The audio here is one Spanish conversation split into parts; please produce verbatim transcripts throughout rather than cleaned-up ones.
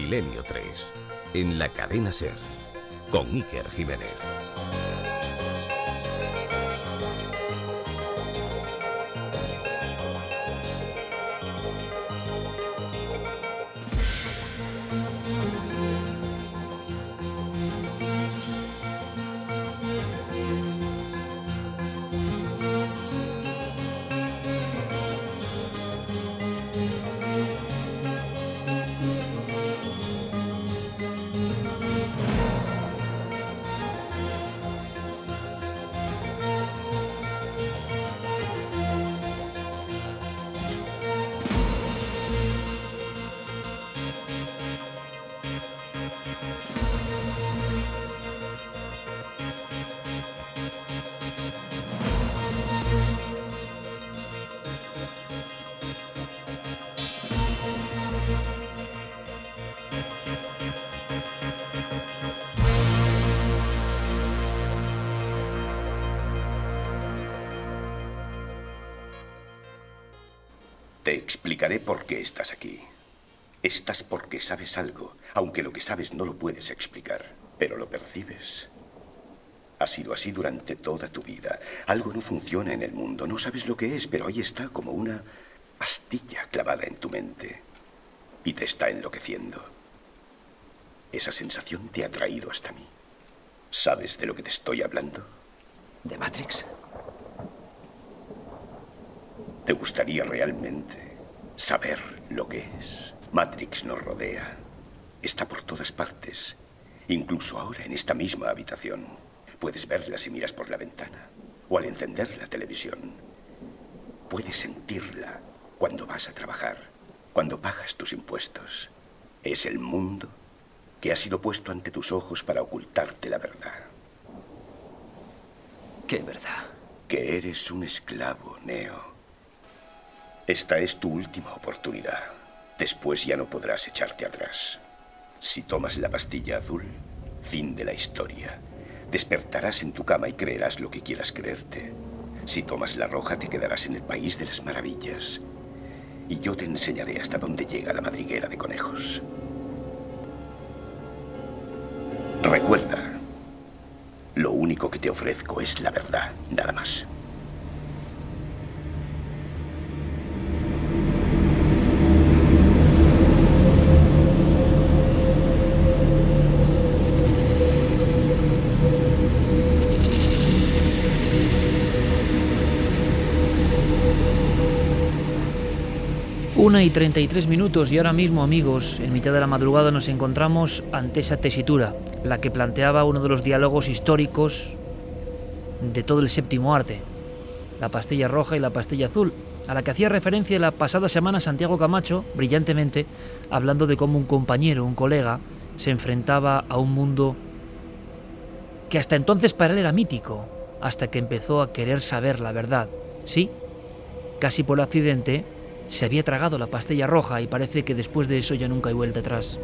Milenio tres, en la cadena SER, con Iker Jiménez. Te explicaré por qué estás aquí. Estás porque sabes algo, aunque lo que sabes no lo puedes explicar, pero lo percibes. Ha sido así durante toda tu vida. Algo no funciona en el mundo, no sabes lo que es, pero ahí está como una astilla clavada en tu mente y te está enloqueciendo. Esa sensación te ha traído hasta mí. ¿Sabes de lo que te estoy hablando? ¿De Matrix? ¿Te gustaría realmente saber lo que es? Matrix nos rodea. Está por todas partes. Incluso ahora en esta misma habitación. Puedes verla si miras por la ventana o al encender la televisión. Puedes sentirla cuando vas a trabajar, cuando pagas tus impuestos. Es el mundo que ha sido puesto ante tus ojos para ocultarte la verdad. ¿Qué verdad? Que eres un esclavo, Neo. Esta es tu última oportunidad. Después ya no podrás echarte atrás. Si tomas la pastilla azul, fin de la historia. Despertarás en tu cama y creerás lo que quieras creerte. Si tomas la roja, te quedarás en el país de las maravillas. Y yo te enseñaré hasta dónde llega la madriguera de conejos. Recuerda, lo único que te ofrezco es la verdad, nada más. Una y treinta y tres minutos y ahora mismo, amigos, en mitad de la madrugada nos encontramos ante esa tesitura, la que planteaba uno de los diálogos históricos de todo el séptimo arte, la pastilla roja y la pastilla azul, a la que hacía referencia la pasada semana Santiago Camacho, brillantemente, hablando de cómo un compañero, un colega, se enfrentaba a un mundo que hasta entonces para él era mítico, hasta que empezó a querer saber la verdad. Sí, casi por accidente, se había tragado la pastilla roja y parece que después de eso ya nunca hay vuelta atrás.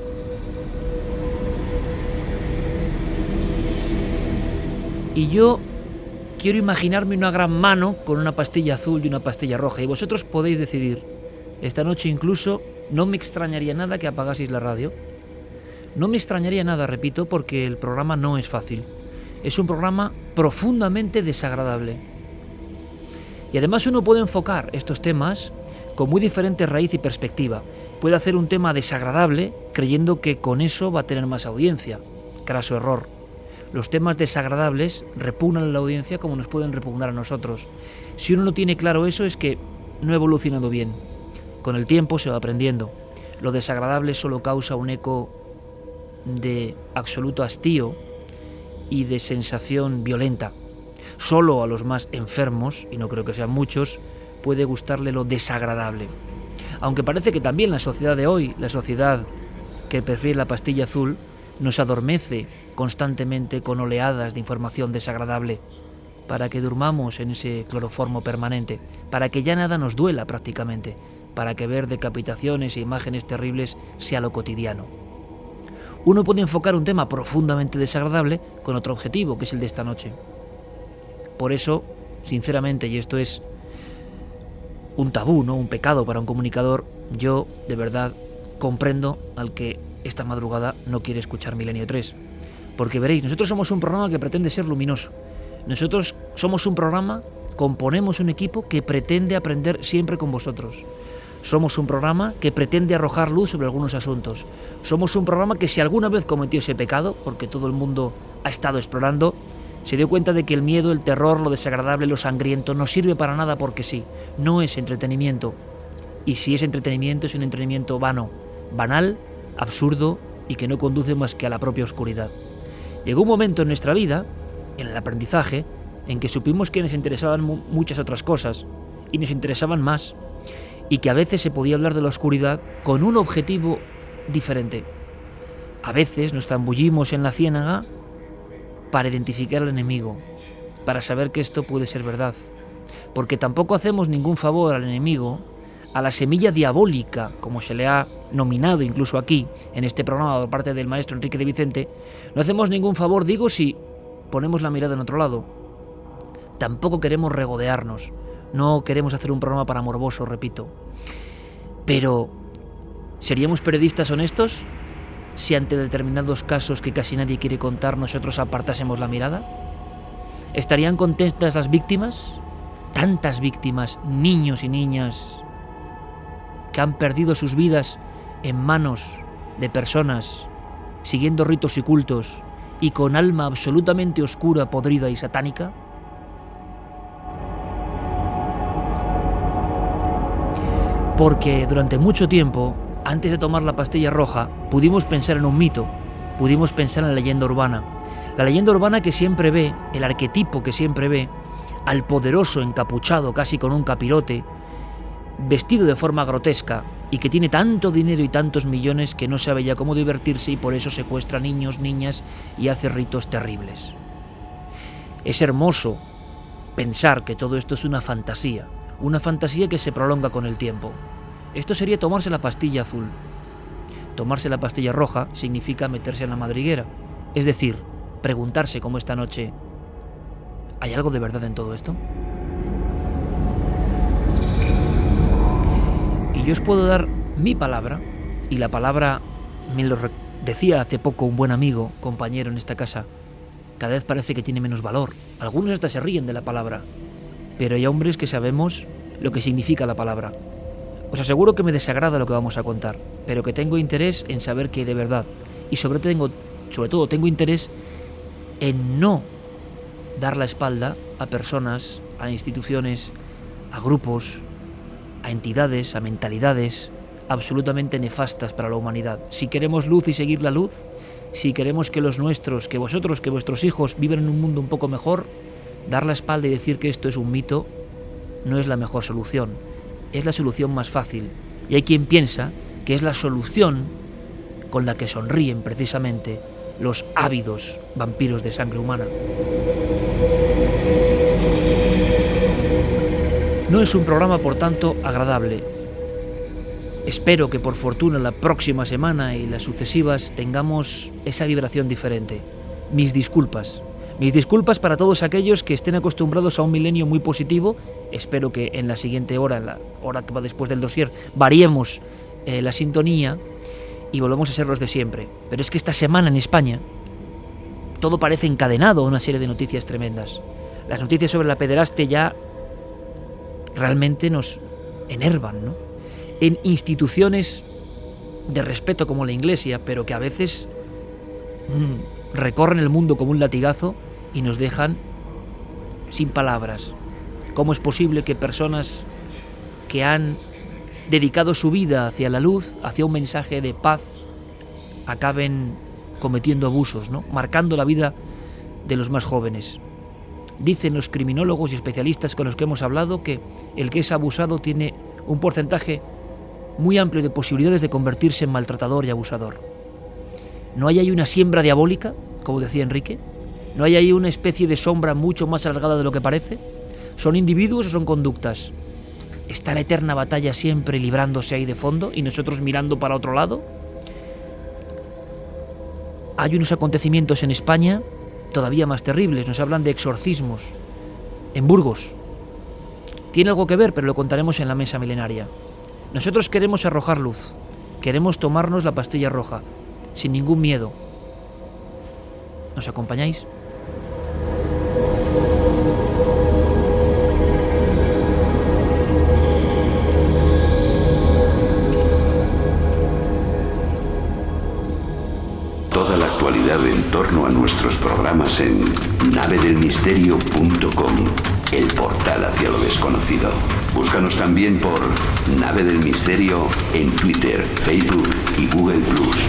Y yo quiero imaginarme una gran mano con una pastilla azul y una pastilla roja, y vosotros podéis decidir. Esta noche incluso no me extrañaría nada que apagaseis la radio. No me extrañaría nada, repito, porque el programa no es fácil. Es un programa profundamente desagradable. Y además uno puede enfocar estos temas con muy diferente raíz y perspectiva. Puede hacer un tema desagradable creyendo que con eso va a tener más audiencia. Craso error. Los temas desagradables repugnan a la audiencia como nos pueden repugnar a nosotros. Si uno no tiene claro eso es que no ha evolucionado bien. Con el tiempo se va aprendiendo. Lo desagradable solo causa un eco de absoluto hastío y de sensación violenta. Solo a los más enfermos, y no creo que sean muchos, puede gustarle lo desagradable. Aunque parece que también la sociedad de hoy, la sociedad que prefiere la pastilla azul, nos adormece constantemente con oleadas de información desagradable, para que durmamos en ese cloroformo permanente, para que ya nada nos duela prácticamente, para que ver decapitaciones e imágenes terribles sea lo cotidiano. Uno puede enfocar un tema profundamente desagradable con otro objetivo, que es el de esta noche. Por eso, sinceramente, y esto es un tabú, ¿no?, un pecado para un comunicador, yo de verdad comprendo al que esta madrugada no quiere escuchar Milenio tres. Porque veréis, nosotros somos un programa que pretende ser luminoso. Nosotros somos un programa, componemos un equipo que pretende aprender siempre con vosotros. Somos un programa que pretende arrojar luz sobre algunos asuntos. Somos un programa que si alguna vez cometió ese pecado, porque todo el mundo ha estado explorando, se dio cuenta de que el miedo, el terror, lo desagradable, lo sangriento no sirve para nada porque sí, no es entretenimiento. Y si es entretenimiento, es un entretenimiento vano, banal, absurdo y que no conduce más que a la propia oscuridad. Llegó un momento en nuestra vida, en el aprendizaje, en que supimos que nos interesaban mu- muchas otras cosas y nos interesaban más, y que a veces se podía hablar de la oscuridad con un objetivo diferente. A veces nos zambullimos en la ciénaga para identificar al enemigo, para saber que esto puede ser verdad, porque tampoco hacemos ningún favor al enemigo, a la semilla diabólica, como se le ha nominado incluso aquí, en este programa por parte del maestro Enrique de Vicente, no hacemos ningún favor, digo, si ponemos la mirada en otro lado. Tampoco queremos regodearnos, no queremos hacer un programa para morboso, repito. Pero, ¿seríamos periodistas honestos si ante determinados casos que casi nadie quiere contar nosotros apartásemos la mirada? ¿Estarían contentas las víctimas? Tantas víctimas, niños y niñas, que han perdido sus vidas en manos de personas siguiendo ritos y cultos y con alma absolutamente oscura, podrida y satánica. Porque durante mucho tiempo, antes de tomar la pastilla roja, pudimos pensar en un mito, pudimos pensar en la leyenda urbana. La leyenda urbana que siempre ve, el arquetipo que siempre ve, al poderoso encapuchado casi con un capirote, vestido de forma grotesca y que tiene tanto dinero y tantos millones que no sabe ya cómo divertirse y por eso secuestra niños, niñas y hace ritos terribles. Es hermoso pensar que todo esto es una fantasía, una fantasía que se prolonga con el tiempo. Esto sería tomarse la pastilla azul. Tomarse la pastilla roja significa meterse en la madriguera, es decir, preguntarse como esta noche, ¿hay algo de verdad en todo esto? Y yo os puedo dar mi palabra, y la palabra me lo decía hace poco un buen amigo, compañero en esta casa, cada vez parece que tiene menos valor. Algunos hasta se ríen de la palabra, pero hay hombres que sabemos lo que significa la palabra. Os aseguro que me desagrada lo que vamos a contar, pero que tengo interés en saber que de verdad, y sobre todo tengo, sobre todo tengo interés en no dar la espalda a personas, a instituciones, a grupos, a entidades, a mentalidades absolutamente nefastas para la humanidad. Si queremos luz y seguir la luz, si queremos que los nuestros, que vosotros, que vuestros hijos vivan en un mundo un poco mejor, dar la espalda y decir que esto es un mito no es la mejor solución, es la solución más fácil. Y hay quien piensa que es la solución con la que sonríen precisamente los ávidos vampiros de sangre humana. No es un programa, por tanto, agradable. Espero que por fortuna la próxima semana y las sucesivas tengamos esa vibración diferente. Mis disculpas. Mis disculpas para todos aquellos que estén acostumbrados a un milenio muy positivo. Espero que en la siguiente hora, en la hora que va después del dossier, variemos eh, la sintonía y volvamos a ser los de siempre. Pero es que esta semana en España todo parece encadenado a una serie de noticias tremendas. Las noticias sobre la pederastia ya realmente nos enervan, ¿no? En instituciones de respeto como la Iglesia, pero que a veces mmm, recorren el mundo como un latigazo y nos dejan sin palabras. ¿Cómo es posible que personas que han dedicado su vida hacia la luz, hacia un mensaje de paz, acaben cometiendo abusos, ¿no? Marcando la vida de los más jóvenes? Dicen los criminólogos y especialistas con los que hemos hablado que el que es abusado tiene un porcentaje muy amplio de posibilidades de convertirse en maltratador y abusador. ¿No hay ahí una siembra diabólica, como decía Enrique? ¿No hay ahí una especie de sombra mucho más alargada de lo que parece? ¿Son individuos o son conductas? ¿Está la eterna batalla siempre librándose ahí de fondo y nosotros mirando para otro lado? Hay unos acontecimientos en España todavía más terribles. Nos hablan de exorcismos en Burgos. Tiene algo que ver, pero lo contaremos en la mesa milenaria. Nosotros queremos arrojar luz, queremos tomarnos la pastilla roja, sin ningún miedo. ¿Nos acompañáis? Toda la actualidad en torno a nuestros programas en nave del misterio punto com, el portal hacia lo desconocido. Búscanos también por Nave del Misterio en Twitter, Facebook y Google plus.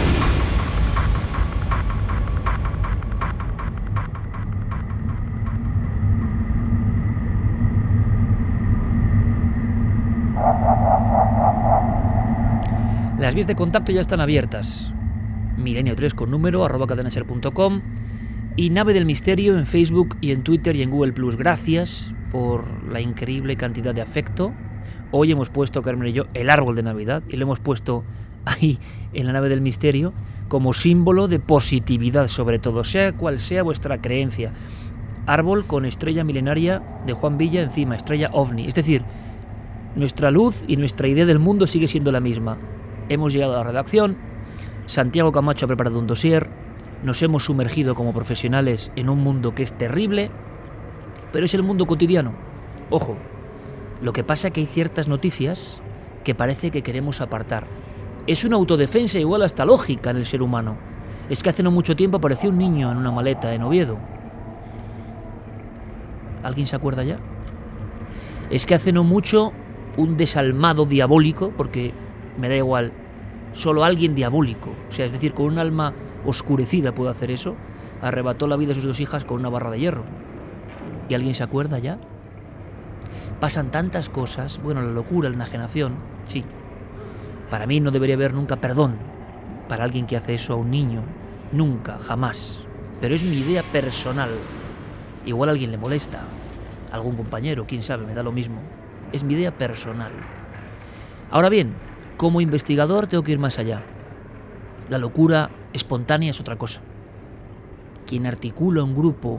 Las vías de contacto ya están abiertas. Milenio tres con número, arroba cadenaser punto com, y Nave del Misterio en Facebook y en Twitter y en Google plus. Gracias por la increíble cantidad de afecto. Hoy hemos puesto, Carmen y yo, el árbol de Navidad y lo hemos puesto ahí en la Nave del Misterio como símbolo de positividad, sobre todo, sea cual sea vuestra creencia. Árbol con estrella milenaria de Juan Villa encima, estrella ovni. Es decir, nuestra luz y nuestra idea del mundo sigue siendo la misma. Hemos llegado a la redacción, Santiago Camacho ha preparado un dossier, nos hemos sumergido como profesionales en un mundo que es terrible, pero es el mundo cotidiano. Ojo, lo que pasa es que hay ciertas noticias que parece que queremos apartar. Es una autodefensa igual hasta lógica en el ser humano. Es que hace no mucho tiempo apareció un niño en una maleta en Oviedo. ¿Alguien se acuerda ya? Es que hace no mucho un desalmado diabólico, porque me da igual, solo alguien diabólico, o sea, es decir, con un alma oscurecida puede hacer eso, arrebató la vida de sus dos hijas con una barra de hierro. ¿Y alguien se acuerda ya? Pasan tantas cosas, bueno, la locura, la enajenación, sí. Para mí no debería haber nunca perdón para alguien que hace eso a un niño, nunca, jamás. Pero es mi idea personal. Igual a alguien le molesta, a algún compañero, quién sabe, me da lo mismo. Es mi idea personal. Ahora bien, como investigador tengo que ir más allá. La locura espontánea es otra cosa. Quien articula un grupo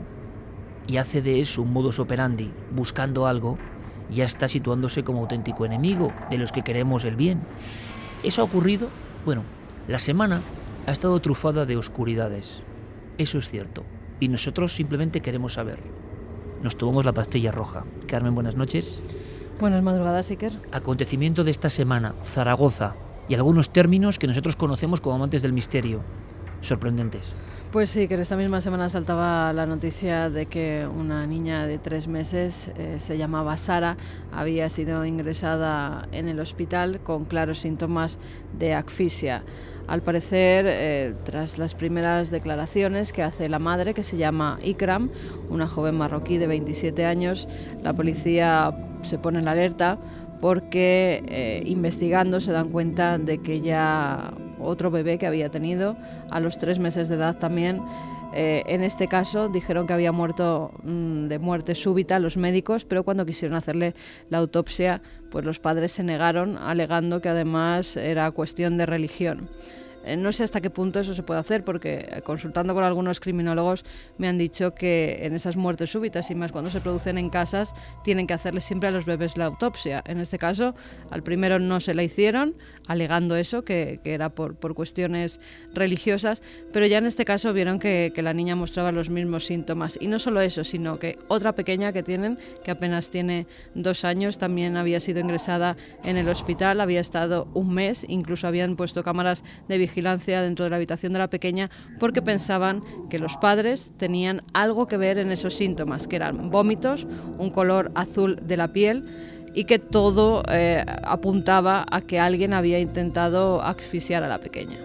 y hace de eso un modus operandi buscando algo, ya está situándose como auténtico enemigo de los que queremos el bien. ¿Eso ha ocurrido? Bueno, la semana ha estado trufada de oscuridades. Eso es cierto. Y nosotros simplemente queremos saber. Nos tomamos la pastilla roja. Carmen, buenas noches. Buenas madrugadas, Iker. Acontecimiento de esta semana, Zaragoza, y algunos términos que nosotros conocemos como amantes del misterio. Sorprendentes. Pues sí, que en esta misma semana saltaba la noticia de que una niña de tres meses, eh, se llamaba Sara, había sido ingresada en el hospital con claros síntomas de asfixia. Al parecer, eh, tras las primeras declaraciones que hace la madre, que se llama Ikram, una joven marroquí de veintisiete años, la policía se pone en alerta porque eh, investigando se dan cuenta de que ya otro bebé que había tenido a los tres meses de edad también, eh, en este caso dijeron que había muerto mmm, de muerte súbita los médicos, pero cuando quisieron hacerle la autopsia, pues los padres se negaron, alegando que además era cuestión de religión. No sé hasta qué punto eso se puede hacer, porque consultando con algunos criminólogos me han dicho que en esas muertes súbitas, y más cuando se producen en casas, tienen que hacerle siempre a los bebés la autopsia. En este caso, al primero no se la hicieron, alegando eso, que, que era por, por cuestiones religiosas, pero ya en este caso vieron que, que la niña mostraba los mismos síntomas. Y no solo eso, sino que otra pequeña que tienen, que apenas tiene dos años, también había sido ingresada en el hospital, había estado un mes, incluso habían puesto cámaras de vigilancia dentro de la habitación de la pequeña porque pensaban que los padres tenían algo que ver en esos síntomas, que eran vómitos, un color azul de la piel y que todo eh, apuntaba a que alguien había intentado asfixiar a la pequeña.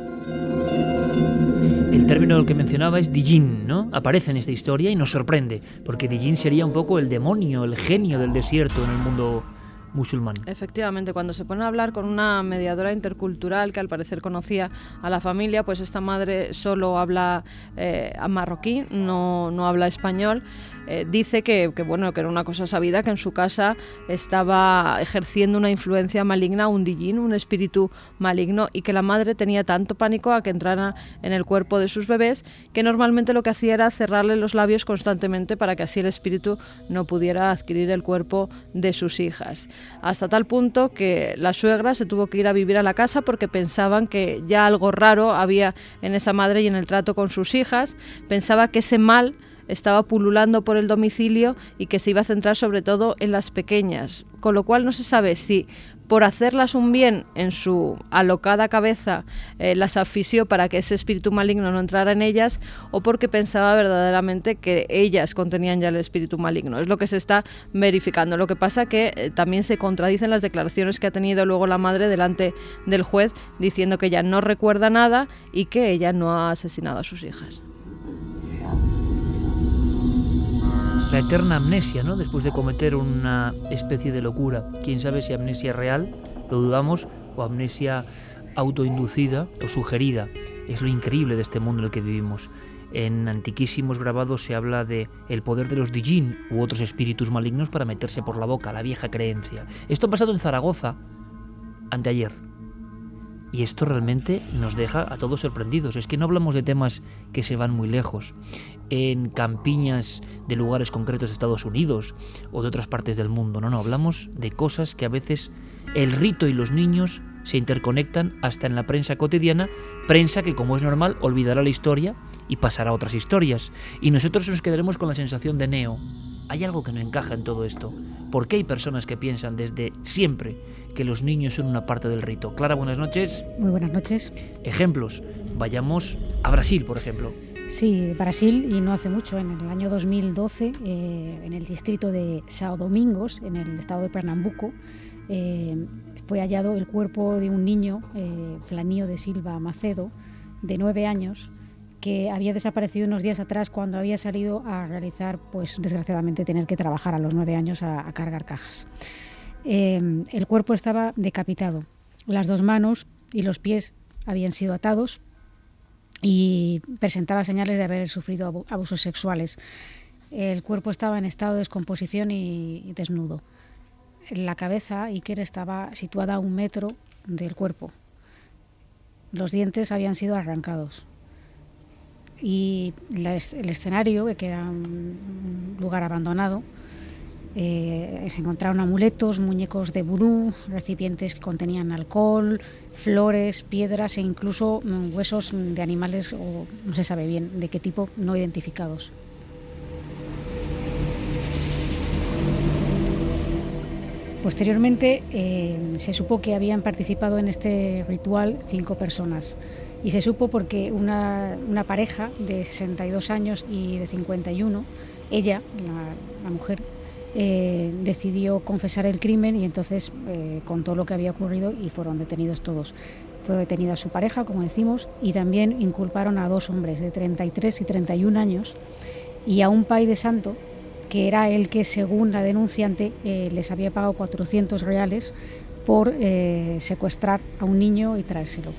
El término que mencionaba es Dijin, ¿no? Aparece en esta historia y nos sorprende, porque Dijin sería un poco el demonio, el genio del desierto en el mundo musulmán. Efectivamente, cuando se pone a hablar con una mediadora intercultural que al parecer conocía a la familia, pues esta madre solo habla eh, marroquí, no, no habla español, eh, dice que, que, bueno, que era una cosa sabida, que en su casa estaba ejerciendo una influencia maligna, un Dijin, un espíritu maligno, y que la madre tenía tanto pánico a que entrara en el cuerpo de sus bebés que normalmente lo que hacía era cerrarle los labios constantemente para que así el espíritu no pudiera adquirir el cuerpo de sus hijas. Hasta tal punto que la suegra se tuvo que ir a vivir a la casa porque pensaban que ya algo raro había en esa madre y en el trato con sus hijas. Pensaba que ese mal estaba pululando por el domicilio y que se iba a centrar sobre todo en las pequeñas, con lo cual no se sabe si por hacerlas un bien en su alocada cabeza eh, las asfixió para que ese espíritu maligno no entrara en ellas, o porque pensaba verdaderamente que ellas contenían ya el espíritu maligno. Es lo que se está verificando. Lo que pasa que eh, también se contradicen las declaraciones que ha tenido luego la madre delante del juez, diciendo que ella no recuerda nada y que ella no ha asesinado a sus hijas. La eterna amnesia, ¿no? Después de cometer una especie de locura. Quién sabe si amnesia real, lo dudamos, o amnesia autoinducida o sugerida. Es lo increíble de este mundo en el que vivimos. En antiquísimos grabados se habla de el poder de los Dijin u otros espíritus malignos para meterse por la boca, la vieja creencia. Esto ha pasado en Zaragoza anteayer. Y esto realmente nos deja a todos sorprendidos. Es que no hablamos de temas que se van muy lejos, en campiñas de lugares concretos de Estados Unidos o de otras partes del mundo. No, no, hablamos de cosas que a veces el rito y los niños se interconectan hasta en la prensa cotidiana, prensa que, como es normal, olvidará la historia y pasará a otras historias. Y nosotros nos quedaremos con la sensación de Neo. Hay algo que no encaja en todo esto. ¿Por qué hay personas que piensan desde siempre que los niños son una parte del rito? Clara, buenas noches. Muy buenas noches. Ejemplos. Vayamos a Brasil, por ejemplo. Sí, Brasil, y no hace mucho, en el año dos mil doce, eh, en el distrito de São Domingos, en el estado de Pernambuco, eh, fue hallado el cuerpo de un niño, eh, Flanío de Silva Macedo, de nueve años, que había desaparecido unos días atrás cuando había salido a realizar, pues desgraciadamente, tener que trabajar a los nueve años a, a cargar cajas. Eh, el cuerpo estaba decapitado, las dos manos y los pies habían sido atados y presentaba señales de haber sufrido abusos sexuales. El cuerpo estaba en estado de descomposición y, y desnudo. La cabeza, Iker, estaba situada a un metro del cuerpo. Los dientes habían sido arrancados. Y la, el escenario, que era un lugar abandonado, eh, se encontraron amuletos, muñecos de vudú, recipientes que contenían alcohol, flores, piedras e incluso mm, huesos de animales, o no se sabe bien de qué tipo, no identificados. Posteriormente eh, se supo que habían participado en este ritual cinco personas. Y se supo porque una, una pareja de sesenta y dos años y de cincuenta y uno, ella, la, la mujer, eh, decidió confesar el crimen y entonces eh, contó lo que había ocurrido y fueron detenidos todos. Fue detenida su pareja, como decimos, y también inculparon a dos hombres de treinta y tres y treinta y un años y a un pai de santo, que era el que, según la denunciante, eh, les había pagado cuatrocientos reales por eh, secuestrar a un niño y traérselo.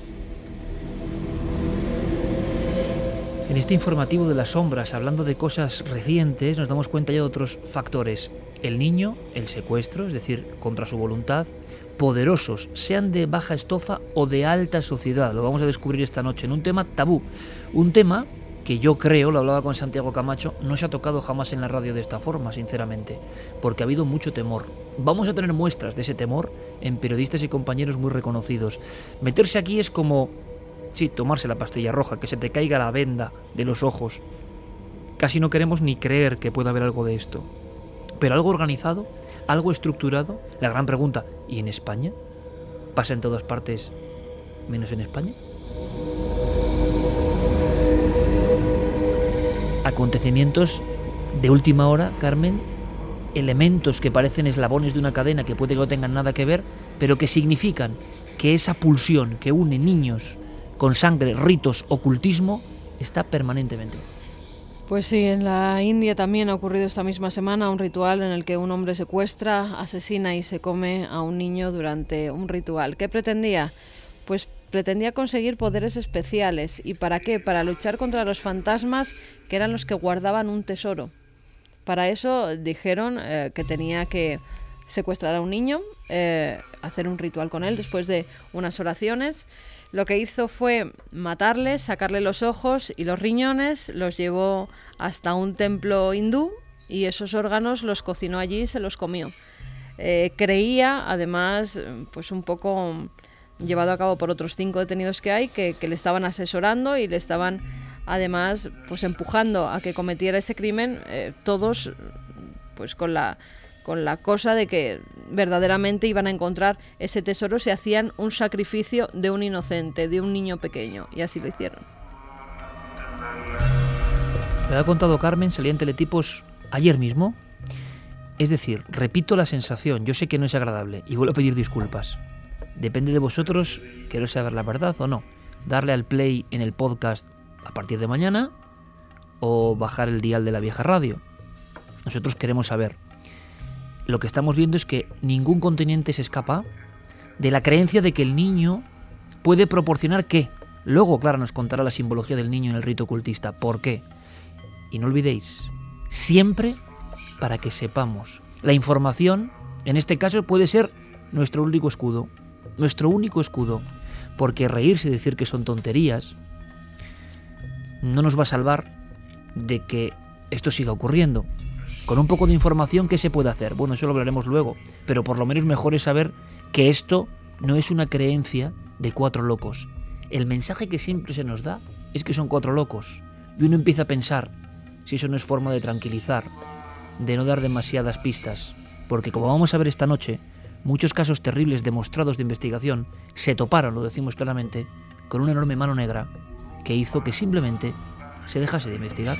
En este informativo de las sombras, hablando de cosas recientes, nos damos cuenta ya de otros factores. El niño, el secuestro, es decir, contra su voluntad, poderosos, sean de baja estofa o de alta sociedad. Lo vamos a descubrir esta noche en un tema tabú. Un tema que yo creo, lo hablaba con Santiago Camacho, no se ha tocado jamás en la radio de esta forma, sinceramente, porque ha habido mucho temor. Vamos a tener muestras de ese temor en periodistas y compañeros muy reconocidos. Meterse aquí es como... sí, tomarse la pastilla roja, que se te caiga la venda de los ojos. Casi no queremos ni creer que pueda haber algo de esto. Pero algo organizado, algo estructurado. La gran pregunta, ¿y en España? ¿Pasa en todas partes menos en España? Acontecimientos de última hora, Carmen, elementos que parecen eslabones de una cadena que puede que no tengan nada que ver, pero que significan que esa pulsión que une niños con sangre, ritos, ocultismo, está permanentemente. Pues sí, en la India también ha ocurrido esta misma semana un ritual en el que un hombre secuestra, asesina y se come a un niño durante un ritual. ¿Qué pretendía? Pues pretendía conseguir poderes especiales. ¿Y para qué? Para luchar contra los fantasmas, que eran los que guardaban un tesoro. para eso dijeron eh, que tenía que secuestrar a un niño, eh, hacer un ritual con él después de unas oraciones. Lo que hizo fue matarle, sacarle los ojos y los riñones, los llevó hasta un templo hindú y esos órganos los cocinó allí y se los comió. Eh, creía, además, pues un poco llevado a cabo por otros cinco detenidos que hay, que, que le estaban asesorando y le estaban, además, pues empujando a que cometiera ese crimen, eh, todos pues con la... con la cosa de que verdaderamente iban a encontrar ese tesoro si hacían un sacrificio de un inocente, de un niño pequeño, y así lo hicieron. Me ha contado Carmen, salía en teletipos ayer mismo. Es decir, repito la sensación, yo sé que no es agradable y vuelvo a pedir disculpas. Depende de vosotros querer saber la verdad o no. Darle al play en el podcast a partir de mañana o bajar el dial de la vieja radio. Nosotros queremos saber. Lo que estamos viendo es que ningún continente se escapa de la creencia de que el niño puede proporcionar qué. Luego, Clara nos contará la simbología del niño en el rito ocultista. ¿Por qué? Y no olvidéis, siempre para que sepamos. La información, en este caso, puede ser nuestro único escudo. Nuestro único escudo. Porque reírse y decir que son tonterías no nos va a salvar de que esto siga ocurriendo. Con un poco de información, ¿qué se puede hacer? Bueno, eso lo hablaremos luego, pero por lo menos mejor es saber que esto no es una creencia de cuatro locos. El mensaje que siempre se nos da es que son cuatro locos. Y uno empieza a pensar si eso no es forma de tranquilizar, de no dar demasiadas pistas. Porque como vamos a ver esta noche, muchos casos terribles demostrados de investigación se toparon, lo decimos claramente, con una enorme mano negra que hizo que simplemente se dejase de investigar.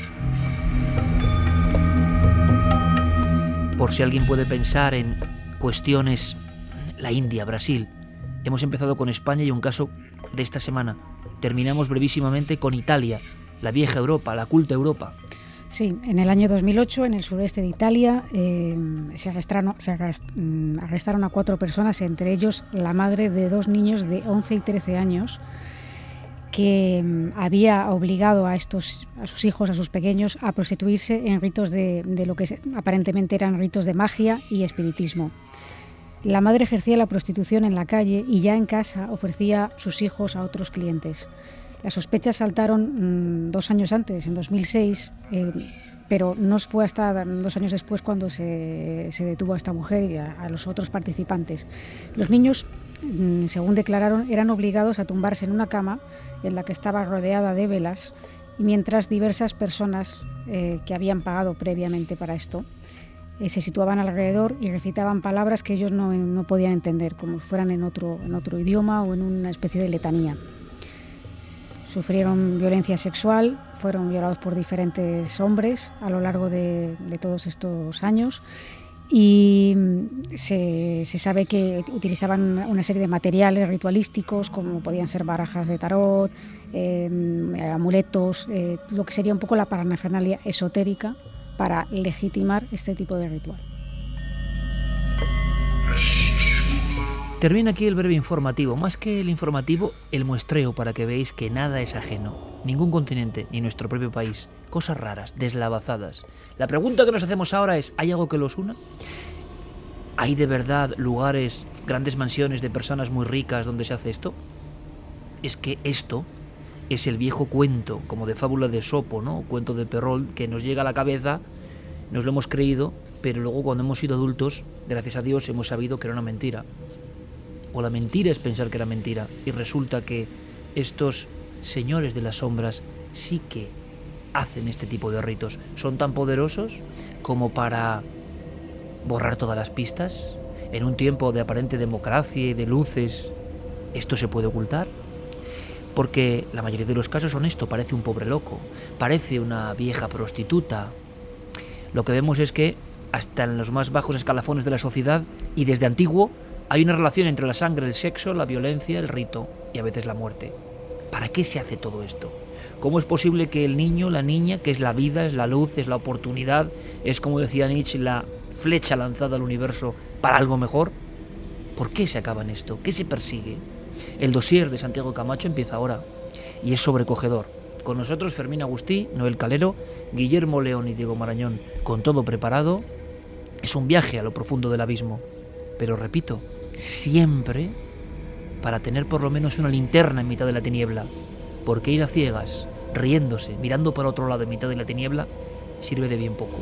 Por si alguien puede pensar en cuestiones, la India, Brasil. Hemos empezado con España y un caso de esta semana. Terminamos brevísimamente con Italia, la vieja Europa, la culta Europa. Sí, en el año dos mil ocho, en el sureste de Italia, eh, se, arrestaron, se arrestaron a cuatro personas, entre ellos la madre de dos niños de once y trece años, que había obligado a estos a sus hijos, a sus pequeños, a prostituirse en ritos de, de lo que aparentemente eran ritos de magia y espiritismo. La madre ejercía la prostitución en la calle y ya en casa ofrecía sus hijos a otros clientes. Las sospechas saltaron mmm, dos años antes, en dos mil seis, eh, pero no fue hasta dos años después cuando se, se detuvo a esta mujer y a, a los otros participantes. Los niños, mmm, según declararon, eran obligados a tumbarse en una cama en la que estaba rodeada de velas, y mientras diversas personas eh, que habían pagado previamente para esto eh, se situaban alrededor y recitaban palabras que ellos no, no podían entender, como si fueran en otro, en otro idioma o en una especie de letanía. Sufrieron violencia sexual, fueron violados por diferentes hombres a lo largo de, de todos estos años, y se, se sabe que utilizaban una serie de materiales ritualísticos como podían ser barajas de tarot, eh, amuletos, eh, lo que sería un poco la parafernalia esotérica para legitimar este tipo de ritual. Termina aquí el breve informativo, más que el informativo, el muestreo para que veáis que nada es ajeno, ningún continente, ni nuestro propio país, cosas raras, deslavazadas. La pregunta que nos hacemos ahora es, ¿hay algo que los una? ¿Hay de verdad lugares, grandes mansiones de personas muy ricas donde se hace esto? Es que esto es el viejo cuento, como de fábula de Esopo, ¿no? Cuento de Perrault, que nos llega a la cabeza, nos lo hemos creído, pero luego cuando hemos sido adultos, gracias a Dios, hemos sabido que era una mentira. O la mentira es pensar que era mentira, y resulta que estos señores de las sombras sí que hacen este tipo de ritos. Son tan poderosos como para borrar todas las pistas. En un tiempo de aparente democracia y de luces, ¿esto se puede ocultar? Porque la mayoría de los casos son esto, parece un pobre loco, parece una vieja prostituta. Lo que vemos es que hasta en los más bajos escalafones de la sociedad y desde antiguo hay una relación entre la sangre, el sexo, la violencia, el rito y a veces la muerte. ¿Para qué se hace todo esto? ¿Cómo es posible que el niño, la niña, que es la vida, es la luz, es la oportunidad, es, como decía Nietzsche, la flecha lanzada al universo para algo mejor? ¿Por qué se acaba en esto? ¿Qué se persigue? El dossier de Santiago Camacho empieza ahora y es sobrecogedor. Con nosotros Fermín Agustí, Noel Calero, Guillermo León y Diego Marañón, con todo preparado. Es un viaje a lo profundo del abismo, pero repito, siempre para tener por lo menos una linterna en mitad de la tiniebla, porque ir a ciegas, riéndose, mirando para otro lado en mitad de la tiniebla, sirve de bien poco.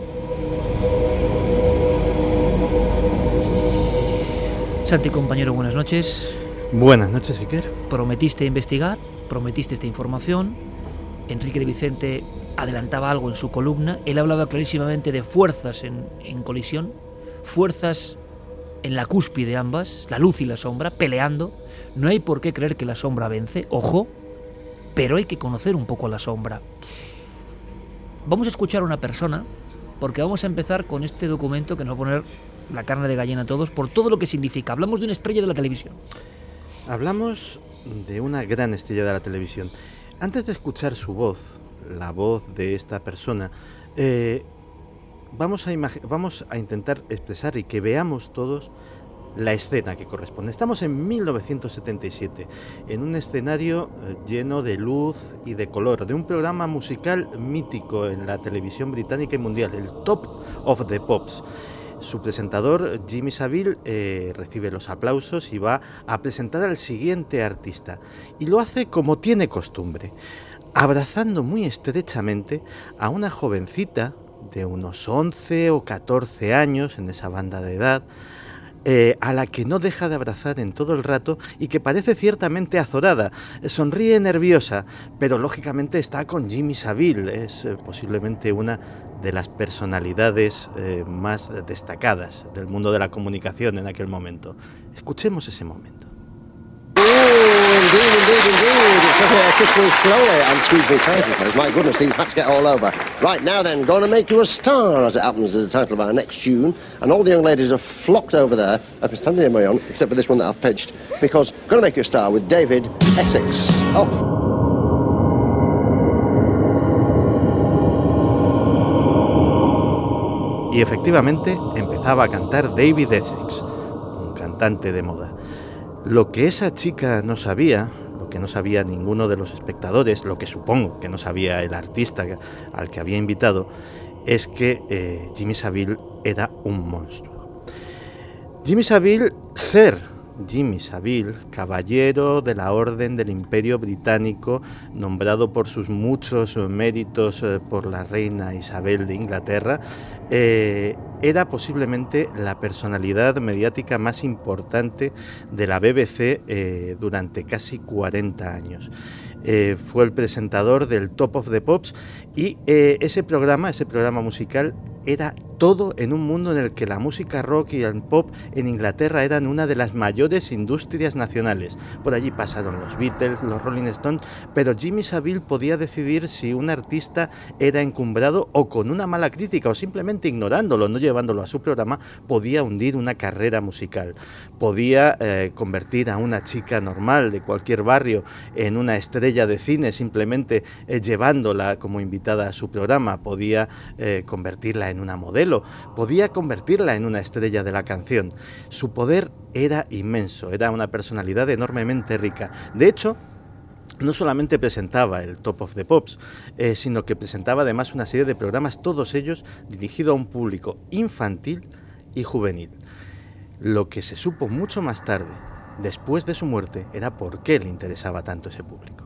Santi, compañero, buenas noches. Buenas noches, Iker. Prometiste investigar, prometiste esta información. Enrique de Vicente adelantaba algo en su columna. Él hablaba clarísimamente de fuerzas en, en colisión, fuerzas en la cúspide ambas, la luz y la sombra, peleando. No hay por qué creer que la sombra vence, ojo, pero hay que conocer un poco a la sombra. Vamos a escuchar a una persona, porque vamos a empezar con este documento que nos va a poner la carne de gallina a todos, por todo lo que significa. Hablamos de una estrella de la televisión. Hablamos de una gran estrella de la televisión. Antes de escuchar su voz, la voz de esta persona, eh, vamos, a vamos a intentar expresar y que veamos todos la escena que corresponde. Estamos en mil novecientos setenta y siete, en un escenario lleno de luz y de color, de un programa musical mítico en la televisión británica y mundial, el Top of the Pops. Su presentador, Jimmy Savile, eh, recibe los aplausos y va a presentar al siguiente artista. Y lo hace como tiene costumbre, abrazando muy estrechamente a una jovencita de unos once o catorce años, en esa banda de edad, Eh, a la que no deja de abrazar en todo el rato y que parece ciertamente azorada. Sonríe nerviosa, pero lógicamente está con Jimmy Savile. Es eh, posiblemente una de las personalidades eh, más destacadas del mundo de la comunicación en aquel momento. Escuchemos ese momento. Indeed, indeed, indeed. It's such a kiss me slowly and squeeze me tight. My goodness, these hats get all over. Right, now then, gonna make you a star, as it happens, is the title of our next tune. And all the young ladies have flocked over there. I've been standing in my own, except for this one that I've pitched, because gonna make you a star with David Essex. Oh. Y efectivamente empezaba a cantar David Essex, un cantante de moda. Lo que esa chica no sabía, lo que no sabía ninguno de los espectadores, lo que supongo que no sabía el artista al que había invitado, es que eh, Jimmy Savile era un monstruo. Jimmy Savile, ser Jimmy Savile, caballero de la Orden del Imperio Británico, nombrado por sus muchos méritos eh, por la reina Isabel de Inglaterra, eh, era posiblemente la personalidad mediática más importante de la B B C eh, durante casi cuarenta años. Eh, fue el presentador del Top of the Pops y eh, ese programa, ese programa musical, era todo en un mundo en el que la música rock y el pop en Inglaterra eran una de las mayores industrias nacionales. Por allí pasaron los Beatles, los Rolling Stones, pero Jimmy Savile podía decidir si un artista era encumbrado o con una mala crítica o simplemente ignorándolo, no llevándolo a su programa, podía hundir una carrera musical. Podía eh, convertir a una chica normal de cualquier barrio en una estrella de cine simplemente eh, llevándola como invitada a su programa. Podía eh, convertirla en una modelo, podía convertirla en una estrella de la canción. Su poder era inmenso, era una personalidad enormemente rica. De hecho, no solamente presentaba el Top of the Pops, eh, sino que presentaba además una serie de programas, todos ellos dirigidos a un público infantil y juvenil. Lo que se supo mucho más tarde, después de su muerte, era por qué le interesaba tanto ese público.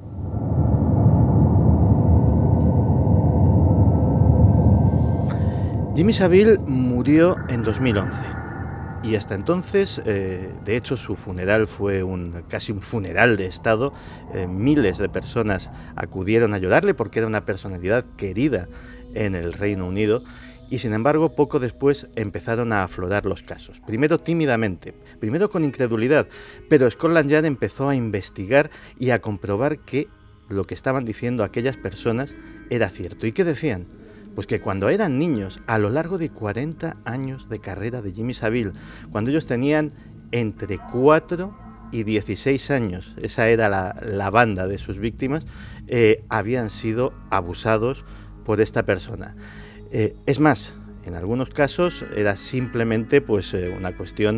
Jimmy Savile murió en dos mil once y hasta entonces, eh, de hecho, su funeral fue un, casi un funeral de Estado. Eh, miles de personas acudieron a ayudarle porque era una personalidad querida en el Reino Unido y, sin embargo, poco después empezaron a aflorar los casos. Primero tímidamente, primero con incredulidad, pero Scotland Yard empezó a investigar y a comprobar que lo que estaban diciendo aquellas personas era cierto. ¿Y qué decían? Pues que cuando eran niños, a lo largo de cuarenta años de carrera de Jimmy Savile, cuando ellos tenían entre cuatro y dieciséis años, esa era la, la banda de sus víctimas, eh, habían sido abusados por esta persona. Eh, es más, en algunos casos era simplemente pues, eh, una cuestión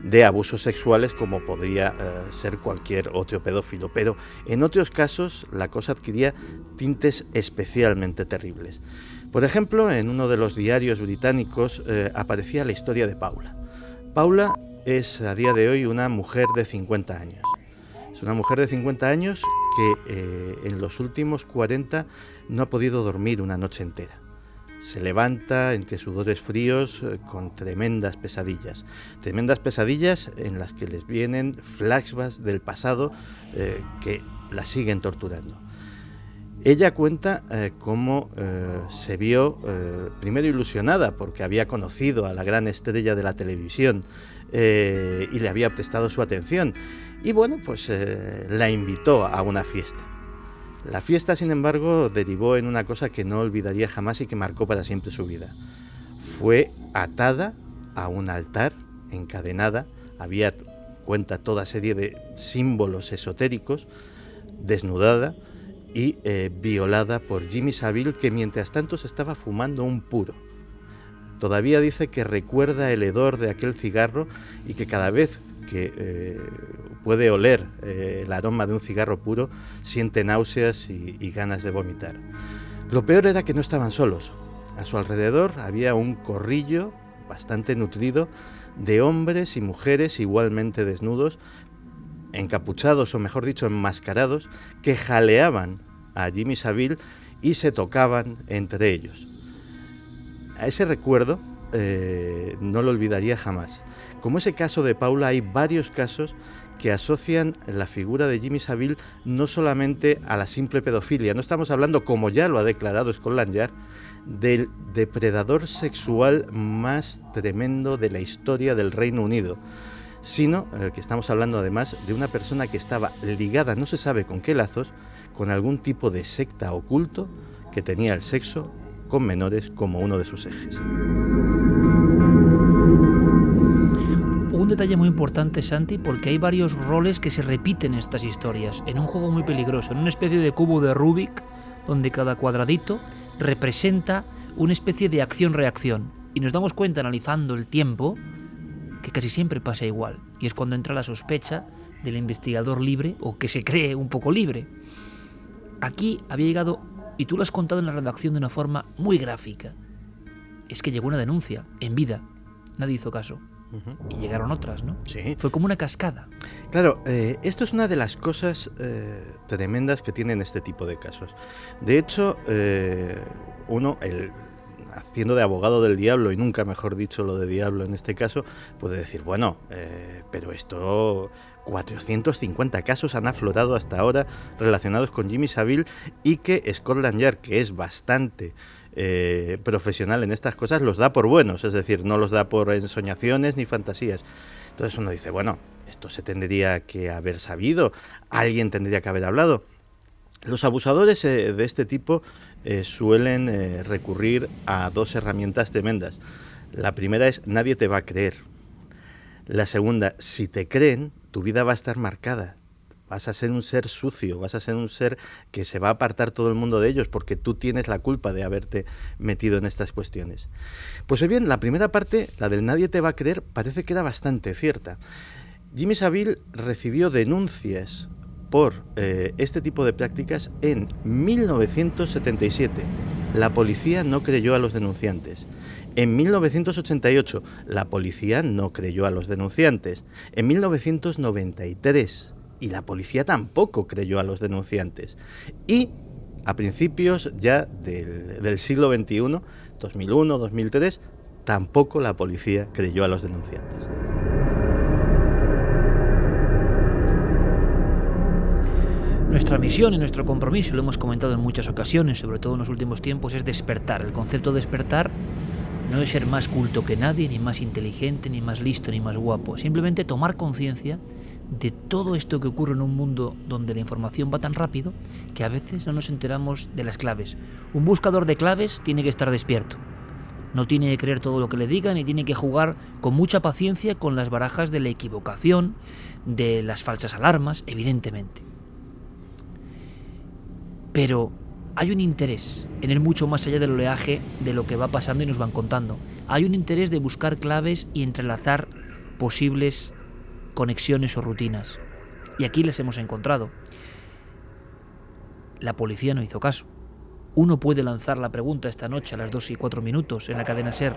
de abusos sexuales como podría eh, ser cualquier otro pedófilo, pero en otros casos la cosa adquiría tintes especialmente terribles. Por ejemplo, en uno de los diarios británicos eh, aparecía la historia de Paula. Paula es a día de hoy una mujer de cincuenta años. Es una mujer de cincuenta años que eh, en los últimos cuarenta no ha podido dormir una noche entera. Se levanta entre sudores fríos eh, con tremendas pesadillas. Tremendas pesadillas en las que les vienen flashbacks del pasado eh, que la siguen torturando. Ella cuenta eh, cómo eh, se vio eh, primero ilusionada porque había conocido a la gran estrella de la televisión eh, y le había prestado su atención. Y bueno, pues eh, la invitó a una fiesta. La fiesta, sin embargo, derivó en una cosa que no olvidaría jamás y que marcó para siempre su vida. Fue atada a un altar, encadenada, había, cuenta, toda serie de símbolos esotéricos, desnudada y eh, violada por Jimmy Savile, que mientras tanto se estaba fumando un puro. Todavía dice que recuerda el hedor de aquel cigarro y que cada vez que eh, puede oler eh, el aroma de un cigarro puro, siente náuseas y, y ganas de vomitar. Lo peor era que no estaban solos. A su alrededor había un corrillo bastante nutrido de hombres y mujeres igualmente desnudos, encapuchados o mejor dicho enmascarados, que jaleaban a Jimmy Savile y se tocaban entre ellos. A ese recuerdo eh, no lo olvidaría jamás. Como ese caso de Paula, hay varios casos que asocian la figura de Jimmy Savile no solamente a la simple pedofilia. No estamos hablando, como ya lo ha declarado Scotland Yard, del depredador sexual más tremendo de la historia del Reino Unido, sino eh, que estamos hablando además de una persona que estaba ligada, no se sabe con qué lazos, con algún tipo de secta oculto que tenía el sexo con menores como uno de sus ejes. Un detalle muy importante, Santi, porque hay varios roles que se repiten en estas historias, en un juego muy peligroso, en una especie de cubo de Rubik, donde cada cuadradito representa una especie de acción-reacción. Y nos damos cuenta, analizando el tiempo, que casi siempre pasa igual. Y es cuando entra la sospecha del investigador libre, o que se cree un poco libre. Aquí había llegado, y tú lo has contado en la redacción de una forma muy gráfica, es que llegó una denuncia, en vida. Nadie hizo caso. Y llegaron otras, ¿no? Sí. Fue como una cascada. Claro, eh, esto es una de las cosas eh, tremendas que tienen este tipo de casos. De hecho, eh, uno, el, haciendo de abogado del diablo, y nunca mejor dicho lo de diablo en este caso, puede decir, bueno, eh, pero esto, cuatrocientos cincuenta casos han aflorado hasta ahora relacionados con Jimmy Savile, y que Scotland Yard, que es bastante Eh, profesional en estas cosas, los da por buenos, es decir, no los da por ensoñaciones ni fantasías. Entonces uno dice, bueno, esto se tendría que haber sabido, alguien tendría que haber hablado. Los abusadores eh, de este tipo eh, suelen eh, recurrir a dos herramientas tremendas. La primera es, nadie te va a creer. La segunda, si te creen, tu vida va a estar marcada. Vas a ser un ser sucio, vas a ser un ser que se va a apartar todo el mundo de ellos porque tú tienes la culpa de haberte metido en estas cuestiones. Pues bien, la primera parte, la del nadie te va a creer, parece que era bastante cierta. Jimmy Savile recibió denuncias por eh, este tipo de prácticas en mil novecientos setenta y siete. La policía no creyó a los denunciantes. En mil novecientos ochenta y ocho, la policía no creyó a los denunciantes. En mil novecientos noventa y tres... y la policía tampoco creyó a los denunciantes. Y a principios ya del, del siglo veintiuno, dos mil uno, dos mil tres, tampoco la policía creyó a los denunciantes. Nuestra misión y nuestro compromiso, lo hemos comentado en muchas ocasiones, sobre todo en los últimos tiempos, es despertar. El concepto de despertar no es ser más culto que nadie, ni más inteligente, ni más listo, ni más guapo. Simplemente tomar conciencia de todo esto que ocurre en un mundo donde la información va tan rápido que a veces no nos enteramos de las claves. Un buscador de claves tiene que estar despierto. No tiene que creer todo lo que le digan y tiene que jugar con mucha paciencia con las barajas de la equivocación, de las falsas alarmas, evidentemente. Pero hay un interés en ir mucho más allá del oleaje de lo que va pasando y nos van contando. Hay un interés de buscar claves y entrelazar posibles conexiones o rutinas. Y aquí les hemos encontrado. La policía no hizo caso. Uno puede lanzar la pregunta esta noche a las dos y cuatro minutos en la cadena SER.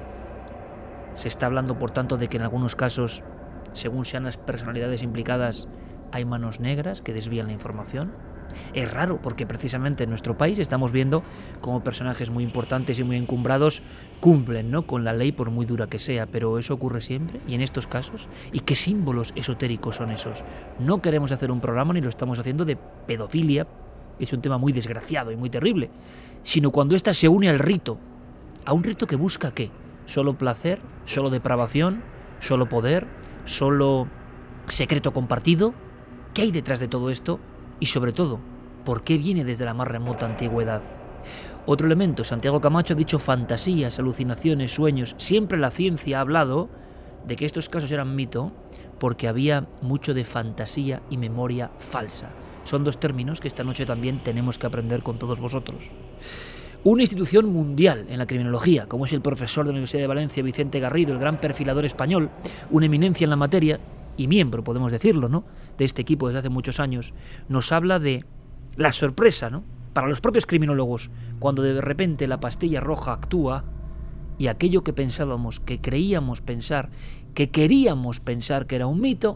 Se está hablando, por tanto, de que en algunos casos, según sean las personalidades implicadas, hay manos negras que desvían la información. Es raro porque precisamente en nuestro país estamos viendo cómo personajes muy importantes y muy encumbrados cumplen, ¿no?, con la ley por muy dura que sea, pero eso ocurre siempre y en estos casos. ¿Y qué símbolos esotéricos son esos? No queremos hacer un programa ni lo estamos haciendo de pedofilia, que es un tema muy desgraciado y muy terrible, sino cuando ésta se une al rito, a un rito que busca ¿qué? Solo placer, solo depravación, solo poder, solo secreto compartido. ¿Qué hay detrás de todo esto? Y sobre todo, ¿por qué viene desde la más remota antigüedad? Otro elemento, Santiago Camacho ha dicho fantasías, alucinaciones, sueños. Siempre la ciencia ha hablado de que estos casos eran mito porque había mucho de fantasía y memoria falsa. Son dos términos que esta noche también tenemos que aprender con todos vosotros. Una institución mundial en la criminología, como es el profesor de la Universidad de Valencia, Vicente Garrido, el gran perfilador español, una eminencia en la materia, y miembro, podemos decirlo, ¿no?, de este equipo desde hace muchos años, nos habla de la sorpresa, ¿no?, para los propios criminólogos, cuando de repente la pastilla roja actúa y aquello que pensábamos, que creíamos pensar, que queríamos pensar que era un mito,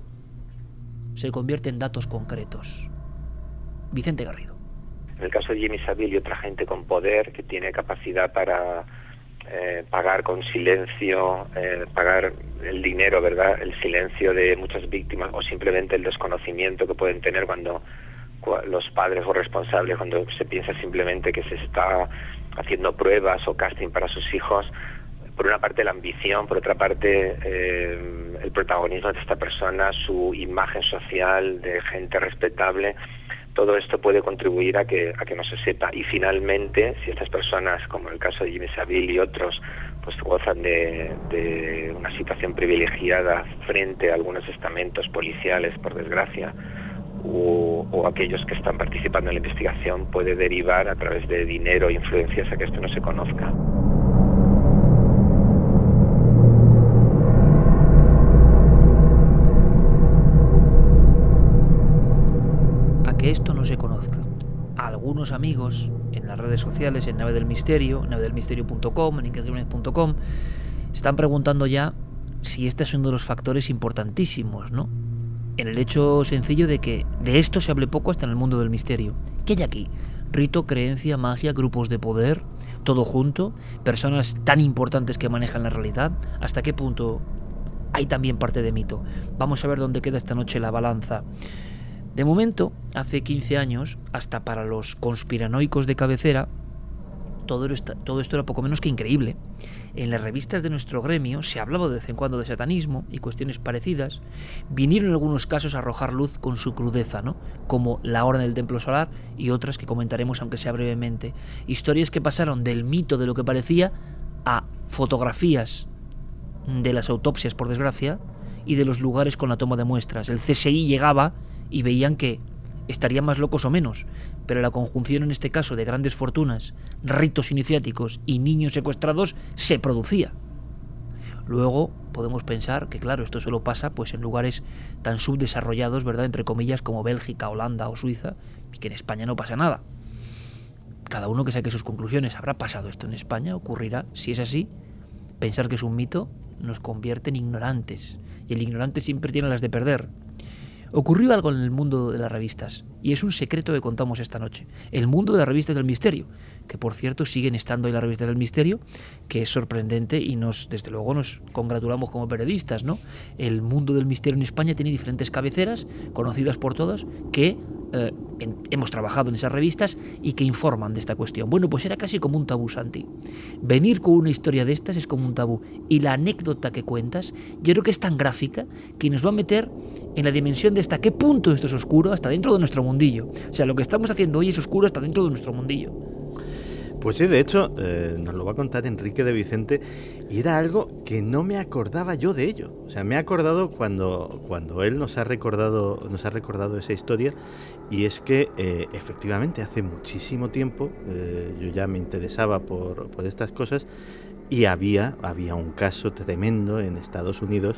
se convierte en datos concretos. Vicente Garrido. En el caso de Jimmy Savile y otra gente con poder que tiene capacidad para Eh, pagar con silencio, eh, pagar el dinero, ¿verdad?, el silencio de muchas víctimas, o simplemente el desconocimiento que pueden tener cuando cu los padres o responsables, cuando se piensa simplemente que se está haciendo pruebas o casting para sus hijos. Por una parte la ambición, por otra parte eh, el protagonismo de esta persona, su imagen social de gente respetable. Todo esto puede contribuir a que a que no se sepa. Y finalmente, si estas personas, como el caso de Jimmy Savile y otros, pues gozan de, de una situación privilegiada frente a algunos estamentos policiales, por desgracia, o, o aquellos que están participando en la investigación, puede derivar a través de dinero e influencias a que esto no se conozca. Que esto no se conozca. A algunos amigos en las redes sociales, en Nave del Misterio, nave del misterio punto com, en iker jimenez punto com, están preguntando ya si este es uno de los factores importantísimos, ¿no?, en el hecho sencillo de que de esto se hable poco hasta en el mundo del misterio. ¿Qué hay aquí? Rito, creencia, magia, grupos de poder, todo junto, personas tan importantes que manejan la realidad. ¿Hasta qué punto hay también parte de mito? Vamos a ver dónde queda esta noche la balanza. De momento, hace quince años, hasta para los conspiranoicos de cabecera, todo esto, todo esto era poco menos que increíble. En las revistas de nuestro gremio se hablaba de vez en cuando de satanismo y cuestiones parecidas. Vinieron algunos casos a arrojar luz con su crudeza, ¿no?, como la Orden del Templo Solar y otras que comentaremos aunque sea brevemente. Historias que pasaron del mito de lo que parecía a fotografías de las autopsias, por desgracia, y de los lugares con la toma de muestras. El C S I llegaba y veían que estarían más locos o menos, pero la conjunción en este caso de grandes fortunas, ritos iniciáticos y niños secuestrados se producía. Luego podemos pensar que claro, esto solo pasa pues en lugares tan subdesarrollados, ¿verdad?, entre comillas, como Bélgica, Holanda o Suiza, y que en España no pasa nada. Cada uno que saque sus conclusiones. ¿Habrá pasado esto en España? ¿Ocurrirá? Si es así, pensar que es un mito nos convierte en ignorantes, y el ignorante siempre tiene las de perder. Ocurrió algo en el mundo de las revistas, y es un secreto que contamos esta noche. El mundo de las revistas del misterio, que por cierto siguen estando en las revistas del misterio, que es sorprendente y nos, desde luego nos congratulamos como periodistas, ¿no? El mundo del misterio en España tiene diferentes cabeceras, conocidas por todos, que eh, en, hemos trabajado en esas revistas y que informan de esta cuestión. Bueno, pues era casi como un tabú, Santi. Venir con una historia de estas es como un tabú. Y la anécdota que cuentas, yo creo que es tan gráfica que nos va a meter en la dimensión de hasta qué punto esto es oscuro, hasta dentro de nuestro mundillo. O sea, lo que estamos haciendo hoy es oscuro hasta dentro de nuestro mundillo. Pues sí, de hecho, eh, nos lo va a contar Enrique de Vicente, y era algo que no me acordaba yo de ello. O sea, me he acordado cuando, cuando él nos ha recordado, nos ha recordado esa historia, y es que eh, efectivamente hace muchísimo tiempo eh, yo ya me interesaba por, por estas cosas, y había, había un caso tremendo en Estados Unidos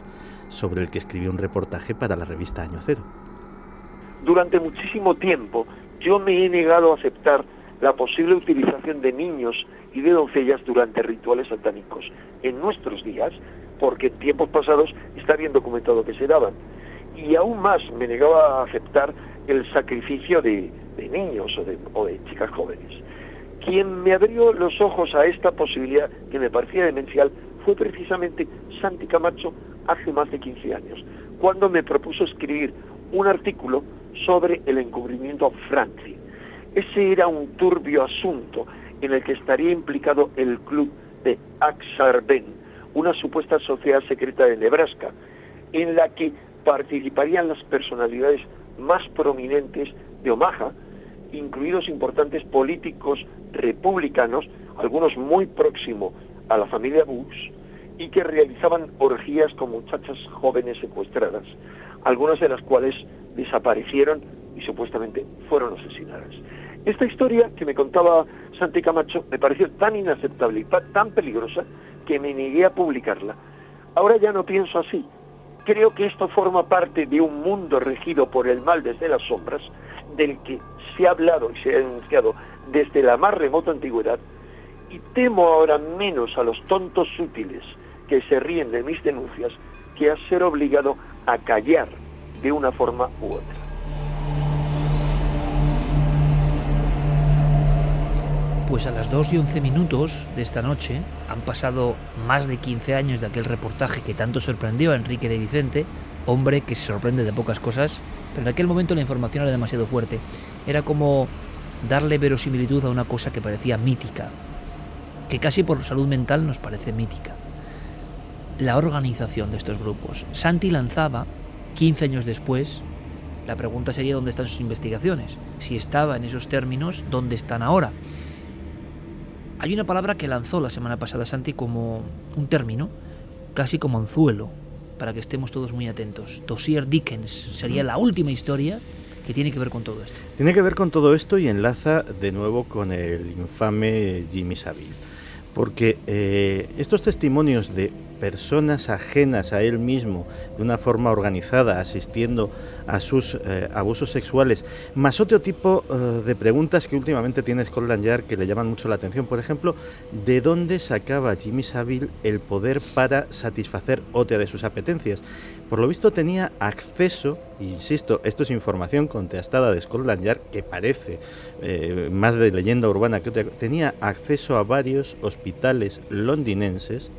sobre el que escribió un reportaje para la revista Año Cero. Durante muchísimo tiempo yo me he negado a aceptar la posible utilización de niños y de doncellas durante rituales satánicos en nuestros días, porque en tiempos pasados está bien documentado que se daban. Y aún más me negaba a aceptar el sacrificio de, de niños o de, o de chicas jóvenes. Quien me abrió los ojos a esta posibilidad que me parecía demencial fue precisamente Santi Camacho hace más de quince años, cuando me propuso escribir un artículo sobre el encubrimiento a Franklin. Ese era un turbio asunto en el que estaría implicado el club de Ak-Sar-Ben, una supuesta sociedad secreta de Nebraska, en la que participarían las personalidades más prominentes de Omaha, incluidos importantes políticos republicanos, algunos muy próximos a la familia Bush, y que realizaban orgías con muchachas jóvenes secuestradas, algunas de las cuales desaparecieron y supuestamente fueron asesinadas. Esta historia que me contaba Santi Camacho me pareció tan inaceptable y tan peligrosa que me negué a publicarla. Ahora ya no pienso así. Creo que esto forma parte de un mundo regido por el mal desde las sombras, del que se ha hablado y se ha denunciado desde la más remota antigüedad, y temo ahora menos a los tontos útiles que se ríen de mis denuncias que a ser obligado a callar de una forma u otra. Pues a las dos y once minutos de esta noche han pasado más de quince años de aquel reportaje que tanto sorprendió a Enrique de Vicente, hombre que se sorprende de pocas cosas, pero en aquel momento la información era demasiado fuerte. Era como darle verosimilitud a una cosa que parecía mítica, que casi por salud mental nos parece mítica. La organización de estos grupos. Santi lanzaba, quince años después, la pregunta sería ¿dónde están sus investigaciones? Si estaba en esos términos, ¿dónde están ahora? Hay una palabra que lanzó la semana pasada Santi como un término, casi como anzuelo, para que estemos todos muy atentos. Dossier Dickens sería la última historia que tiene que ver con todo esto. Tiene que ver con todo esto y enlaza de nuevo con el infame Jimmy Savile. Porque eh, estos testimonios de personas ajenas a él mismo, de una forma organizada, asistiendo a sus eh, abusos sexuales, más otro tipo eh, de preguntas que últimamente tiene Scotland Yard que le llaman mucho la atención. Por ejemplo, ¿de dónde sacaba Jimmy Savile el poder para satisfacer otra de sus apetencias? Por lo visto tenía acceso, insisto, esto es información contrastada de Scotland Yard, que parece eh, más de leyenda urbana que otra, tenía acceso a varios hospitales londinenses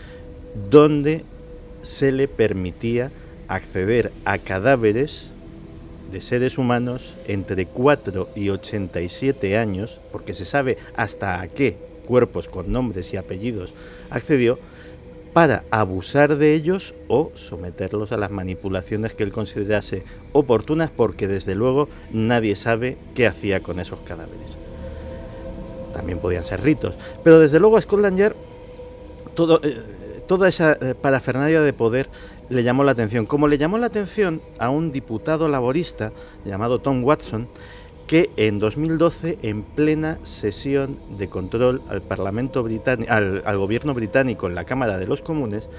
donde se le permitía acceder a cadáveres de seres humanos entre cuatro y ochenta y siete años, porque se sabe hasta a qué cuerpos con nombres y apellidos accedió, para abusar de ellos o someterlos a las manipulaciones que él considerase oportunas, porque desde luego nadie sabe qué hacía con esos cadáveres. También podían ser ritos, pero desde luego a Scotland Yard todo, eh, toda esa eh, parafernalia de poder le llamó la atención, como le llamó la atención a un diputado laborista llamado Tom Watson, que en dos mil doce, en plena sesión de control al Parlamento británico, al, al gobierno británico en la Cámara de los Comunes,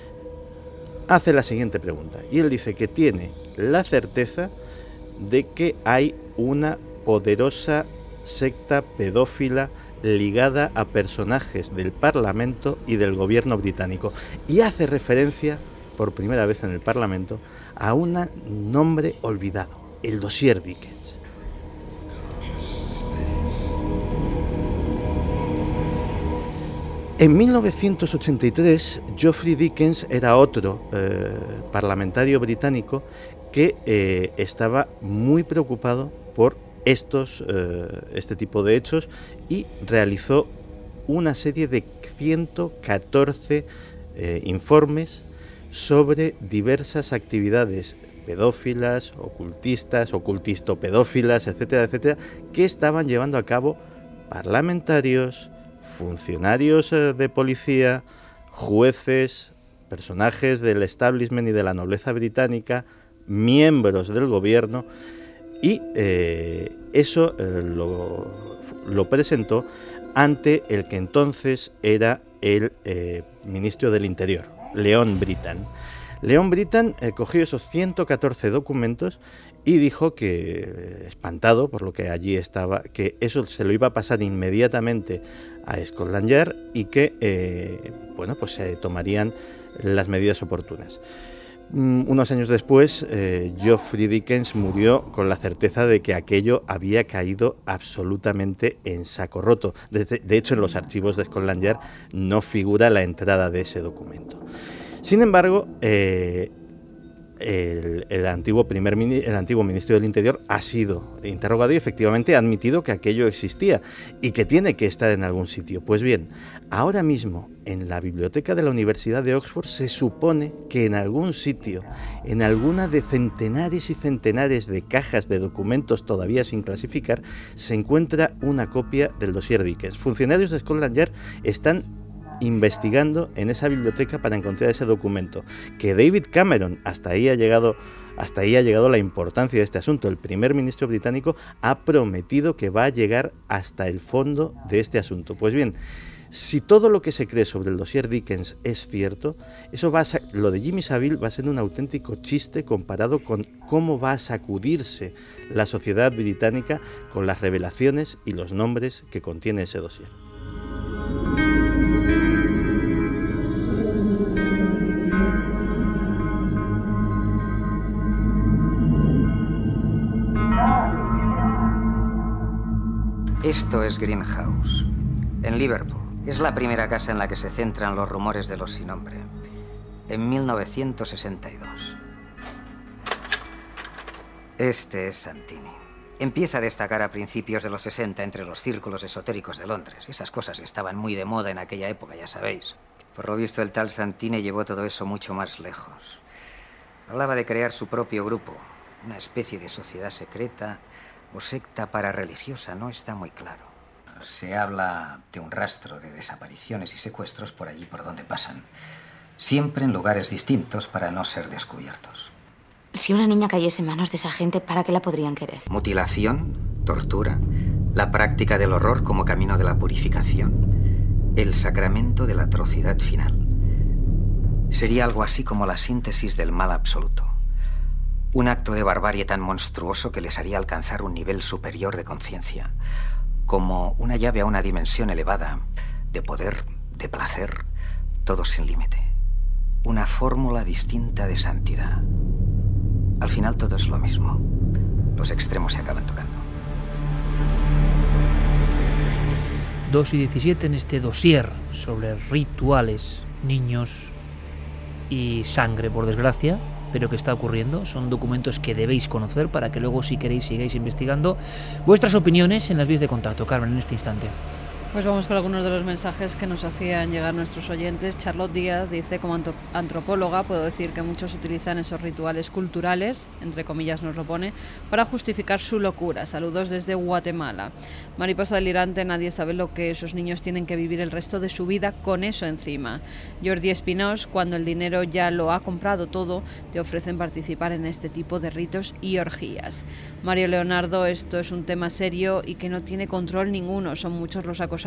hace la siguiente pregunta. Y él dice que tiene la certeza de que hay una poderosa secta pedófila ligada a personajes del Parlamento y del gobierno británico. Y hace referencia, por primera vez en el Parlamento, a un nombre olvidado, el Dossier Dickens. En mil novecientos ochenta y tres, Geoffrey Dickens era otro eh, parlamentario británico que eh, estaba muy preocupado por estos, eh, este tipo de hechos y realizó una serie de ciento catorce eh, informes sobre diversas actividades pedófilas, ocultistas, ocultisto-pedófilas, etcétera, etcétera, que estaban llevando a cabo parlamentarios, funcionarios de policía, jueces, personajes del establishment y de la nobleza británica, miembros del gobierno, y eh, eso eh, lo, lo presentó ante el que entonces era el eh, ministro del Interior, Leon Brittan. Leon Brittan eh, cogió esos ciento catorce documentos y dijo que, eh, espantado por lo que allí estaba, que eso se lo iba a pasar inmediatamente a Scotland Yard y que eh, bueno, pues se tomarían las medidas oportunas. Mm, unos años después, eh, Geoffrey Dickens murió con la certeza de que aquello había caído absolutamente en saco roto. De, de hecho, en los archivos de Scotland Yard no figura la entrada de ese documento. Sin embargo, eh, el, el, antiguo primer, el antiguo ministro del Interior ha sido interrogado y efectivamente ha admitido que aquello existía y que tiene que estar en algún sitio. Pues bien, ahora mismo en la biblioteca de la Universidad de Oxford se supone que en algún sitio, en alguna de centenares y centenares de cajas de documentos todavía sin clasificar, se encuentra una copia del dossier Dickens. Funcionarios de Scotland Yard están investigando en esa biblioteca para encontrar ese documento, que David Cameron, hasta ahí ha llegado, hasta ahí ha llegado la importancia de este asunto. El primer ministro británico ha prometido que va a llegar hasta el fondo de este asunto. Pues bien, si todo lo que se cree sobre el dossier Dickens es cierto, eso va a sa- lo de Jimmy Savile va a ser un auténtico chiste comparado con cómo va a sacudirse la sociedad británica con las revelaciones y los nombres que contiene ese dossier. Esto es Greenhouse, en Liverpool. Es la primera casa en la que se centran los rumores de los sin nombre. En mil novecientos sesenta y dos. Este es Santini. Empieza a destacar a principios de los sesenta entre los círculos esotéricos de Londres. Esas cosas estaban muy de moda en aquella época, ya sabéis. Por lo visto, el tal Santini llevó todo eso mucho más lejos. Hablaba de crear su propio grupo, una especie de sociedad secreta o secta parareligiosa, no está muy claro. Se habla de un rastro de desapariciones y secuestros por allí por donde pasan. Siempre en lugares distintos para no ser descubiertos. Si una niña cayese en manos de esa gente, ¿para qué la podrían querer? Mutilación, tortura, la práctica del horror como camino de la purificación, el sacramento de la atrocidad final. Sería algo así como la síntesis del mal absoluto. Un acto de barbarie tan monstruoso que les haría alcanzar un nivel superior de conciencia, como una llave a una dimensión elevada, de poder, de placer, todo sin límite. Una fórmula distinta de santidad. Al final todo es lo mismo. Los extremos se acaban tocando. dos y diecisiete en este dossier sobre rituales, niños y sangre, por desgracia, pero que está ocurriendo. Son documentos que debéis conocer para que luego, si queréis, sigáis investigando. Vuestras opiniones en las vías de contacto, Carmen, en este instante. Pues vamos con algunos de los mensajes que nos hacían llegar nuestros oyentes. Charlotte Díaz dice: como antropóloga puedo decir que muchos utilizan esos rituales culturales, entre comillas nos lo pone, para justificar su locura. Saludos desde Guatemala. Mariposa delirante: nadie sabe lo que esos niños tienen que vivir el resto de su vida con eso encima. Jordi Espinós: cuando el dinero ya lo ha comprado todo, te ofrecen participar en este tipo de ritos y orgías. Mario Leonardo: esto es un tema serio y que no tiene control ninguno, son muchos los acosadores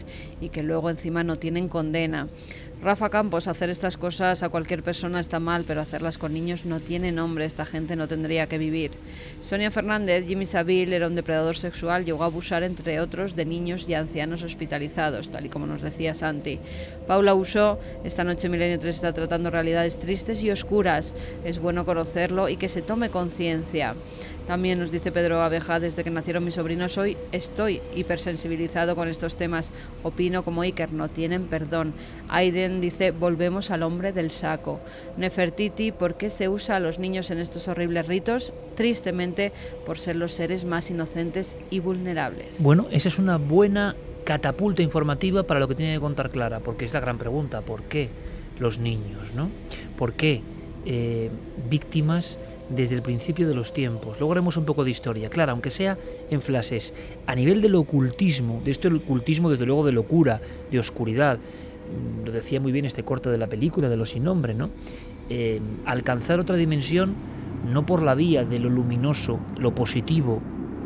y que luego encima no tienen condena. Rafa Campos: hacer estas cosas a cualquier persona está mal, pero hacerlas con niños no tiene nombre, esta gente no tendría que vivir. Sonia Fernández: Jimmy Savile era un depredador sexual, llegó a abusar entre otros de niños y ancianos hospitalizados, tal y como nos decía Santi. Paula Usó: esta noche Milenio tres está tratando realidades tristes y oscuras, es bueno conocerlo y que se tome conciencia. También nos dice Pedro Abeja: desde que nacieron mis sobrinos hoy estoy hipersensibilizado con estos temas. Opino como Iker, no tienen perdón. Aiden dice: volvemos al hombre del saco. Nefertiti: ¿por qué se usa a los niños en estos horribles ritos? Tristemente, por ser los seres más inocentes y vulnerables. Bueno, esa es una buena catapulta informativa para lo que tiene que contar Clara, porque es la gran pregunta: ¿por qué los niños, no? ¿Por qué eh, víctimas desde el principio de los tiempos? Luego haremos un poco de historia, claro, aunque sea en flashes. A nivel del ocultismo, de esto el ocultismo desde luego de locura, de oscuridad, lo decía muy bien este corte de la película de Los sin nombre, ¿no? Eh, alcanzar otra dimensión no por la vía de lo luminoso, lo positivo,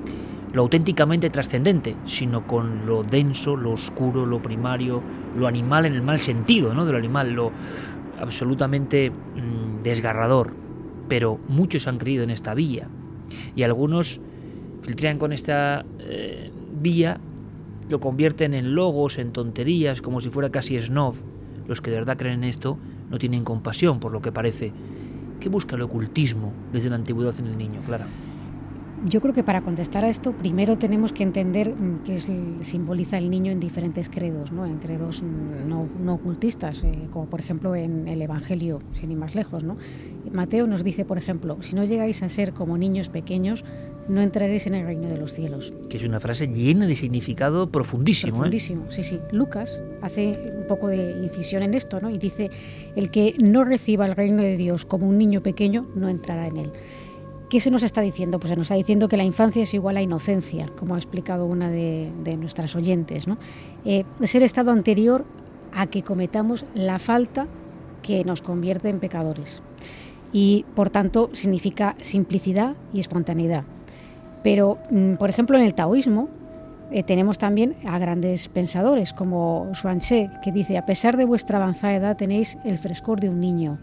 lo auténticamente trascendente, sino con lo denso, lo oscuro, lo primario, lo animal en el mal sentido, ¿no? De lo animal, lo absolutamente mmm, desgarrador, pero muchos han creído en esta vía y algunos filtran con esta eh, vía, lo convierten en logos, en tonterías, como si fuera casi snob. Los que de verdad creen en esto no tienen compasión, por lo que parece. ¿Qué busca el ocultismo desde la antigüedad en el niño, Clara? Yo creo que para contestar a esto, primero tenemos que entender qué es, simboliza el niño en diferentes credos, ¿no? En credos no, no ocultistas, eh, como por ejemplo en el Evangelio, sin ir más lejos, ¿no? Mateo nos dice, por ejemplo, si no llegáis a ser como niños pequeños, no entraréis en el reino de los cielos. Que es una frase llena de significado profundísimo. Profundísimo, ¿eh? sí, sí. Lucas hace un poco de incisión en esto, ¿no? Y dice, el que no reciba el reino de Dios como un niño pequeño, no entrará en él. ¿Qué se nos está diciendo? Pues se nos está diciendo que la infancia es igual a inocencia, como ha explicado una de, de nuestras oyentes, ¿no? Eh, es el estado anterior a que cometamos la falta que nos convierte en pecadores. Y, por tanto, significa simplicidad y espontaneidad. Pero, por ejemplo, en el taoísmo eh, tenemos también a grandes pensadores como Xuanzé, que dice, a pesar de vuestra avanzada edad tenéis el frescor de un niño.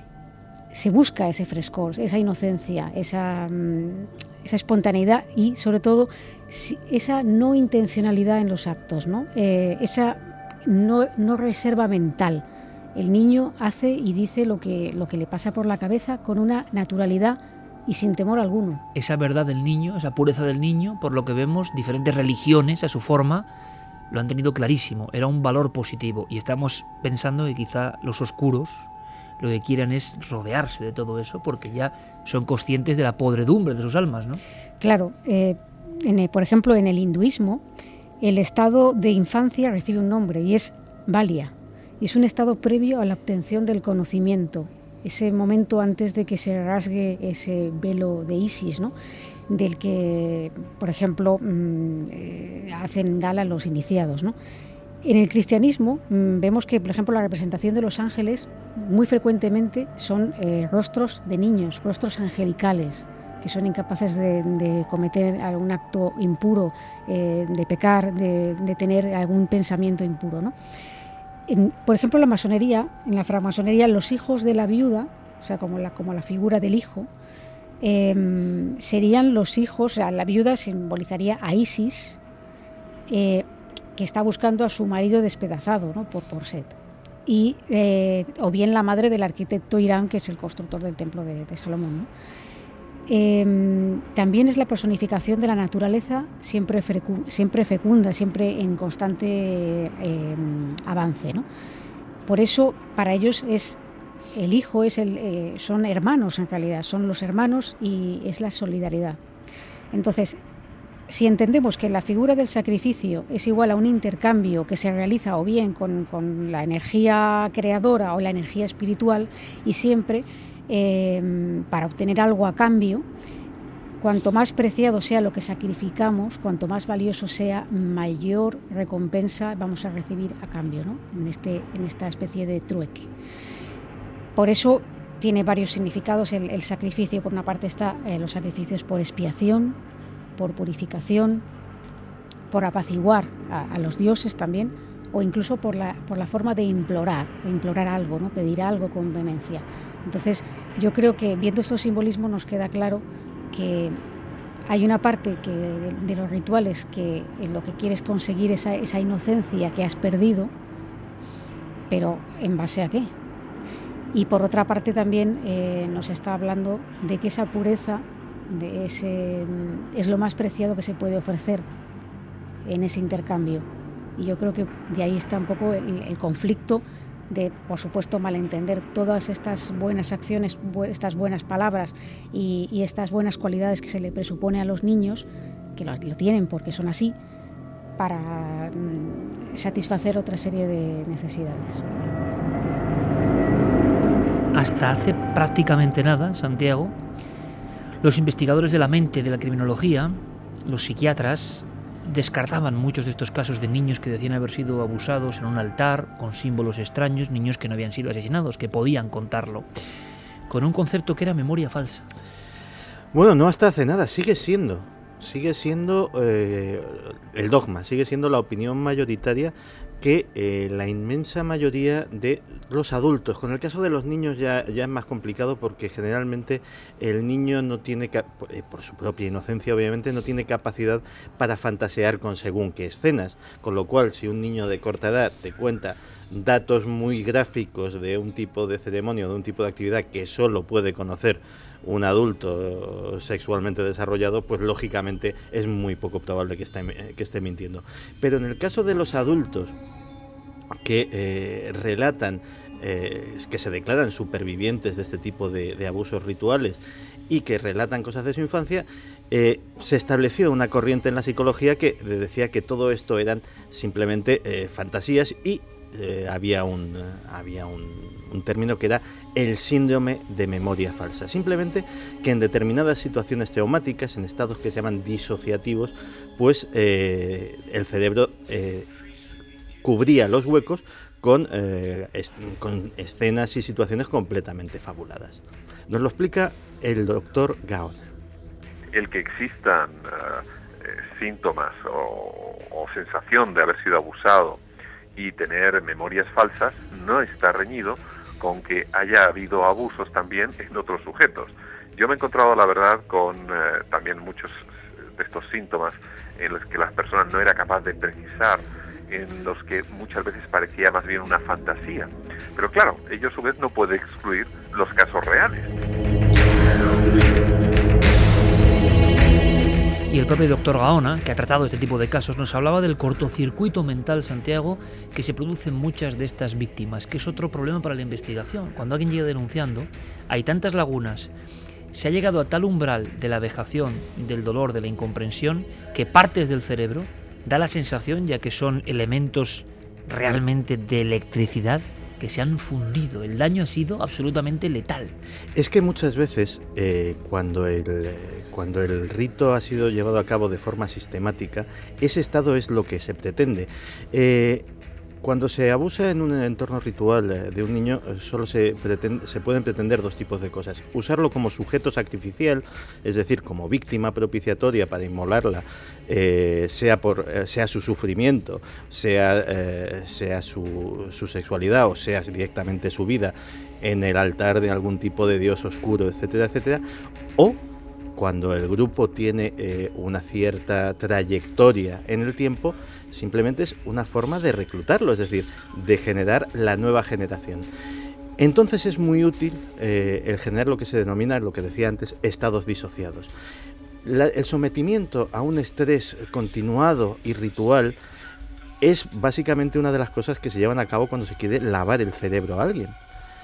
Se busca ese frescor, esa inocencia, esa, esa espontaneidad y, sobre todo, esa no intencionalidad en los actos, ¿no? Eh, esa no, no reserva mental. El niño hace y dice lo que, lo que le pasa por la cabeza con una naturalidad y sin temor alguno. Esa verdad del niño, esa pureza del niño, por lo que vemos, diferentes religiones a su forma lo han tenido clarísimo. Era un valor positivo y estamos pensando que quizá los oscuros lo que quieran es rodearse de todo eso porque ya son conscientes de la podredumbre de sus almas, ¿no? Claro, eh, en el, por ejemplo, en el hinduismo, el estado de infancia recibe un nombre y es Balya. Y es un estado previo a la obtención del conocimiento, ese momento antes de que se rasgue ese velo de Isis, ¿no? Del que, por ejemplo, mmm, eh, hacen gala los iniciados, ¿no? En el cristianismo mmm, vemos que, por ejemplo, la representación de los ángeles muy frecuentemente son eh, rostros de niños, rostros angelicales, que son incapaces de, de cometer algún acto impuro, eh, de pecar, de, de tener algún pensamiento impuro, ¿no? En, por ejemplo, en la masonería, en la francmasonería, los hijos de la viuda, o sea, como la, como la figura del hijo, eh, serían los hijos, o sea, la viuda simbolizaría a Isis, eh, que está buscando a su marido despedazado, ¿no? por, por Set. Y, eh, o bien la madre del arquitecto Irán, que es el constructor del templo de, de Salomón, ¿no? Eh, también es la personificación de la naturaleza siempre, frecu- siempre fecunda, siempre en constante eh, avance, ¿no? Por eso, para ellos es el hijo, es el, eh, son hermanos en realidad, son los hermanos y es la solidaridad. Entonces, si entendemos que la figura del sacrificio es igual a un intercambio que se realiza o bien con, con la energía creadora o la energía espiritual y siempre eh, para obtener algo a cambio, cuanto más preciado sea lo que sacrificamos, cuanto más valioso sea, mayor recompensa vamos a recibir a cambio, ¿no? en, este, en esta especie de trueque. Por eso tiene varios significados el, el sacrificio. Por una parte está eh, los sacrificios por expiación, por purificación, por apaciguar a, a los dioses también, o incluso por la, por la forma de implorar, de implorar algo, ¿no? Pedir algo con vehemencia. Entonces, yo creo que viendo estos simbolismos nos queda claro que hay una parte que, de, de los rituales que en lo que quieres conseguir esa, esa inocencia que has perdido, pero ¿en base a qué? Y por otra parte también eh, nos está hablando de que esa pureza de ese, es lo más preciado que se puede ofrecer en ese intercambio. Y yo creo que de ahí está un poco el, el conflicto de, por supuesto, malentender todas estas buenas acciones, bu- estas buenas palabras y, y estas buenas cualidades que se le presupone a los niños, que lo, lo tienen porque son así, para mm, satisfacer otra serie de necesidades. Hasta hace prácticamente nada, Santiago, los investigadores de la mente, de la criminología, los psiquiatras, descartaban muchos de estos casos de niños que decían haber sido abusados en un altar, con símbolos extraños, niños que no habían sido asesinados, que podían contarlo, con un concepto que era memoria falsa. Bueno, no hasta hace nada, sigue siendo, sigue siendo eh, el dogma, sigue siendo la opinión mayoritaria que eh, la inmensa mayoría de los adultos. Con el caso de los niños ya, ya es más complicado, porque generalmente el niño no tiene, por su propia inocencia obviamente, no tiene capacidad para fantasear con según qué escenas, con lo cual si un niño de corta edad te cuenta datos muy gráficos de un tipo de ceremonia, de un tipo de actividad que solo puede conocer un adulto sexualmente desarrollado, pues lógicamente es muy poco probable que esté, que esté mintiendo. Pero en el caso de los adultos que eh, relatan, eh, que se declaran supervivientes de este tipo de, de abusos rituales y que relatan cosas de su infancia, eh, se estableció una corriente en la psicología que decía que todo esto eran simplemente eh, fantasías, y eh, había un había un, un término que era el síndrome de memoria falsa. Simplemente que en determinadas situaciones traumáticas, en estados que se llaman disociativos, pues eh, el cerebro eh, cubría los huecos con, eh, es, con escenas y situaciones completamente fabuladas. Nos lo explica el doctor Gaona. El que existan uh, eh, síntomas o, o sensación de haber sido abusado y tener memorias falsas no está reñido con que haya habido abusos también en otros sujetos. Yo me he encontrado, la verdad, con eh, también muchos de estos síntomas en los que las personas no era capaz de precisar, en los que muchas veces parecía más bien una fantasía. Pero claro, ello a su vez no puede excluir los casos reales. Y el propio doctor Gaona, que ha tratado este tipo de casos, nos hablaba del cortocircuito mental, Santiago, que se produce en muchas de estas víctimas, que es otro problema para la investigación. Cuando alguien llega denunciando, hay tantas lagunas, se ha llegado a tal umbral de la vejación, del dolor, de la incomprensión, que partes del cerebro da la sensación, ya que son elementos realmente de electricidad, que se han fundido. El daño ha sido absolutamente letal. Es que muchas veces eh, cuando, el, eh, cuando el rito ha sido llevado a cabo de forma sistemática, ese estado es lo que se pretende. Eh, Cuando se abusa en un entorno ritual de un niño, solo se, pretende, se pueden pretender dos tipos de cosas. Usarlo como sujeto sacrificial, es decir, como víctima propiciatoria para inmolarla, eh, sea por eh, sea su sufrimiento, sea, eh, sea su, su sexualidad o sea directamente su vida en el altar de algún tipo de dios oscuro, etcétera, etcétera, o cuando el grupo tiene eh, una cierta trayectoria en el tiempo, simplemente es una forma de reclutarlo, es decir, de generar la nueva generación. Entonces es muy útil eh, el generar lo que se denomina, lo que decía antes, estados disociados. La, el sometimiento a un estrés continuado y ritual es básicamente una de las cosas que se llevan a cabo cuando se quiere lavar el cerebro a alguien.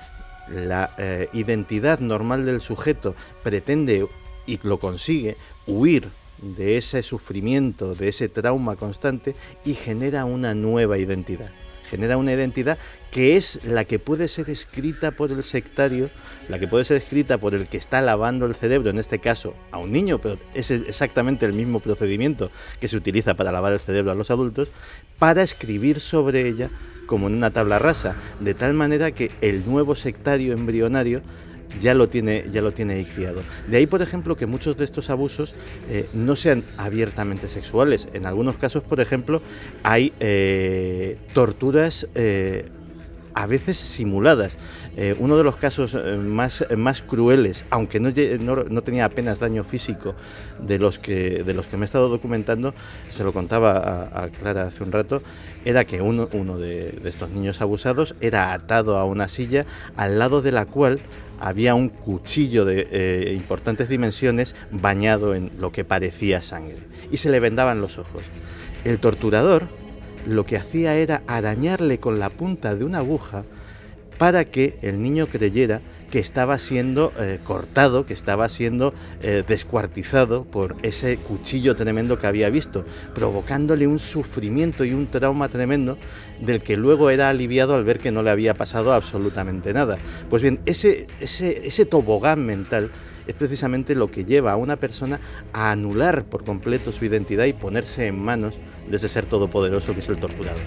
La eh, identidad normal del sujeto pretende, y lo consigue, huir de ese sufrimiento, de ese trauma constante, y genera una nueva identidad. Genera una identidad que es la que puede ser escrita por el sectario, la que puede ser escrita por el que está lavando el cerebro, en este caso a un niño, pero es exactamente el mismo procedimiento que se utiliza para lavar el cerebro a los adultos, para escribir sobre ella como en una tabla rasa, de tal manera que el nuevo sectario embrionario ya lo tiene ya lo tiene ahí criado. De ahí, por ejemplo, que muchos de estos abusos eh, no sean abiertamente sexuales. En algunos casos, por ejemplo, hay eh, torturas eh, a veces simuladas. Eh, uno de los casos eh, más, más crueles, aunque no, no, no tenía apenas daño físico, de los que de los que me he estado documentando, se lo contaba a, a Clara hace un rato, era que uno, uno de, de estos niños abusados era atado a una silla al lado de la cual había un cuchillo de eh, importantes dimensiones bañado en lo que parecía sangre, y se le vendaban los ojos. El torturador lo que hacía era arañarle con la punta de una aguja para que el niño creyera que estaba siendo eh, cortado, que estaba siendo eh, descuartizado por ese cuchillo tremendo que había visto, provocándole un sufrimiento y un trauma tremendo del que luego era aliviado al ver que no le había pasado absolutamente nada. Pues bien, ese, ese, ese tobogán mental es precisamente lo que lleva a una persona a anular por completo su identidad y ponerse en manos de ese ser todopoderoso que es el torturador.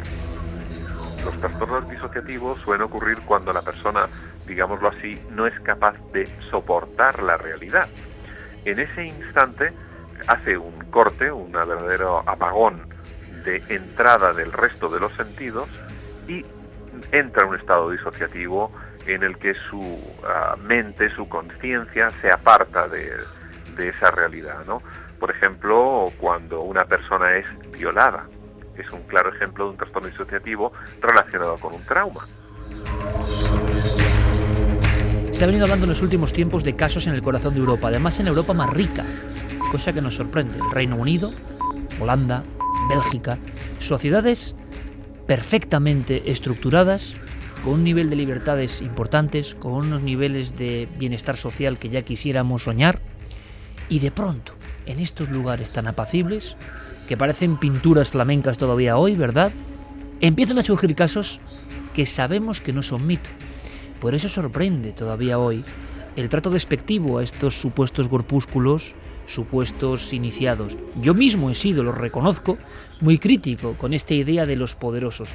Los trastornos disociativos suelen ocurrir cuando la persona, digámoslo así, no es capaz de soportar la realidad. En ese instante hace un corte, un verdadero apagón de entrada del resto de los sentidos y entra en un estado disociativo en el que su uh, mente, su conciencia se aparta de, de esa realidad, ¿no? Por ejemplo, cuando una persona es violada, es un claro ejemplo de un trastorno disociativo relacionado con un trauma. Se ha venido hablando en los últimos tiempos de casos en el corazón de Europa, además en Europa más rica, cosa que nos sorprende. El Reino Unido, Holanda, Bélgica, sociedades perfectamente estructuradas, con un nivel de libertades importantes, con unos niveles de bienestar social que ya quisiéramos soñar, y de pronto, en estos lugares tan apacibles, que parecen pinturas flamencas todavía hoy, ¿verdad?, empiezan a surgir casos que sabemos que no son mito. Por eso sorprende todavía hoy el trato despectivo a estos supuestos corpúsculos, supuestos iniciados. Yo mismo he sido, lo reconozco, muy crítico con esta idea de los poderosos.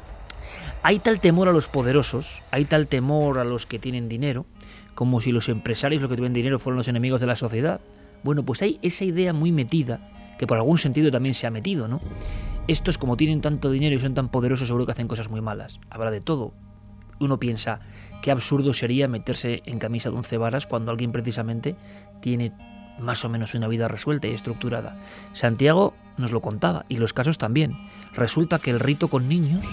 Hay tal temor a los poderosos, hay tal temor a los que tienen dinero, como si los empresarios, los que tienen dinero, fueran los enemigos de la sociedad. Bueno, pues hay esa idea muy metida, que por algún sentido también se ha metido, ¿no? Estos, como tienen tanto dinero y son tan poderosos, seguro que hacen cosas muy malas. Habrá de todo. Uno piensa, qué absurdo sería meterse en camisa de once varas cuando alguien precisamente tiene más o menos una vida resuelta y estructurada. Santiago nos lo contaba, y los casos también. Resulta que el rito con niños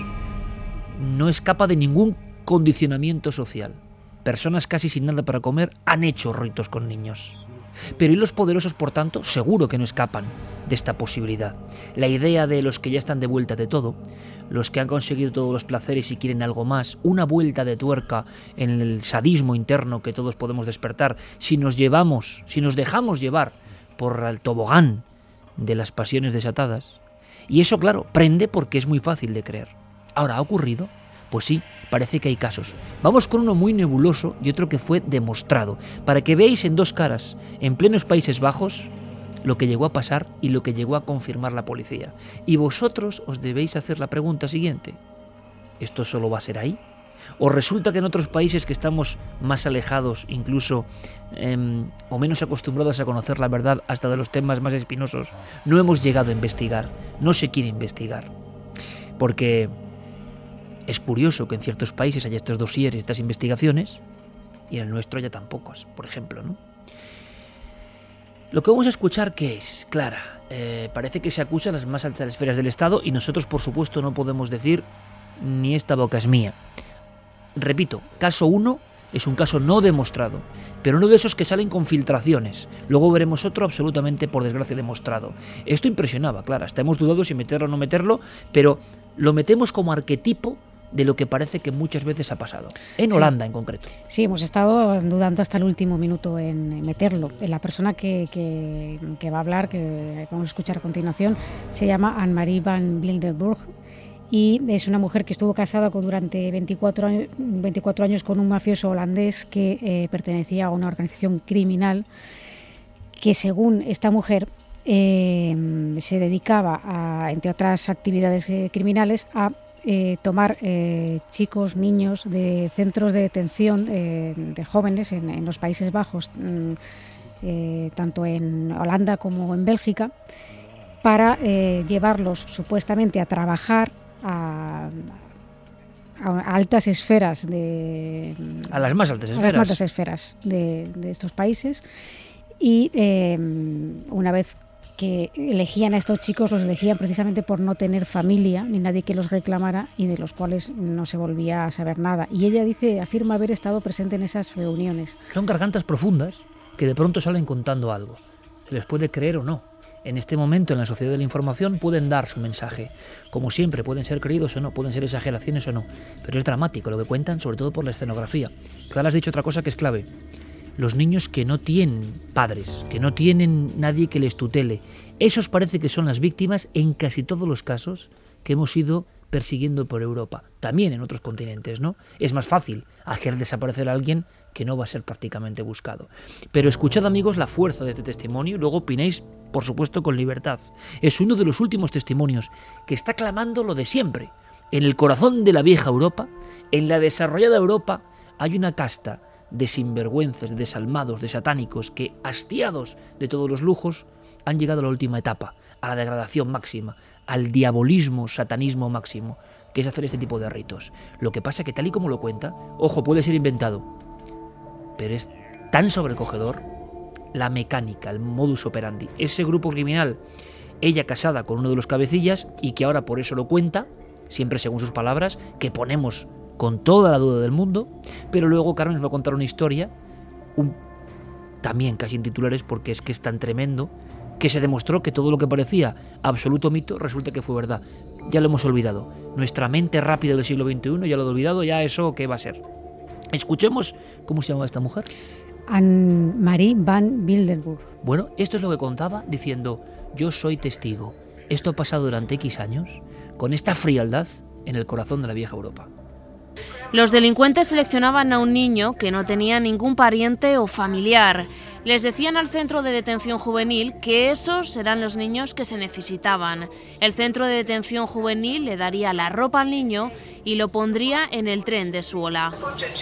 no escapa de ningún condicionamiento social. Personas casi sin nada para comer han hecho ritos con niños. Pero ¿y los poderosos, por tanto? Seguro que no escapan de esta posibilidad. La idea de los que ya están de vuelta de todo, los que han conseguido todos los placeres y quieren algo más, una vuelta de tuerca en el sadismo interno que todos podemos despertar, si nos llevamos, si nos dejamos llevar por el tobogán de las pasiones desatadas. Y eso, claro, prende porque es muy fácil de creer. Ahora, ¿ha ocurrido? Pues sí, parece que hay casos. Vamos con uno muy nebuloso y otro que fue demostrado, para que veáis en dos caras, en plenos Países Bajos, lo que llegó a pasar y lo que llegó a confirmar la policía. Y vosotros os debéis hacer la pregunta siguiente: ¿esto solo va a ser ahí? ¿O resulta que en otros países que estamos más alejados, incluso, eh, o menos acostumbrados a conocer la verdad hasta de los temas más espinosos, no hemos llegado a investigar, no se quiere investigar? Porque es curioso que en ciertos países haya estos dosieres, estas investigaciones, y en el nuestro haya tan pocos, por ejemplo, ¿no? Lo que vamos a escuchar, ¿qué es? Clara, eh, parece que se acusa a las más altas esferas del Estado y nosotros, por supuesto, no podemos decir ni esta boca es mía. Repito, caso uno es un caso no demostrado, pero uno de esos que salen con filtraciones. Luego veremos otro absolutamente, por desgracia, demostrado. Esto impresionaba, Clara, hasta hemos dudado si meterlo o no meterlo, pero lo metemos como arquetipo de lo que parece que muchas veces ha pasado, en sí. Holanda en concreto. Sí, hemos estado dudando hasta el último minuto en meterlo. La persona que, que, que va a hablar, que vamos a escuchar a continuación, se llama Anne-Marie van Wildenburg y es una mujer que estuvo casada con, durante veinticuatro años, veinticuatro años con un mafioso holandés que eh, pertenecía a una organización criminal que, según esta mujer, eh, se dedicaba, a, entre otras actividades eh, criminales, a Eh, tomar eh, chicos, niños de centros de detención eh, de jóvenes en, en los Países Bajos, eh, tanto en Holanda como en Bélgica, para eh, llevarlos supuestamente a trabajar a, a altas esferas de a las más altas esferas, a las más altas esferas de, de estos países, y eh, una vez que elegían a estos chicos, los elegían precisamente por no tener familia ni nadie que los reclamara y de los cuales no se volvía a saber nada. Y ella dice, afirma haber estado presente en esas reuniones. Son gargantas profundas que de pronto salen contando algo. Se les puede creer o no. En este momento, en la sociedad de la información, pueden dar su mensaje. Como siempre, pueden ser creídos o no, pueden ser exageraciones o no. Pero es dramático lo que cuentan, sobre todo por la escenografía. Clara, has dicho otra cosa que es clave. Los niños que no tienen padres, que no tienen nadie que les tutele, esos parece que son las víctimas en casi todos los casos que hemos ido persiguiendo por Europa, también en otros continentes, ¿no? Es más fácil hacer desaparecer a alguien que no va a ser prácticamente buscado. Pero escuchad, amigos, la fuerza de este testimonio y luego opinéis, por supuesto, con libertad. Es uno de los últimos testimonios que está clamando lo de siempre. En el corazón de la vieja Europa, en la desarrollada Europa, hay una casta de sinvergüenzas, de desalmados, de satánicos, que, hastiados de todos los lujos, han llegado a la última etapa, a la degradación máxima, al diabolismo, satanismo máximo, que es hacer este tipo de ritos. Lo que pasa es que tal y como lo cuenta, ojo, puede ser inventado, pero es tan sobrecogedor la mecánica, el modus operandi. Ese grupo criminal, ella casada con uno de los cabecillas y que ahora por eso lo cuenta, siempre según sus palabras, que ponemos con toda la duda del mundo, pero luego Carmen nos va a contar una historia, un, también casi en titulares, porque es que es tan tremendo, que se demostró que todo lo que parecía absoluto mito resulta que fue verdad. Ya lo hemos olvidado. Nuestra mente rápida del siglo veintiuno ya lo ha olvidado, ya eso ¿qué va a ser? Escuchemos cómo se llama esta mujer. Anne-Marie van Wildenburg. Bueno, esto es lo que contaba diciendo, yo soy testigo. Esto ha pasado durante X años, con esta frialdad en el corazón de la vieja Europa. Los delincuentes seleccionaban a un niño que no tenía ningún pariente o familiar. Les decían al centro de detención juvenil que esos eran los niños que se necesitaban. El centro de detención juvenil le daría la ropa al niño y lo pondría en el tren de Zwolle.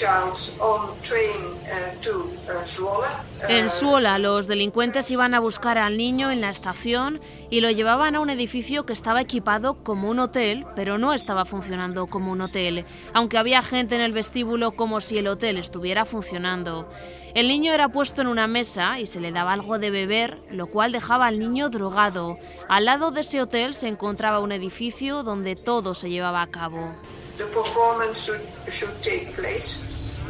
En Zwolle, los delincuentes iban a buscar al niño en la estación y lo llevaban a un edificio que estaba equipado como un hotel, pero no estaba funcionando como un hotel, aunque había gente en el vestíbulo como si el hotel estuviera funcionando. El niño era puesto en una mesa y se le daba algo de beber, lo cual dejaba al niño drogado. Al lado de ese hotel se encontraba un edificio donde todo se llevaba a cabo. The performance should, should take place.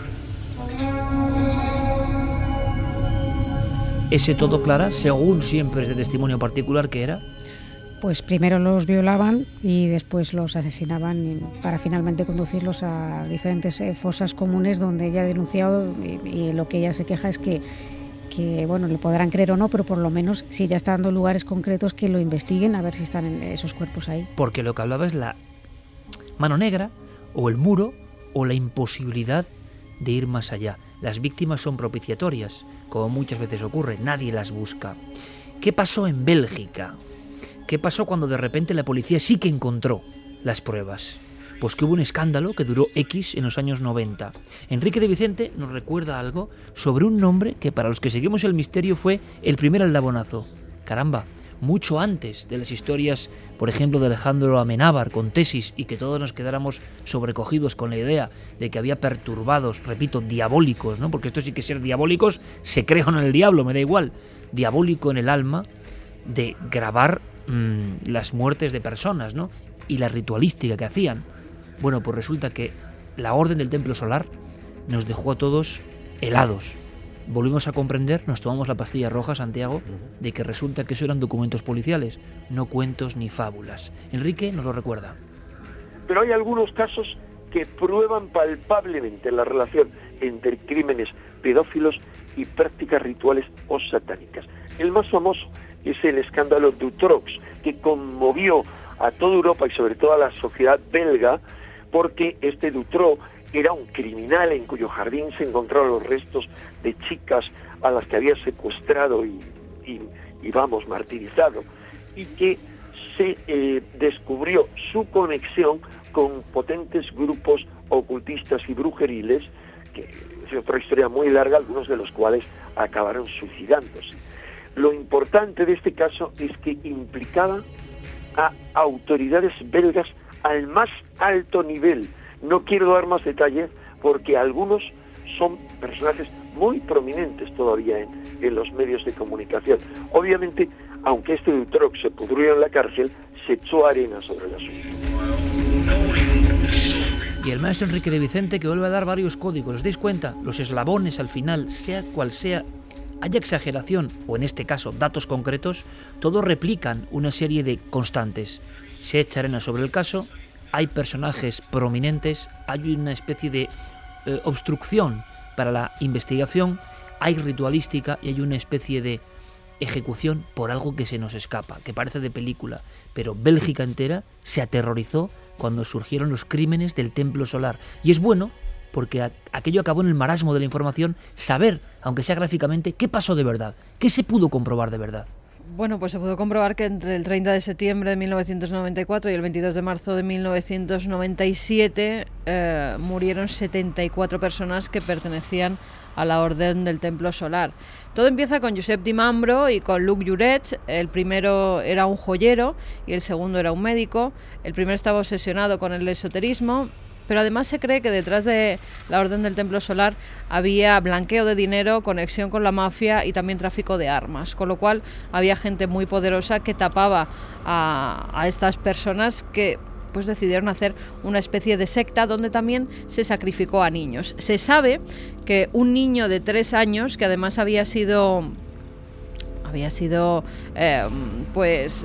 Ese todo, Clara, según siempre ese testimonio particular que era. Pues primero los violaban y después los asesinaban para finalmente conducirlos a diferentes fosas comunes donde ella ha denunciado y, y lo que ella se queja es que, que, bueno, le podrán creer o no, pero por lo menos si ya está dando lugares concretos que lo investiguen a ver si están en esos cuerpos ahí. Porque lo que hablaba es la mano negra o el muro o la imposibilidad de ir más allá. Las víctimas son propiciatorias, como muchas veces ocurre, nadie las busca. ¿Qué pasó en Bélgica? ¿Qué pasó cuando de repente la policía sí que encontró las pruebas? Pues que hubo un escándalo que duró X en los años noventa. Enrique de Vicente nos recuerda algo sobre un nombre que para los que seguimos el misterio fue el primer aldabonazo. Caramba, mucho antes de las historias, por ejemplo, de Alejandro Amenábar con Tesis y que todos nos quedáramos sobrecogidos con la idea de que había perturbados, repito, diabólicos, ¿no? Porque esto sí que ser diabólicos, se crean en el diablo, me da igual, diabólico en el alma de grabar mmm, las muertes de personas, ¿no? Y la ritualística que hacían. Bueno, pues resulta que la Orden del Templo Solar nos dejó a todos helados. Volvimos a comprender, nos tomamos la pastilla roja, Santiago, de que resulta que eso eran documentos policiales, no cuentos ni fábulas. Enrique nos lo recuerda. Pero hay algunos casos que prueban palpablemente la relación entre crímenes pedófilos y prácticas rituales o satánicas. El más famoso es el escándalo Dutroux, que conmovió a toda Europa y sobre todo a la sociedad belga, porque este Dutroux era un criminal en cuyo jardín se encontraron los restos de chicas a las que había secuestrado y, y, y vamos, martirizado, y que se eh, descubrió su conexión con potentes grupos ocultistas y brujeriles, que es otra historia muy larga, algunos de los cuales acabaron suicidándose. Lo importante de este caso es que implicaba a autoridades belgas al más alto nivel. No quiero dar más detalles porque algunos son personajes muy prominentes todavía en, en los medios de comunicación. Obviamente, aunque este Dutroux se pudrió en la cárcel, se echó arena sobre el asunto. Y el maestro Enrique de Vicente, que vuelve a dar varios códigos. ¿Os dais cuenta? Los eslabones al final, sea cual sea, haya exageración, o en este caso datos concretos, todos replican una serie de constantes. Se echa arena sobre el caso, hay personajes prominentes, hay una especie de eh, obstrucción para la investigación, hay ritualística y hay una especie de ejecución por algo que se nos escapa, que parece de película, pero Bélgica entera se aterrorizó cuando surgieron los crímenes del Templo Solar. Y es bueno, porque a, aquello acabó en el marasmo de la información, saber, aunque sea gráficamente, qué pasó de verdad, qué se pudo comprobar de verdad. Bueno, pues se pudo comprobar que entre el treinta de septiembre de mil novecientos noventa y cuatro y el veintidós de marzo de mil novecientos noventa y siete eh, murieron setenta y cuatro personas que pertenecían a la Orden del Templo Solar. Todo empieza con Josep Di Mambro y con Luc Lloret. El primero era un joyero y el segundo era un médico. El primero estaba obsesionado con el esoterismo, pero además se cree que detrás de la Orden del Templo Solar había blanqueo de dinero, conexión con la mafia y también tráfico de armas, con lo cual había gente muy poderosa que tapaba a, a estas personas que pues decidieron hacer una especie de secta donde también se sacrificó a niños. Se sabe que un niño de tres años, que además había sido había sido eh, pues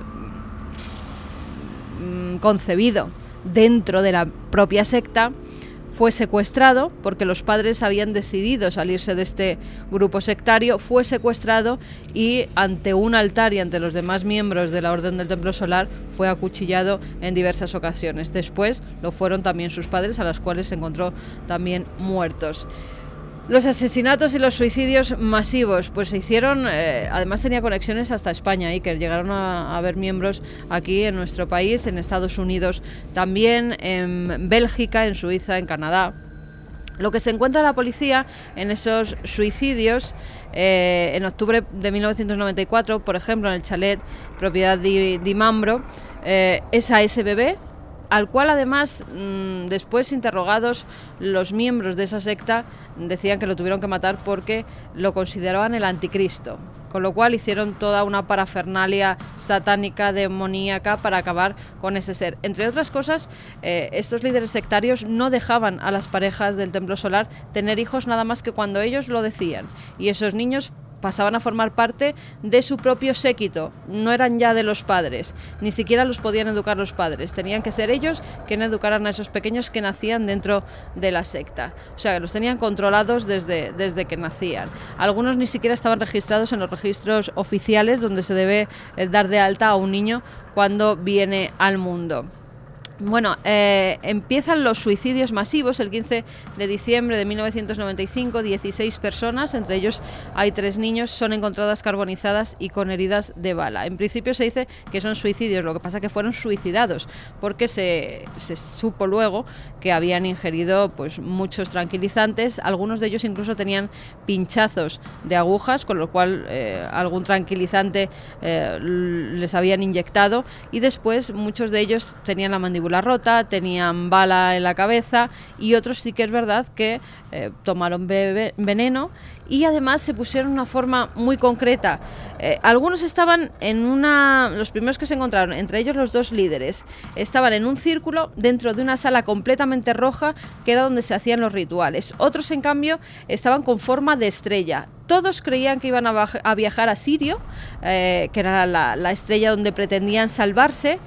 concebido dentro de la propia secta, fue secuestrado porque los padres habían decidido salirse de este grupo sectario, fue secuestrado y ante un altar y ante los demás miembros de la Orden del Templo Solar fue acuchillado en diversas ocasiones. Después lo fueron también sus padres, a los cuales se encontró también muertos. Los asesinatos y los suicidios masivos pues se hicieron, eh, además tenía conexiones hasta España, y que llegaron a, a haber miembros aquí en nuestro país, en Estados Unidos también, en Bélgica, en Suiza, en Canadá. Lo que se encuentra la policía en esos suicidios, eh, en octubre de mil novecientos noventa y cuatro, por ejemplo, en el chalet propiedad de Di Mambro, eh, es a ese bebé, al cual además mmm, después interrogados los miembros de esa secta decían que lo tuvieron que matar porque lo consideraban el anticristo, con lo cual hicieron toda una parafernalia satánica, demoníaca, para acabar con ese ser. Entre otras cosas, eh, estos líderes sectarios no dejaban a las parejas del Templo Solar tener hijos nada más que cuando ellos lo decían, y esos niños pasaban a formar parte de su propio séquito, no eran ya de los padres, ni siquiera los podían educar los padres, tenían que ser ellos quienes educaran a esos pequeños que nacían dentro de la secta, o sea, que los tenían controlados desde, desde que nacían. Algunos ni siquiera estaban registrados en los registros oficiales donde se debe dar de alta a un niño cuando viene al mundo. Bueno, eh, empiezan los suicidios masivos el quince de diciembre de mil novecientos noventa y cinco. dieciséis personas, entre ellos hay tres niños, son encontradas carbonizadas y con heridas de bala. En principio se dice que son suicidios, lo que pasa que fueron suicidados porque se, se supo luego que habían ingerido pues muchos tranquilizantes. Algunos de ellos incluso tenían pinchazos de agujas, con lo cual eh, algún tranquilizante eh, les habían inyectado, y después muchos de ellos tenían la mandíbula rota, tenían bala en la cabeza, y otros sí que es verdad que eh, tomaron bebe, veneno y además se pusieron una forma muy concreta. Eh, algunos estaban en una, los primeros que se encontraron, entre ellos los dos líderes, estaban en un círculo dentro de una sala completamente roja que era donde se hacían los rituales. Otros, en cambio, estaban con forma de estrella. Todos creían que iban a, a viajar a Sirio, eh, que era la, la estrella donde pretendían salvarse.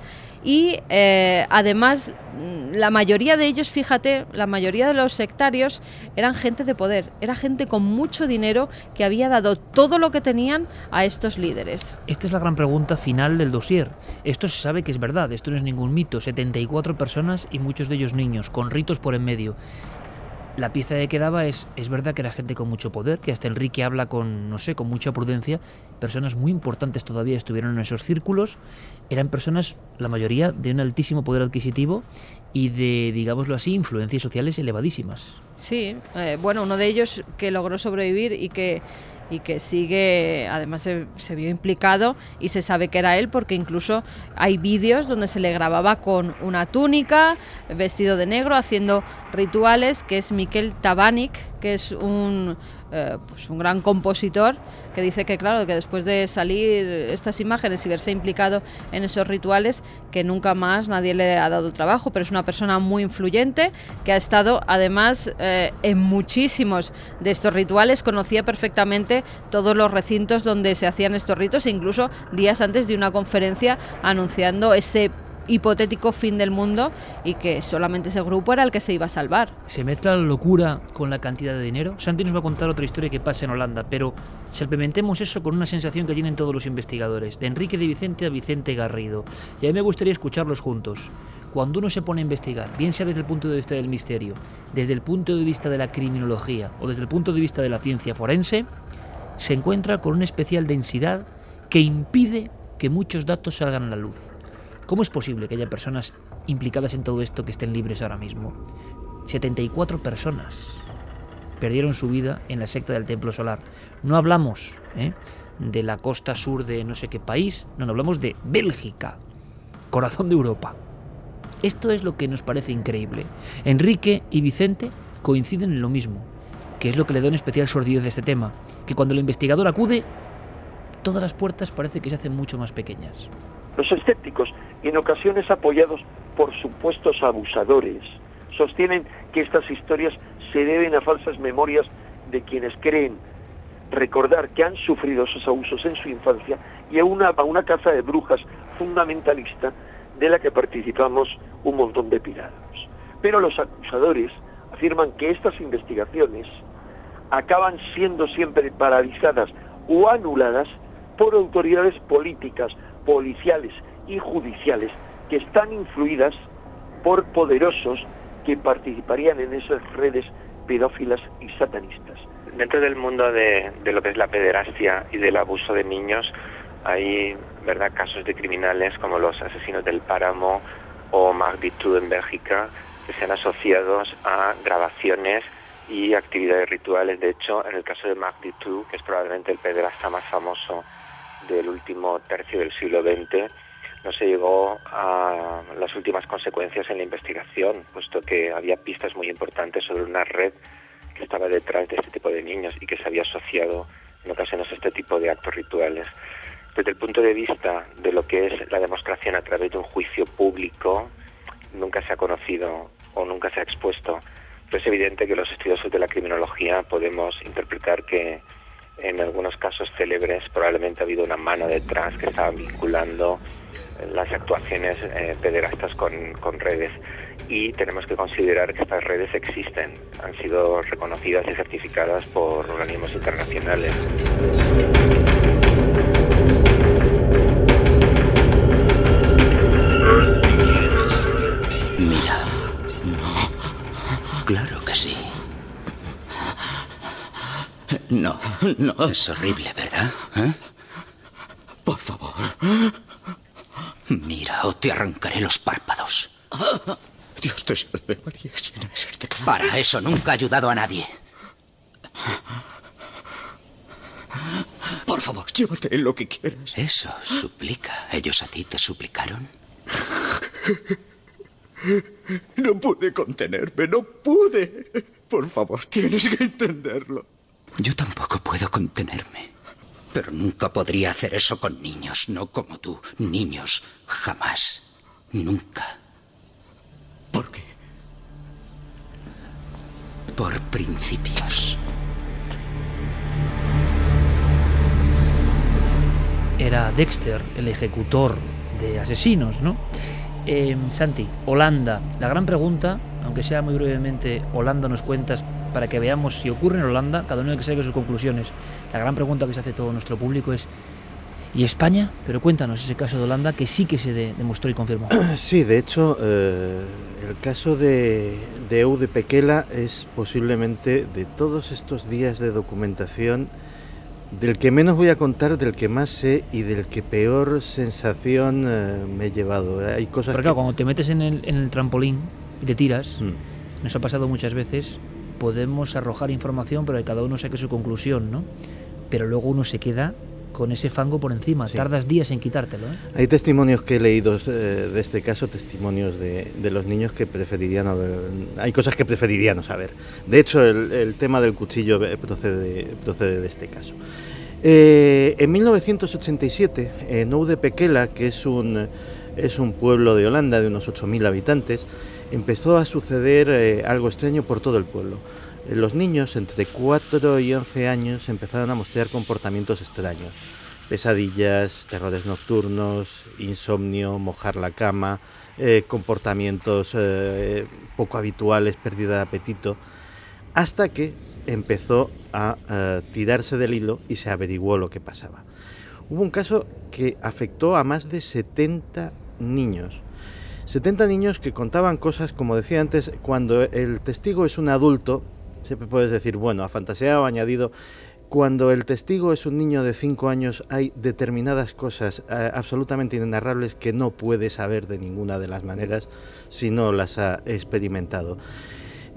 Y eh, además la mayoría de ellos, fíjate, la mayoría de los sectarios eran gente de poder, era gente con mucho dinero que había dado todo lo que tenían a estos líderes. Esta es la gran pregunta final del dossier. Esto se sabe que es verdad, esto no es ningún mito. setenta y cuatro personas y muchos de ellos niños, con ritos por en medio. La pieza que quedaba es, es verdad que era gente con mucho poder, que hasta Enrique habla con, no sé, con mucha prudencia. Personas muy importantes todavía estuvieron en esos círculos. Eran personas, la mayoría, de un altísimo poder adquisitivo y de, digámoslo así, influencias sociales elevadísimas. Sí, eh, bueno, uno de ellos que logró sobrevivir y que y que sigue, además se, se vio implicado y se sabe que era él porque incluso hay vídeos donde se le grababa con una túnica, vestido de negro, haciendo rituales, que es Miquel Tabànic, que es un, eh, pues un gran compositor, que dice que claro, que después de salir estas imágenes y verse implicado en esos rituales, que nunca más nadie le ha dado trabajo, pero es una persona muy influyente, que ha estado además eh, en muchísimos de estos rituales, conocía perfectamente todos los recintos donde se hacían estos ritos, e incluso días antes de una conferencia anunciando ese hipotético fin del mundo y que solamente ese grupo era el que se iba a salvar. Se mezcla la locura con la cantidad de dinero. Santi nos va a contar otra historia que pasa en Holanda, pero salpimentemos eso con una sensación que tienen todos los investigadores, de Enrique de Vicente a Vicente Garrido. Y a mí me gustaría escucharlos juntos. Cuando uno se pone a investigar, bien sea desde el punto de vista del misterio, desde el punto de vista de la criminología o desde el punto de vista de la ciencia forense, se encuentra con una especial densidad que impide que muchos datos salgan a la luz. ¿Cómo es posible que haya personas implicadas en todo esto que estén libres ahora mismo? setenta y cuatro personas. perdieron su vida en la secta del Templo Solar. No hablamos ¿eh? de la costa sur de no sé qué país, no, no hablamos de Bélgica, corazón de Europa. Esto es lo que nos parece increíble. Enrique y Vicente coinciden en lo mismo, que es lo que le da una especial sordidez a este tema, que cuando el investigador acude, todas las puertas parece que se hacen mucho más pequeñas. Los escépticos, en ocasiones apoyados por supuestos abusadores, sostienen que estas historias se deben a falsas memorias de quienes creen recordar que han sufrido esos abusos en su infancia y a una, a una caza de brujas fundamentalista de la que participamos un montón de pirados. Pero los acusadores afirman que estas investigaciones acaban siendo siempre paralizadas o anuladas por autoridades políticas, policiales y judiciales que están influidas por poderosos que participarían en esas redes pedófilas y satanistas. Dentro del mundo de, de lo que es la pederastia y del abuso de niños hay, ¿verdad?, casos de criminales como los asesinos del Páramo o Marc Dutroux en Bélgica que se han asociado a grabaciones y actividades rituales. De hecho, en el caso de Marc Dutroux, que es probablemente el pederasta más famoso del último tercio del siglo veinte, no se llegó a las últimas consecuencias en la investigación, puesto que había pistas muy importantes sobre una red que estaba detrás de este tipo de niños y que se había asociado en ocasiones a este tipo de actos rituales. Desde el punto de vista de lo que es la demostración a través de un juicio público, nunca se ha conocido o nunca se ha expuesto. Pero es evidente que los estudiosos de la criminología podemos interpretar que en algunos casos célebres probablemente ha habido una mano detrás que estaba vinculando las actuaciones eh, pederastas con, con redes, y tenemos que considerar que estas redes existen, han sido reconocidas y certificadas por organismos internacionales. Mira, no, claro que sí. No, no. Es horrible, ¿verdad? ¿Eh? Por favor. Mira, o te arrancaré los párpados. Dios te salve, María. Para eso nunca ha ayudado a nadie. Por favor, llévate lo que quieras. Eso, suplica. ¿Ellos a ti te suplicaron? No pude contenerme, no pude. Por favor, tienes que entenderlo. Yo tampoco puedo contenerme. Pero nunca podría hacer eso con niños, no como tú. Niños, jamás. Nunca. ¿Por qué? Por principios. Era Dexter, el ejecutor de asesinos, ¿no? Eh, Santi, Holanda. La gran pregunta, aunque sea muy brevemente, Holanda nos cuentas para que veamos si ocurre en Holanda, cada uno que saque sus conclusiones. La gran pregunta que se hace todo nuestro público es: ¿y España? Pero cuéntanos ese caso de Holanda que sí que se de, demostró y confirmó. Sí, de hecho, eh, el caso de, de Eude Pekela es posiblemente de todos estos días de documentación del que menos voy a contar, del que más sé y del que peor sensación eh, me he llevado. Hay cosas Pero claro, que... cuando te metes en el, en el trampolín y te tiras, mm. nos ha pasado muchas veces, podemos arrojar información, pero que cada uno saque su conclusión, ¿no? Pero luego uno se queda con ese fango por encima, sí. Tardas días en quitártelo, ¿eh? Hay testimonios que he leído eh, de este caso, testimonios de, de los niños que preferirían no ver, hay cosas que preferirían no saber. De hecho, el, el tema del cuchillo procede, procede de este caso. Eh, en mil novecientos ochenta y siete, en Oude Pekela, que es un, es un pueblo de Holanda de unos ocho mil habitantes, empezó a suceder eh, algo extraño por todo el pueblo. Los niños entre cuatro y once años empezaron a mostrar comportamientos extraños. Pesadillas, terrores nocturnos, insomnio, mojar la cama, eh, comportamientos eh, poco habituales, pérdida de apetito, hasta que empezó a eh, tirarse del hilo y se averiguó lo que pasaba. Hubo un caso que afectó a más de setenta niños. setenta niños que contaban cosas, como decía antes, cuando el testigo es un adulto, siempre puedes decir, bueno, ha fantaseado, ha añadido. Cuando el testigo es un niño de cinco años, hay determinadas cosas eh, absolutamente inenarrables que no puede saber de ninguna de las maneras si no las ha experimentado.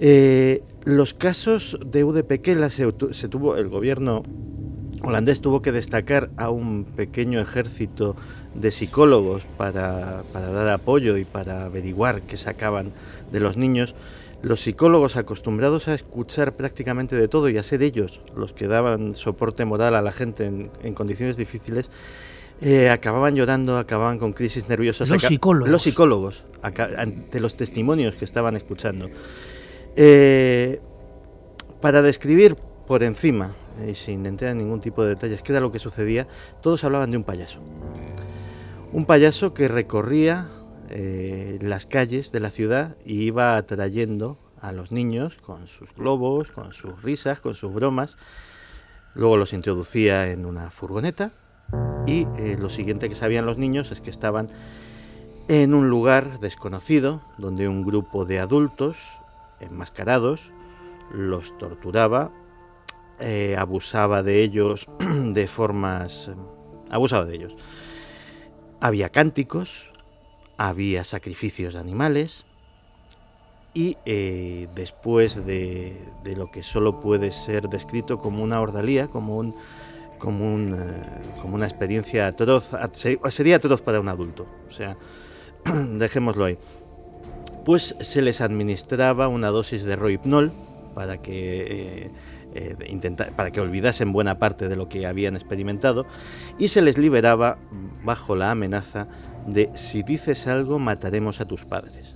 Eh, los casos de U D P K se, se tuvo, el gobierno holandés tuvo que destacar a un pequeño ejército de psicólogos para, para dar apoyo y para averiguar qué sacaban de los niños. Los psicólogos, acostumbrados a escuchar prácticamente de todo y a ser ellos los que daban soporte moral a la gente en, en condiciones difíciles, eh, acababan llorando, acababan con crisis nerviosas. Los psicólogos. Los psicólogos, ante los testimonios que estaban escuchando. Eh, para describir por encima y sin entrar en ningún tipo de detalles qué era lo que sucedía, todos hablaban de un payaso. Un payaso que recorría eh, las calles de la ciudad y iba atrayendo a los niños con sus globos, con sus risas, con sus bromas. Luego los introducía en una furgoneta y eh, lo siguiente que sabían los niños es que estaban en un lugar desconocido donde un grupo de adultos enmascarados los torturaba, eh, abusaba de ellos de formas... Eh, abusaba de ellos. Había cánticos, había sacrificios de animales y eh, después de, de lo que solo puede ser descrito como una ordalía, como un como un eh, como una experiencia atroz, sería atroz para un adulto, o sea, dejémoslo ahí. Pues se les administraba una dosis de rohypnol para que eh, eh, intentar, para que olvidasen buena parte de lo que habían experimentado, y se les liberaba bajo la amenaza de: si dices algo mataremos a tus padres.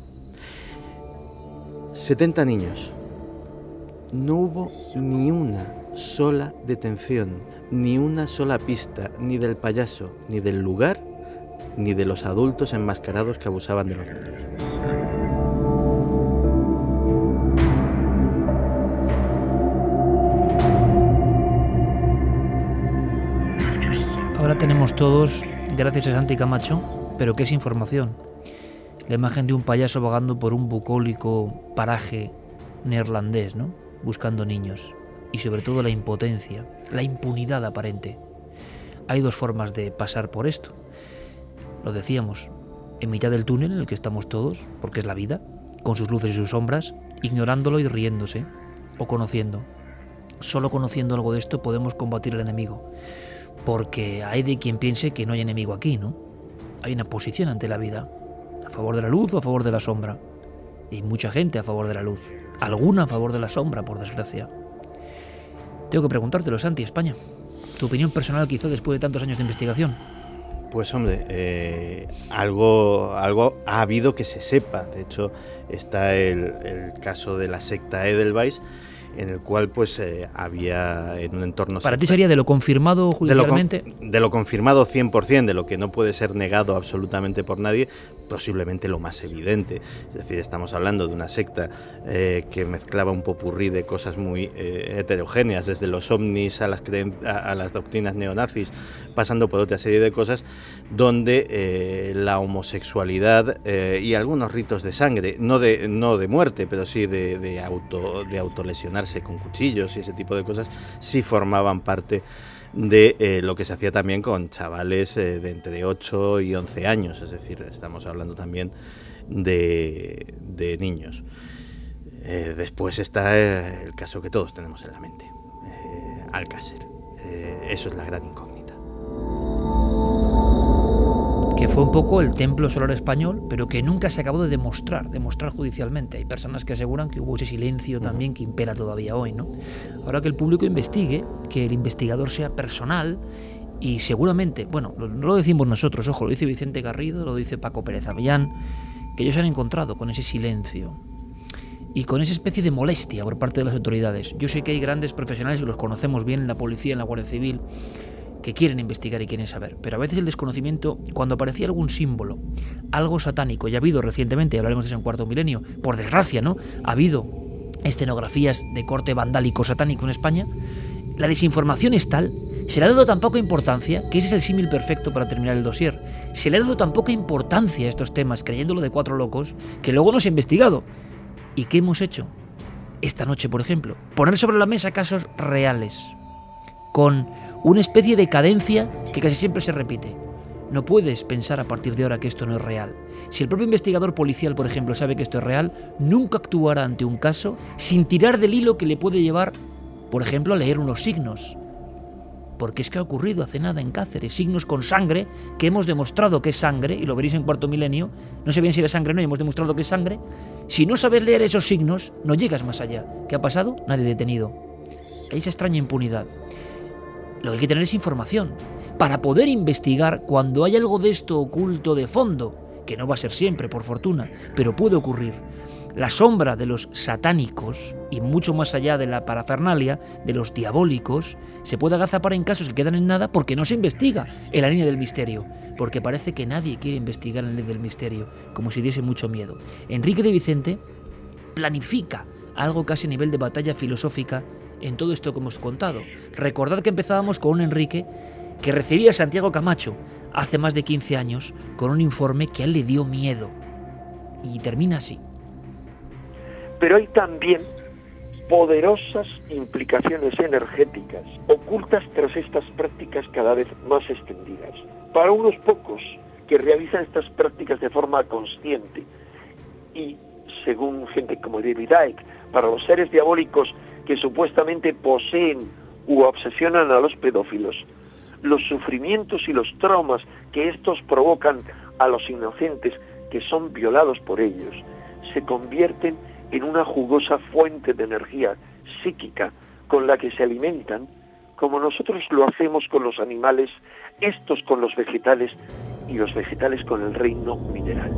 setenta niños. No hubo ni una sola detención, ni una sola pista, ni del payaso, ni del lugar, ni de los adultos enmascarados que abusaban de los niños. Ahora tenemos todos, gracias a Santi Camacho, pero ¿qué es información? La imagen de un payaso vagando por un bucólico paraje neerlandés, ¿no? Buscando niños. Y sobre todo la impotencia, la impunidad aparente. Hay dos formas de pasar por esto. Lo decíamos, en mitad del túnel en el que estamos todos, porque es la vida, con sus luces y sus sombras, ignorándolo y riéndose, o conociendo. Solo conociendo algo de esto podemos combatir al enemigo. Porque hay de quien piense que no hay enemigo aquí, ¿no? Hay una posición ante la vida, a favor de la luz o a favor de la sombra. Y hay mucha gente a favor de la luz, alguna a favor de la sombra, por desgracia. Tengo que preguntártelo, Santi, España. Tu opinión personal quizá después de tantos años de investigación. Pues hombre, eh, algo, algo ha habido que se sepa. De hecho, está el, el caso de la secta Edelweiss, en el cual pues eh, había en un entorno... ¿Para ti sería de lo confirmado judicialmente? De lo, de lo confirmado cien por ciento, de lo que no puede ser negado absolutamente por nadie, posiblemente lo más evidente. Es decir, estamos hablando de una secta eh, que mezclaba un popurrí de cosas muy eh, heterogéneas, desde los ovnis a las, creen- a, a las doctrinas neonazis, pasando por otra serie de cosas, donde eh, la homosexualidad eh, y algunos ritos de sangre, no de, no de muerte, pero sí de, de, auto, de autolesionarse con cuchillos y ese tipo de cosas, sí formaban parte de eh, lo que se hacía también con chavales eh, de entre ocho y once años, es decir, estamos hablando también de, de niños. Eh, después está eh, el caso que todos tenemos en la mente, eh, Alcácer. Eh, eso es la gran incógnita. Que fue un poco el templo solar español, pero que nunca se acabó de demostrar, demostrar judicialmente. Hay personas que aseguran que hubo ese silencio también que impera todavía hoy, ¿no? Ahora que el público investigue, que el investigador sea personal y seguramente, bueno, no lo decimos nosotros, ojo, lo dice Vicente Garrido, lo dice Paco Pérez Avellán, que ellos se han encontrado con ese silencio y con esa especie de molestia por parte de las autoridades. Yo sé que hay grandes profesionales que los conocemos bien en la policía, en la Guardia Civil, que quieren investigar y quieren saber, pero a veces el desconocimiento, cuando aparecía algún símbolo, algo satánico, y ha habido recientemente, y hablaremos de eso en Cuarto Milenio, por desgracia, ¿no? Ha habido escenografías de corte vandálico satánico en España, la desinformación es tal, se le ha dado tan poca importancia, que ese es el símil perfecto para terminar el dossier, se le ha dado tan poca importancia a estos temas, creyéndolo de cuatro locos, que luego no se ha investigado. ¿Y qué hemos hecho? Esta noche, por ejemplo, poner sobre la mesa casos reales, con una especie de cadencia que casi siempre se repite. No puedes pensar a partir de ahora que esto no es real. Si el propio investigador policial, por ejemplo, sabe que esto es real, nunca actuará ante un caso sin tirar del hilo que le puede llevar, por ejemplo, a leer unos signos. Porque es que ha ocurrido hace nada en Cáceres, signos con sangre, que hemos demostrado que es sangre, y lo veréis en Cuarto Milenio, no sé bien si era sangre o no, y hemos demostrado que es sangre. Si no sabes leer esos signos, no llegas más allá. ¿Qué ha pasado? Nadie detenido. Hay esa extraña impunidad. Lo que hay que tener es información, para poder investigar cuando hay algo de esto oculto de fondo, que no va a ser siempre, por fortuna, pero puede ocurrir. La sombra de los satánicos, y mucho más allá de la parafernalia, de los diabólicos, se puede agazapar en casos que quedan en nada porque no se investiga en la línea del misterio, porque parece que nadie quiere investigar en la línea del misterio, como si diese mucho miedo. Enrique de Vicente planifica algo casi a nivel de batalla filosófica en todo esto que hemos contado. Recordad que empezábamos con un Enrique que recibía a Santiago Camacho hace más de quince años con un informe que a él le dio miedo. Y termina así. Pero hay también poderosas implicaciones energéticas ocultas tras estas prácticas cada vez más extendidas. Para unos pocos que realizan estas prácticas de forma consciente y, según gente como David Icke, para los seres diabólicos que supuestamente poseen u obsesionan a los pedófilos, los sufrimientos y los traumas que estos provocan a los inocentes que son violados por ellos se convierten en una jugosa fuente de energía psíquica con la que se alimentan, como nosotros lo hacemos con los animales, estos con los vegetales y los vegetales con el reino mineral.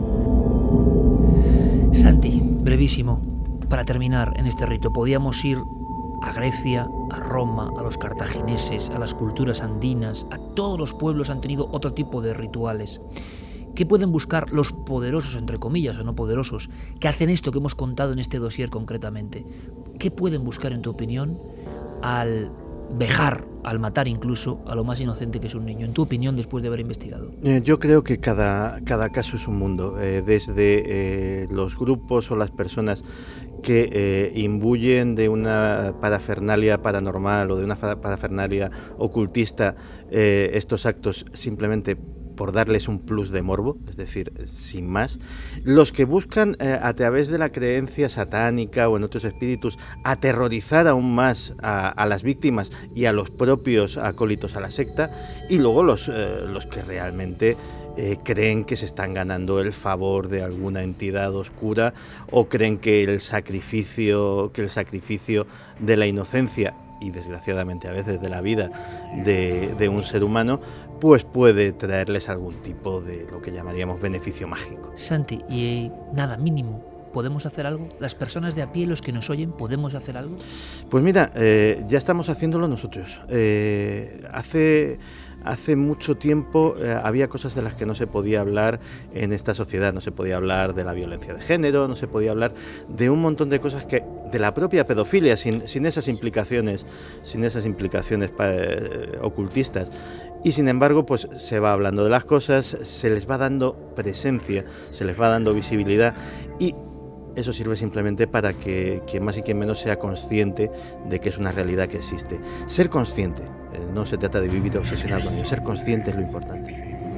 Santi, brevísimo, para terminar en este rito, podíamos ir a Grecia, a Roma, a los cartagineses, a las culturas andinas, a todos los pueblos han tenido otro tipo de rituales. ¿Qué pueden buscar los poderosos, entre comillas, o no poderosos, que hacen esto que hemos contado en este dossier concretamente? ¿Qué pueden buscar, en tu opinión, al vejar, al matar incluso, a lo más inocente que es un niño? En tu opinión, después de haber investigado. Eh, yo creo que cada, cada caso es un mundo, eh, desde eh, los grupos o las personas que eh, imbuyen de una parafernalia paranormal o de una parafernalia ocultista eh, estos actos simplemente por darles un plus de morbo, es decir, sin más. Los que buscan eh, a través de la creencia satánica o en otros espíritus aterrorizar aún más a, a las víctimas y a los propios acólitos a la secta, y luego los, eh, los que realmente eh, creen que se están ganando el favor de alguna entidad oscura, o creen que el sacrificio, que el sacrificio de la inocencia y desgraciadamente a veces de la vida de, de un ser humano, pues puede traerles algún tipo de lo que llamaríamos beneficio mágico. Santi, y nada, mínimo, ¿podemos hacer algo? ¿Las personas de a pie, los que nos oyen, podemos hacer algo? Pues mira, eh, ya estamos haciéndolo nosotros. Eh, hace... Hace mucho tiempo eh, había cosas de las que no se podía hablar en esta sociedad. No se podía hablar de la violencia de género, no se podía hablar de un montón de cosas que, de la propia pedofilia, sin, sin esas implicaciones, sin esas implicaciones eh, ocultistas. Y sin embargo, pues se va hablando de las cosas, se les va dando presencia, se les va dando visibilidad, y eso sirve simplemente para que quien más y quien menos sea consciente de que es una realidad que existe. Ser consciente, eh, no se trata de vivir obsesionado con ello, ser consciente es lo importante.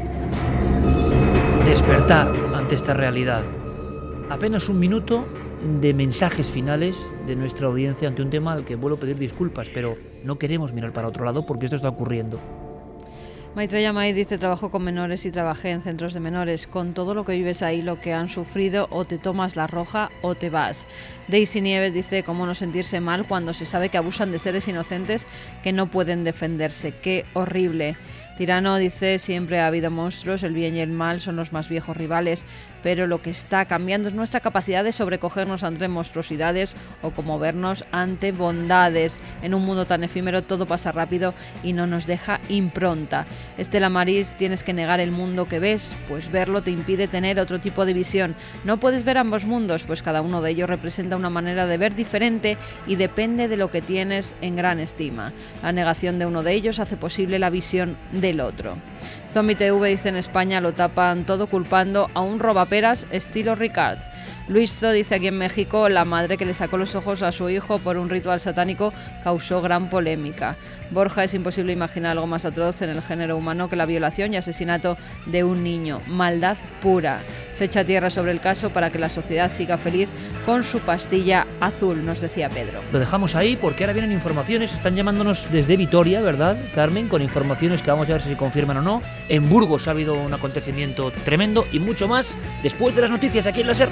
Despertar ante esta realidad. Apenas un minuto de mensajes finales de nuestra audiencia ante un tema al que vuelvo a pedir disculpas, pero no queremos mirar para otro lado porque esto está ocurriendo. Maitreya May dice: trabajo con menores y trabajé en centros de menores. Con todo lo que vives ahí, lo que han sufrido, o te tomas la roja o te vas. Daisy Nieves dice: cómo no sentirse mal cuando se sabe que abusan de seres inocentes que no pueden defenderse. Qué horrible. Tirano dice: siempre ha habido monstruos, el bien y el mal son los más viejos rivales, pero lo que está cambiando es nuestra capacidad de sobrecogernos ante monstruosidades o conmovernos ante bondades. En un mundo tan efímero todo pasa rápido y no nos deja impronta. Estela Maris: tienes que negar el mundo que ves, pues verlo te impide tener otro tipo de visión. No puedes ver ambos mundos, pues cada uno de ellos representa una manera de ver diferente y depende de lo que tienes en gran estima. La negación de uno de ellos hace posible la visión del otro. Zombie T V dice: en España lo tapan todo culpando a un robaperas estilo Ricard. Luis Zo dice: aquí en México, la madre que le sacó los ojos a su hijo por un ritual satánico causó gran polémica. Borja: es imposible imaginar algo más atroz en el género humano que la violación y asesinato de un niño. Maldad pura. Se echa tierra sobre el caso para que la sociedad siga feliz con su pastilla azul, nos decía Pedro. Lo dejamos ahí porque ahora vienen informaciones. Están llamándonos desde Vitoria, ¿verdad, Carmen? Con informaciones que vamos a ver si se confirman o no. En Burgos ha habido un acontecimiento tremendo y mucho más después de las noticias aquí en la SER.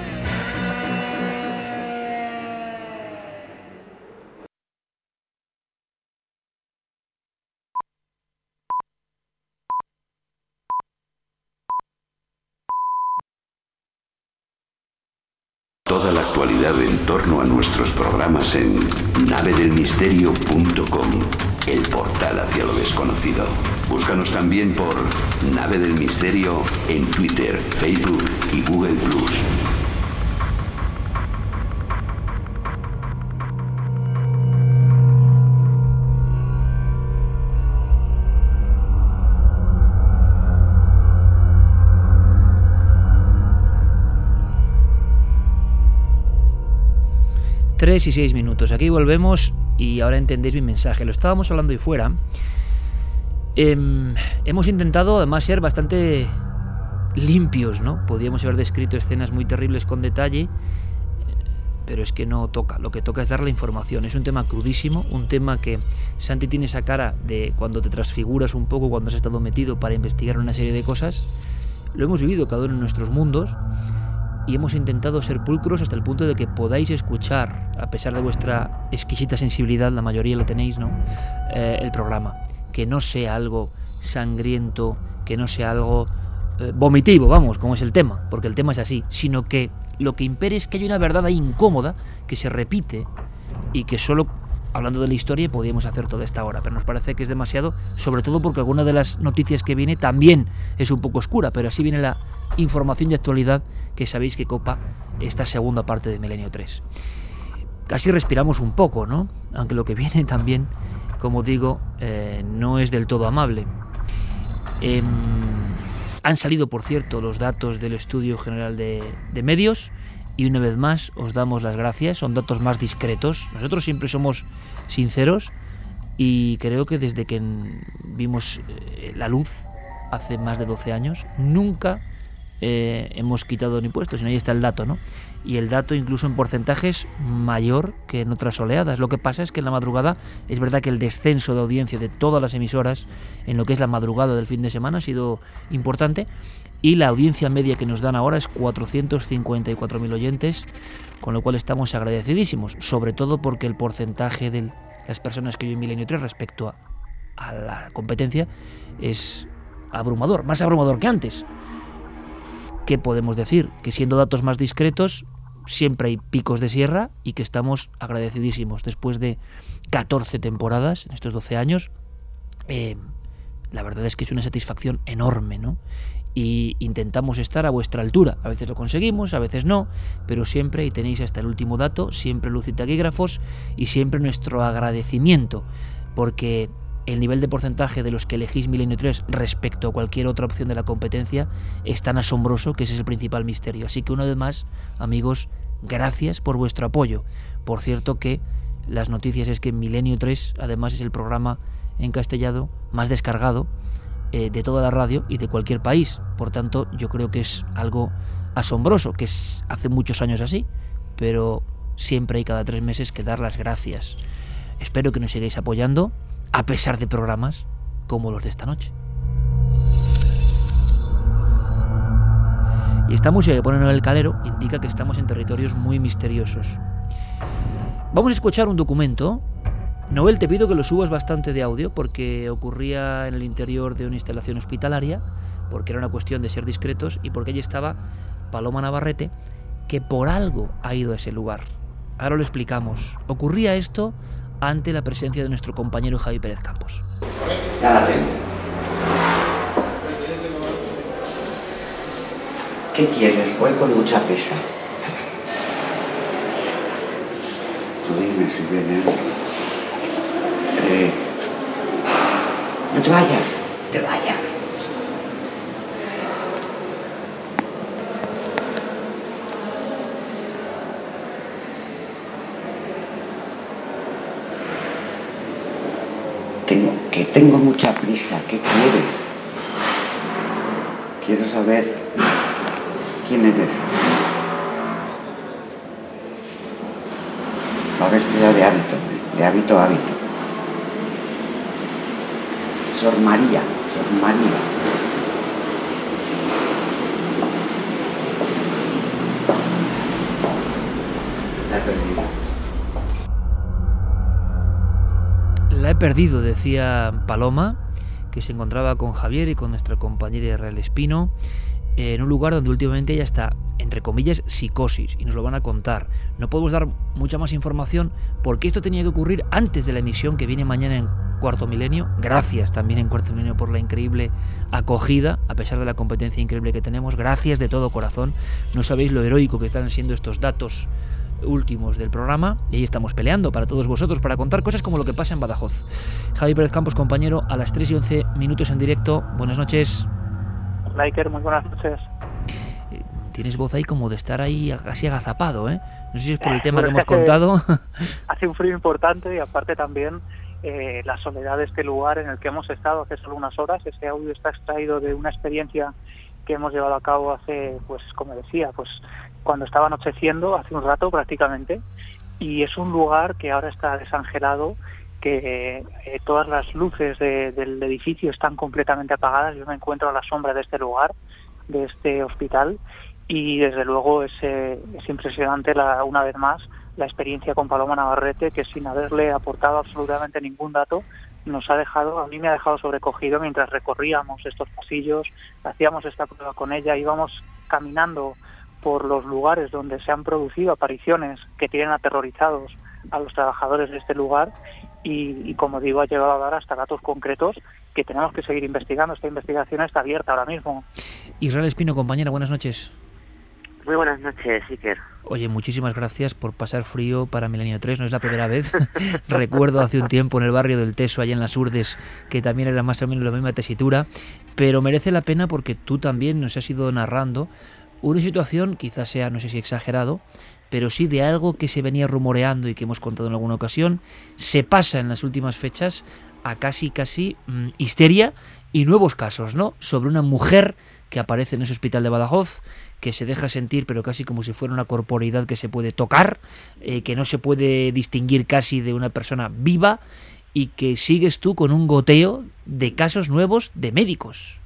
Toda la actualidad en torno a nuestros programas en nave del misterio punto com, el portal hacia lo desconocido. Búscanos también por Nave del Misterio en Twitter, Facebook y Google plus. Tres y seis minutos. Aquí volvemos y ahora entendéis mi mensaje. Lo estábamos hablando ahí fuera. Eh, hemos intentado además ser bastante limpios, ¿no? Podíamos haber descrito escenas muy terribles con detalle, pero es que no toca. Lo que toca es dar la información. Es un tema crudísimo, un tema que Santi tiene esa cara de cuando te transfiguras un poco, cuando has estado metido para investigar una serie de cosas. Lo hemos vivido cada uno en nuestros mundos. Y hemos intentado ser pulcros hasta el punto de que podáis escuchar, a pesar de vuestra exquisita sensibilidad, la mayoría lo tenéis, ¿no? Eh, el programa. Que no sea algo sangriento, que no sea algo eh, vomitivo, vamos, como es el tema, porque el tema es así, sino que lo que impere es que hay una verdad ahí incómoda, que se repite y que solo hablando de la historia podíamos hacer toda esta hora, pero nos parece que es demasiado, sobre todo porque alguna de las noticias que viene también es un poco oscura, pero así viene la información de actualidad que sabéis que copa esta segunda parte de Milenio tres. Casi respiramos un poco, ¿no? Aunque lo que viene también, como digo, eh, no es del todo amable. Eh, han salido, por cierto, los datos del Estudio General de, de Medios. Y una vez más os damos las gracias, son datos más discretos. Nosotros siempre somos sinceros y creo que desde que vimos la luz hace más de doce años, nunca eh, hemos quitado ni puesto, sino ahí está el dato, ¿no? Y el dato incluso en porcentajes mayor que en otras oleadas. Lo que pasa es que en la madrugada es verdad que el descenso de audiencia de todas las emisoras en lo que es la madrugada del fin de semana ha sido importante. Y la audiencia media que nos dan ahora es cuatrocientos cincuenta y cuatro mil oyentes, con lo cual estamos agradecidísimos, sobre todo porque el porcentaje de las personas que viven Milenio tres respecto a, a la competencia es abrumador, más abrumador que antes. ¿Qué podemos decir? Que siendo datos más discretos, siempre hay picos de sierra y que estamos agradecidísimos. Después de catorce temporadas, en estos doce años, eh, la verdad es que es una satisfacción enorme, ¿no? Y intentamos estar a vuestra altura. A veces lo conseguimos, a veces no, pero siempre, y tenéis hasta el último dato, siempre luz y taquígrafos y siempre nuestro agradecimiento, porque el nivel de porcentaje de los que elegís Milenio tres respecto a cualquier otra opción de la competencia es tan asombroso que ese es el principal misterio. Así que una vez más, amigos, gracias por vuestro apoyo. Por cierto que las noticias es que Milenio tres además es el programa en castellano más descargado eh, de toda la radio y de cualquier país. Por tanto, yo creo que es algo asombroso, que es hace muchos años así, pero siempre hay cada tres meses que dar las gracias. Espero que nos sigáis apoyando a pesar de programas como los de esta noche. Y esta música que ponen en el calero indica que estamos en territorios muy misteriosos. Vamos a escuchar un documento. Noel, te pido que lo subas bastante de audio porque ocurría en el interior de una instalación hospitalaria, porque era una cuestión de ser discretos y porque allí estaba Paloma Navarrete, que por algo ha ido a ese lugar. Ahora lo explicamos. Ocurría esto ante la presencia de nuestro compañero Javi Pérez Campos. Ya la tengo. ¿Qué quieres? Voy con mucha prisa. Tú dime si viene. Eh, no te vayas, te vayas. Que tengo mucha prisa. ¿Qué quieres? Quiero saber quién eres. Va vestida de hábito, de hábito a hábito. Sor María, Sor María. La he perdido. La he perdido, decía Paloma, que se encontraba con Javier y con nuestra compañera Israel Espino en un lugar donde últimamente ella está, entre comillas, psicosis, y nos lo van a contar. No podemos dar mucha más información porque esto tenía que ocurrir antes de la emisión que viene mañana en Cuarto Milenio. Gracias también en Cuarto Milenio por la increíble acogida, a pesar de la competencia increíble que tenemos. Gracias de todo corazón. No sabéis lo heroico que están siendo estos datos últimos del programa, y ahí estamos peleando para todos vosotros, para contar cosas como lo que pasa en Badajoz. Javi Pérez Campos, compañero, a las tres y once minutos en directo. Buenas noches. Hola Iker, muy buenas noches. Tienes voz ahí como de estar ahí casi agazapado, ¿eh? No sé si es por el tema Bueno, que hemos es que contado. Hace, hace un frío importante, y aparte también eh, la soledad de este lugar en el que hemos estado hace solo unas horas. Ese audio está extraído de una experiencia que hemos llevado a cabo hace, pues como decía, pues cuando estaba anocheciendo, hace un rato prácticamente, y es un lugar que ahora está desangelado, que eh, todas las luces de, del edificio están completamente apagadas. Yo me encuentro a la sombra de este lugar, de este hospital, y desde luego es, eh, es impresionante la, una vez más la experiencia con Paloma Navarrete, que sin haberle aportado absolutamente ningún dato nos ha dejado, a mí me ha dejado sobrecogido mientras recorríamos estos pasillos, hacíamos esta prueba con ella, íbamos caminando por los lugares donde se han producido apariciones que tienen aterrorizados a los trabajadores de este lugar, y, y como digo, ha llegado a dar hasta datos concretos que tenemos que seguir investigando. Esta investigación está abierta ahora mismo. Israel Espino, compañera, buenas noches. Muy buenas noches, Iker. Oye, muchísimas gracias por pasar frío para Milenio tres, no es la primera vez. Recuerdo hace un tiempo en el barrio del Teso, allá en las Urdes, que también era más o menos la misma tesitura, pero merece la pena porque tú también nos has ido narrando una situación, quizás sea, no sé si exagerado, pero sí de algo que se venía rumoreando y que hemos contado en alguna ocasión, se pasa en las últimas fechas a casi, casi mmm, histeria y nuevos casos, ¿no? Sobre una mujer que aparece en ese hospital de Badajoz, que se deja sentir, pero casi como si fuera una corporeidad que se puede tocar, eh, que no se puede distinguir casi de una persona viva, y que sigues tú con un goteo de casos nuevos de médicos.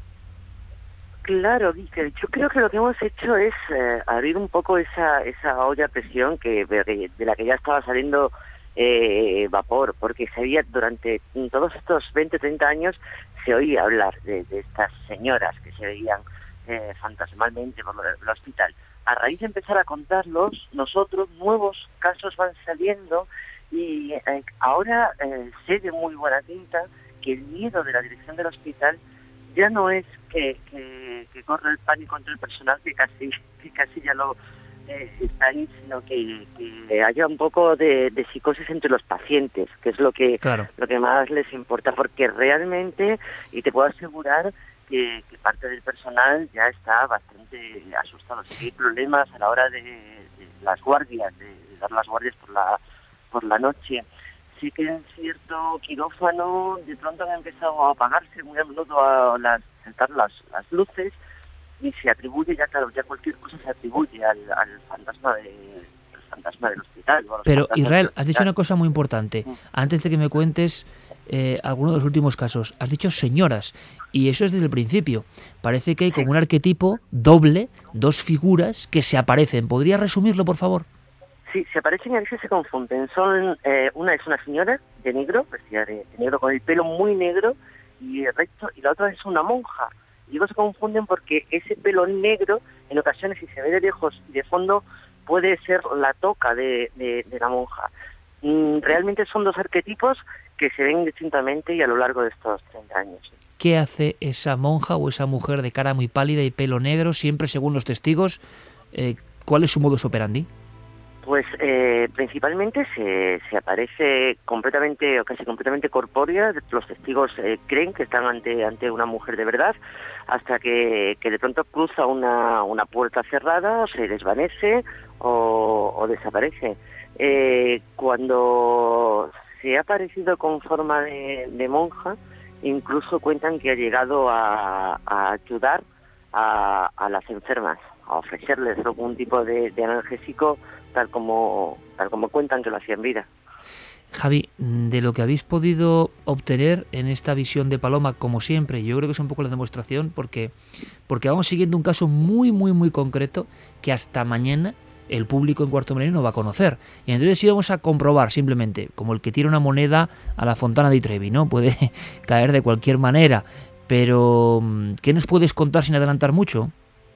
Claro, Iker, yo creo que lo que hemos hecho es eh, abrir un poco esa esa olla a presión que de, de la que ya estaba saliendo eh, vapor, porque se había, durante todos estos veinte, treinta años, se oía hablar de, de estas señoras que se veían eh, fantasmalmente por el hospital. A raíz de empezar a contarlos, nosotros, nuevos casos van saliendo, y eh, ahora eh, sé de muy buena tinta que el miedo de la dirección del hospital ya no es que, que, que corre el pánico entre el personal, que casi que casi ya lo eh, está ahí, sino que, que haya un poco de, de psicosis entre los pacientes, que es lo que claro. lo que más les importa, porque realmente, y te puedo asegurar que, que parte del personal ya está bastante asustado. Si hay problemas a la hora de, de las guardias, de, de dar las guardias por la por la noche. Sí que en cierto quirófano de pronto han empezado a apagarse muy a menudo a las, saltar las, las luces, y se atribuye, ya claro, ya cualquier cosa se atribuye al, al fantasma de al fantasma del hospital. Pero Israel, has dicho una cosa muy importante. Antes de que me cuentes eh, alguno de los últimos casos, has dicho señoras, y eso es desde el principio. Parece que hay como un arquetipo doble, dos figuras que se aparecen. ¿Podrías resumirlo, por favor? Sí, se aparecen y a veces se confunden. Son eh, una es una señora de negro, vestida de, de negro, con el pelo muy negro y recto, y la otra es una monja. Y luego se confunden porque ese pelo negro, en ocasiones, si se ve de lejos y de fondo, puede ser la toca de, de, de la monja. Mm, realmente son dos arquetipos que se ven distintamente y a lo largo de estos treinta años. ¿Qué hace esa monja o esa mujer de cara muy pálida y pelo negro, siempre según los testigos? Eh, ¿Cuál es su modus operandi? Pues eh, principalmente se, se aparece completamente o casi completamente corpórea. Los testigos eh, creen que están ante ante una mujer de verdad, hasta que, que de pronto cruza una, una puerta cerrada, o se desvanece o, o desaparece. Eh, cuando se ha aparecido con forma de, de monja, incluso cuentan que ha llegado a, a ayudar a, a las enfermas, a ofrecerles algún tipo de, de analgésico, tal como, tal como cuentan que lo hacía en vida. Javi, de lo que habéis podido obtener en esta visión de Paloma, como siempre, yo creo que es un poco la demostración, porque, porque vamos siguiendo un caso muy, muy, muy concreto que hasta mañana el público en Cuarto Milenio no va a conocer. Y entonces íbamos a comprobar simplemente, como el que tira una moneda a la Fontana di Trevi, ¿no? Puede caer de cualquier manera, pero ¿qué nos puedes contar sin adelantar mucho?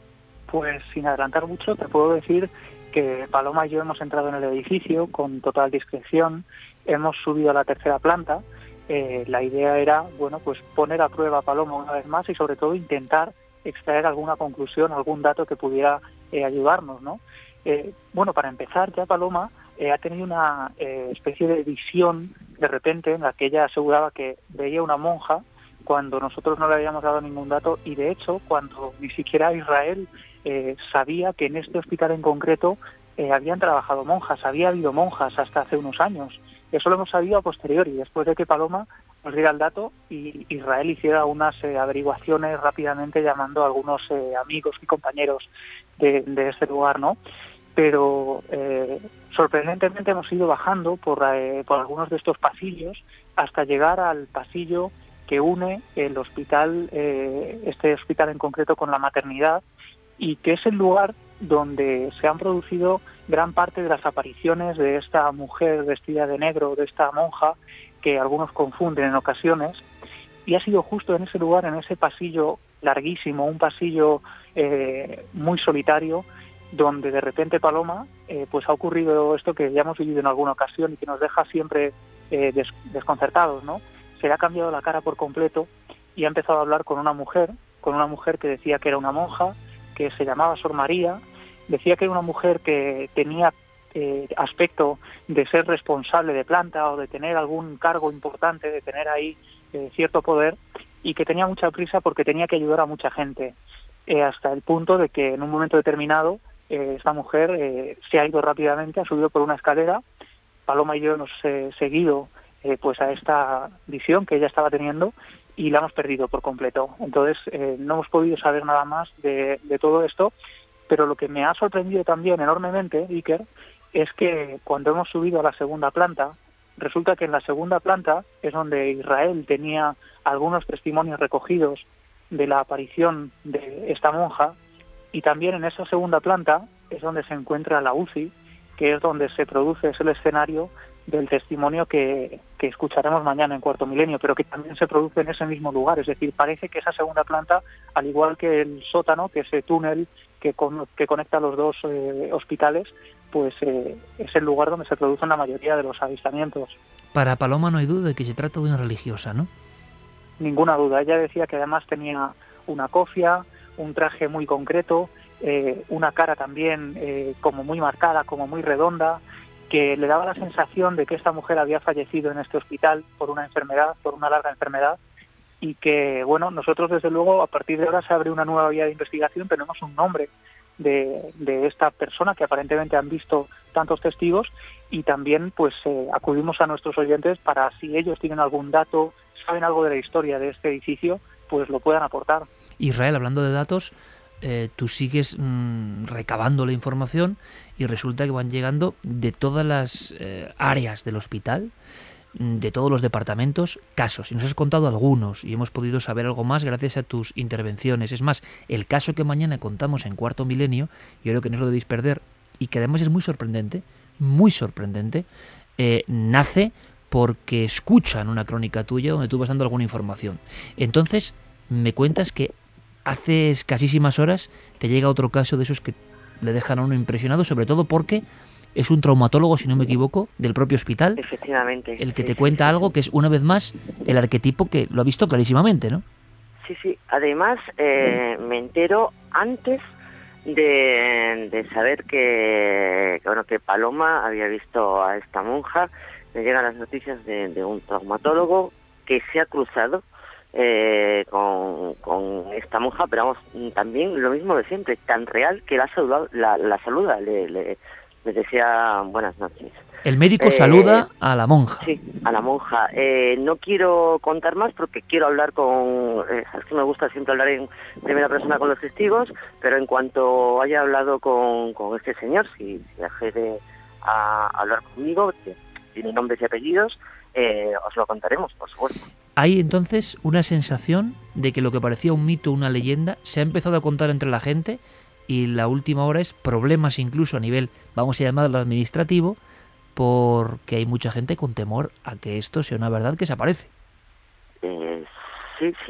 Pues sin adelantar mucho te puedo decir que Paloma y yo hemos entrado en el edificio con total discreción, hemos subido a la tercera planta. Eh, la idea era, bueno, pues poner a prueba a Paloma una vez más y sobre todo intentar extraer alguna conclusión, algún dato que pudiera eh, ayudarnos, ¿no? Eh, bueno, para empezar, ya Paloma eh, ha tenido una eh, especie de visión de repente en la que ella aseguraba que veía una monja cuando nosotros no le habíamos dado ningún dato, y de hecho cuando ni siquiera Israel eh, sabía que en este hospital en concreto eh, habían trabajado monjas, había habido monjas hasta hace unos años. Eso lo hemos sabido a posteriori, después de que Paloma nos diera el dato y Israel hiciera unas eh, averiguaciones rápidamente llamando a algunos eh, amigos y compañeros de, de este lugar, ¿no? Pero eh, sorprendentemente hemos ido bajando por, eh, por algunos de estos pasillos hasta llegar al pasillo que une el hospital, eh, este hospital en concreto, con la maternidad, y que es el lugar donde se han producido gran parte de las apariciones de esta mujer vestida de negro, de esta monja, que algunos confunden en ocasiones, y ha sido justo en ese lugar, en ese pasillo larguísimo, un pasillo eh, muy solitario, donde de repente Paloma, eh, pues ha ocurrido esto que ya hemos vivido en alguna ocasión y que nos deja siempre eh, des- desconcertados, ¿no? Se le ha cambiado la cara por completo y ha empezado a hablar con una mujer, con una mujer que decía que era una monja, que se llamaba Sor María, decía que era una mujer que tenía eh, aspecto de ser responsable de planta o de tener algún cargo importante, de tener ahí eh, cierto poder, y que tenía mucha prisa porque tenía que ayudar a mucha gente, eh, hasta el punto de que en un momento determinado eh, esta mujer eh, se ha ido rápidamente, ha subido por una escalera. Paloma y yo hemos eh, seguido eh, pues a esta visión que ella estaba teniendo y la hemos perdido por completo. Entonces eh, no hemos podido saber nada más de, de todo esto, pero lo que me ha sorprendido también enormemente, Iker, es que cuando hemos subido a la segunda planta, resulta que en la segunda planta es donde Israel tenía algunos testimonios recogidos de la aparición de esta monja, y también en esa segunda planta es donde se encuentra la U C I, que es donde se produce, es el escenario del testimonio que, que escucharemos mañana en Cuarto Milenio, pero que también se produce en ese mismo lugar. Es decir, parece que esa segunda planta, al igual que el sótano, que ese túnel que, con, que conecta los dos eh, hospitales, pues eh, es el lugar donde se producen la mayoría de los avistamientos. Para Paloma no hay duda de que se trata de una religiosa, ¿no? Ninguna duda. Ella decía que además tenía una cofia, un traje muy concreto, eh, una cara también eh, como muy marcada, como muy redonda, que le daba la sensación de que esta mujer había fallecido en este hospital por una enfermedad, por una larga enfermedad, y que, bueno, nosotros desde luego a partir de ahora se abre una nueva vía de investigación. Tenemos un nombre de, de esta persona que aparentemente han visto tantos testigos, y también pues eh, acudimos a nuestros oyentes para, si ellos tienen algún dato, saben algo de la historia de este edificio, pues lo puedan aportar. Israel, hablando de datos, eh, tú sigues mmm, recabando la información y resulta que van llegando de todas las eh, áreas del hospital, de todos los departamentos, casos. Y nos has contado algunos y hemos podido saber algo más gracias a tus intervenciones. Es más, el caso que mañana contamos en Cuarto Milenio, yo creo que no os lo debéis perder, y que además es muy sorprendente, muy sorprendente, eh, nace porque escuchan una crónica tuya donde tú vas dando alguna información. Entonces, me cuentas que hace escasísimas horas te llega otro caso de esos que le dejan a uno impresionado, sobre todo porque es un traumatólogo, si no me equivoco, del propio hospital. Efectivamente. El que sí, te sí, cuenta sí, algo sí. que es, una vez más, el arquetipo que lo ha visto clarísimamente, ¿no? Sí, sí. Además, eh, me entero antes de, de saber que, que, bueno, que Paloma había visto a esta monja. Me llegan las noticias de, de un traumatólogo que se ha cruzado eh, con, con esta monja, pero vamos, también lo mismo de siempre, tan real que la saluda, la, la saluda, le, le, les desea buenas noches. El médico Eh, saluda a la monja. Sí, a la monja. Eh, no quiero contar más porque quiero hablar con... Eh, sabes que me gusta siempre hablar en primera persona con los testigos, pero en cuanto haya hablado con, con este señor, si, si accede a hablar conmigo, que tiene nombres y apellidos, eh, os lo contaremos, por supuesto. Hay entonces una sensación de que lo que parecía un mito, una leyenda, se ha empezado a contar entre la gente y la última hora es problemas incluso a nivel, vamos a llamarlo administrativo, porque hay mucha gente con temor a que esto sea una verdad que se aparece. Eh, sí, si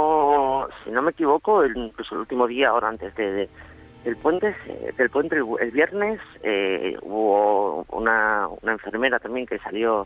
no, si no me equivoco, el, incluso el último día, ahora antes de, de del puente, eh, del puente el, el viernes, eh, hubo una, una enfermera también que salió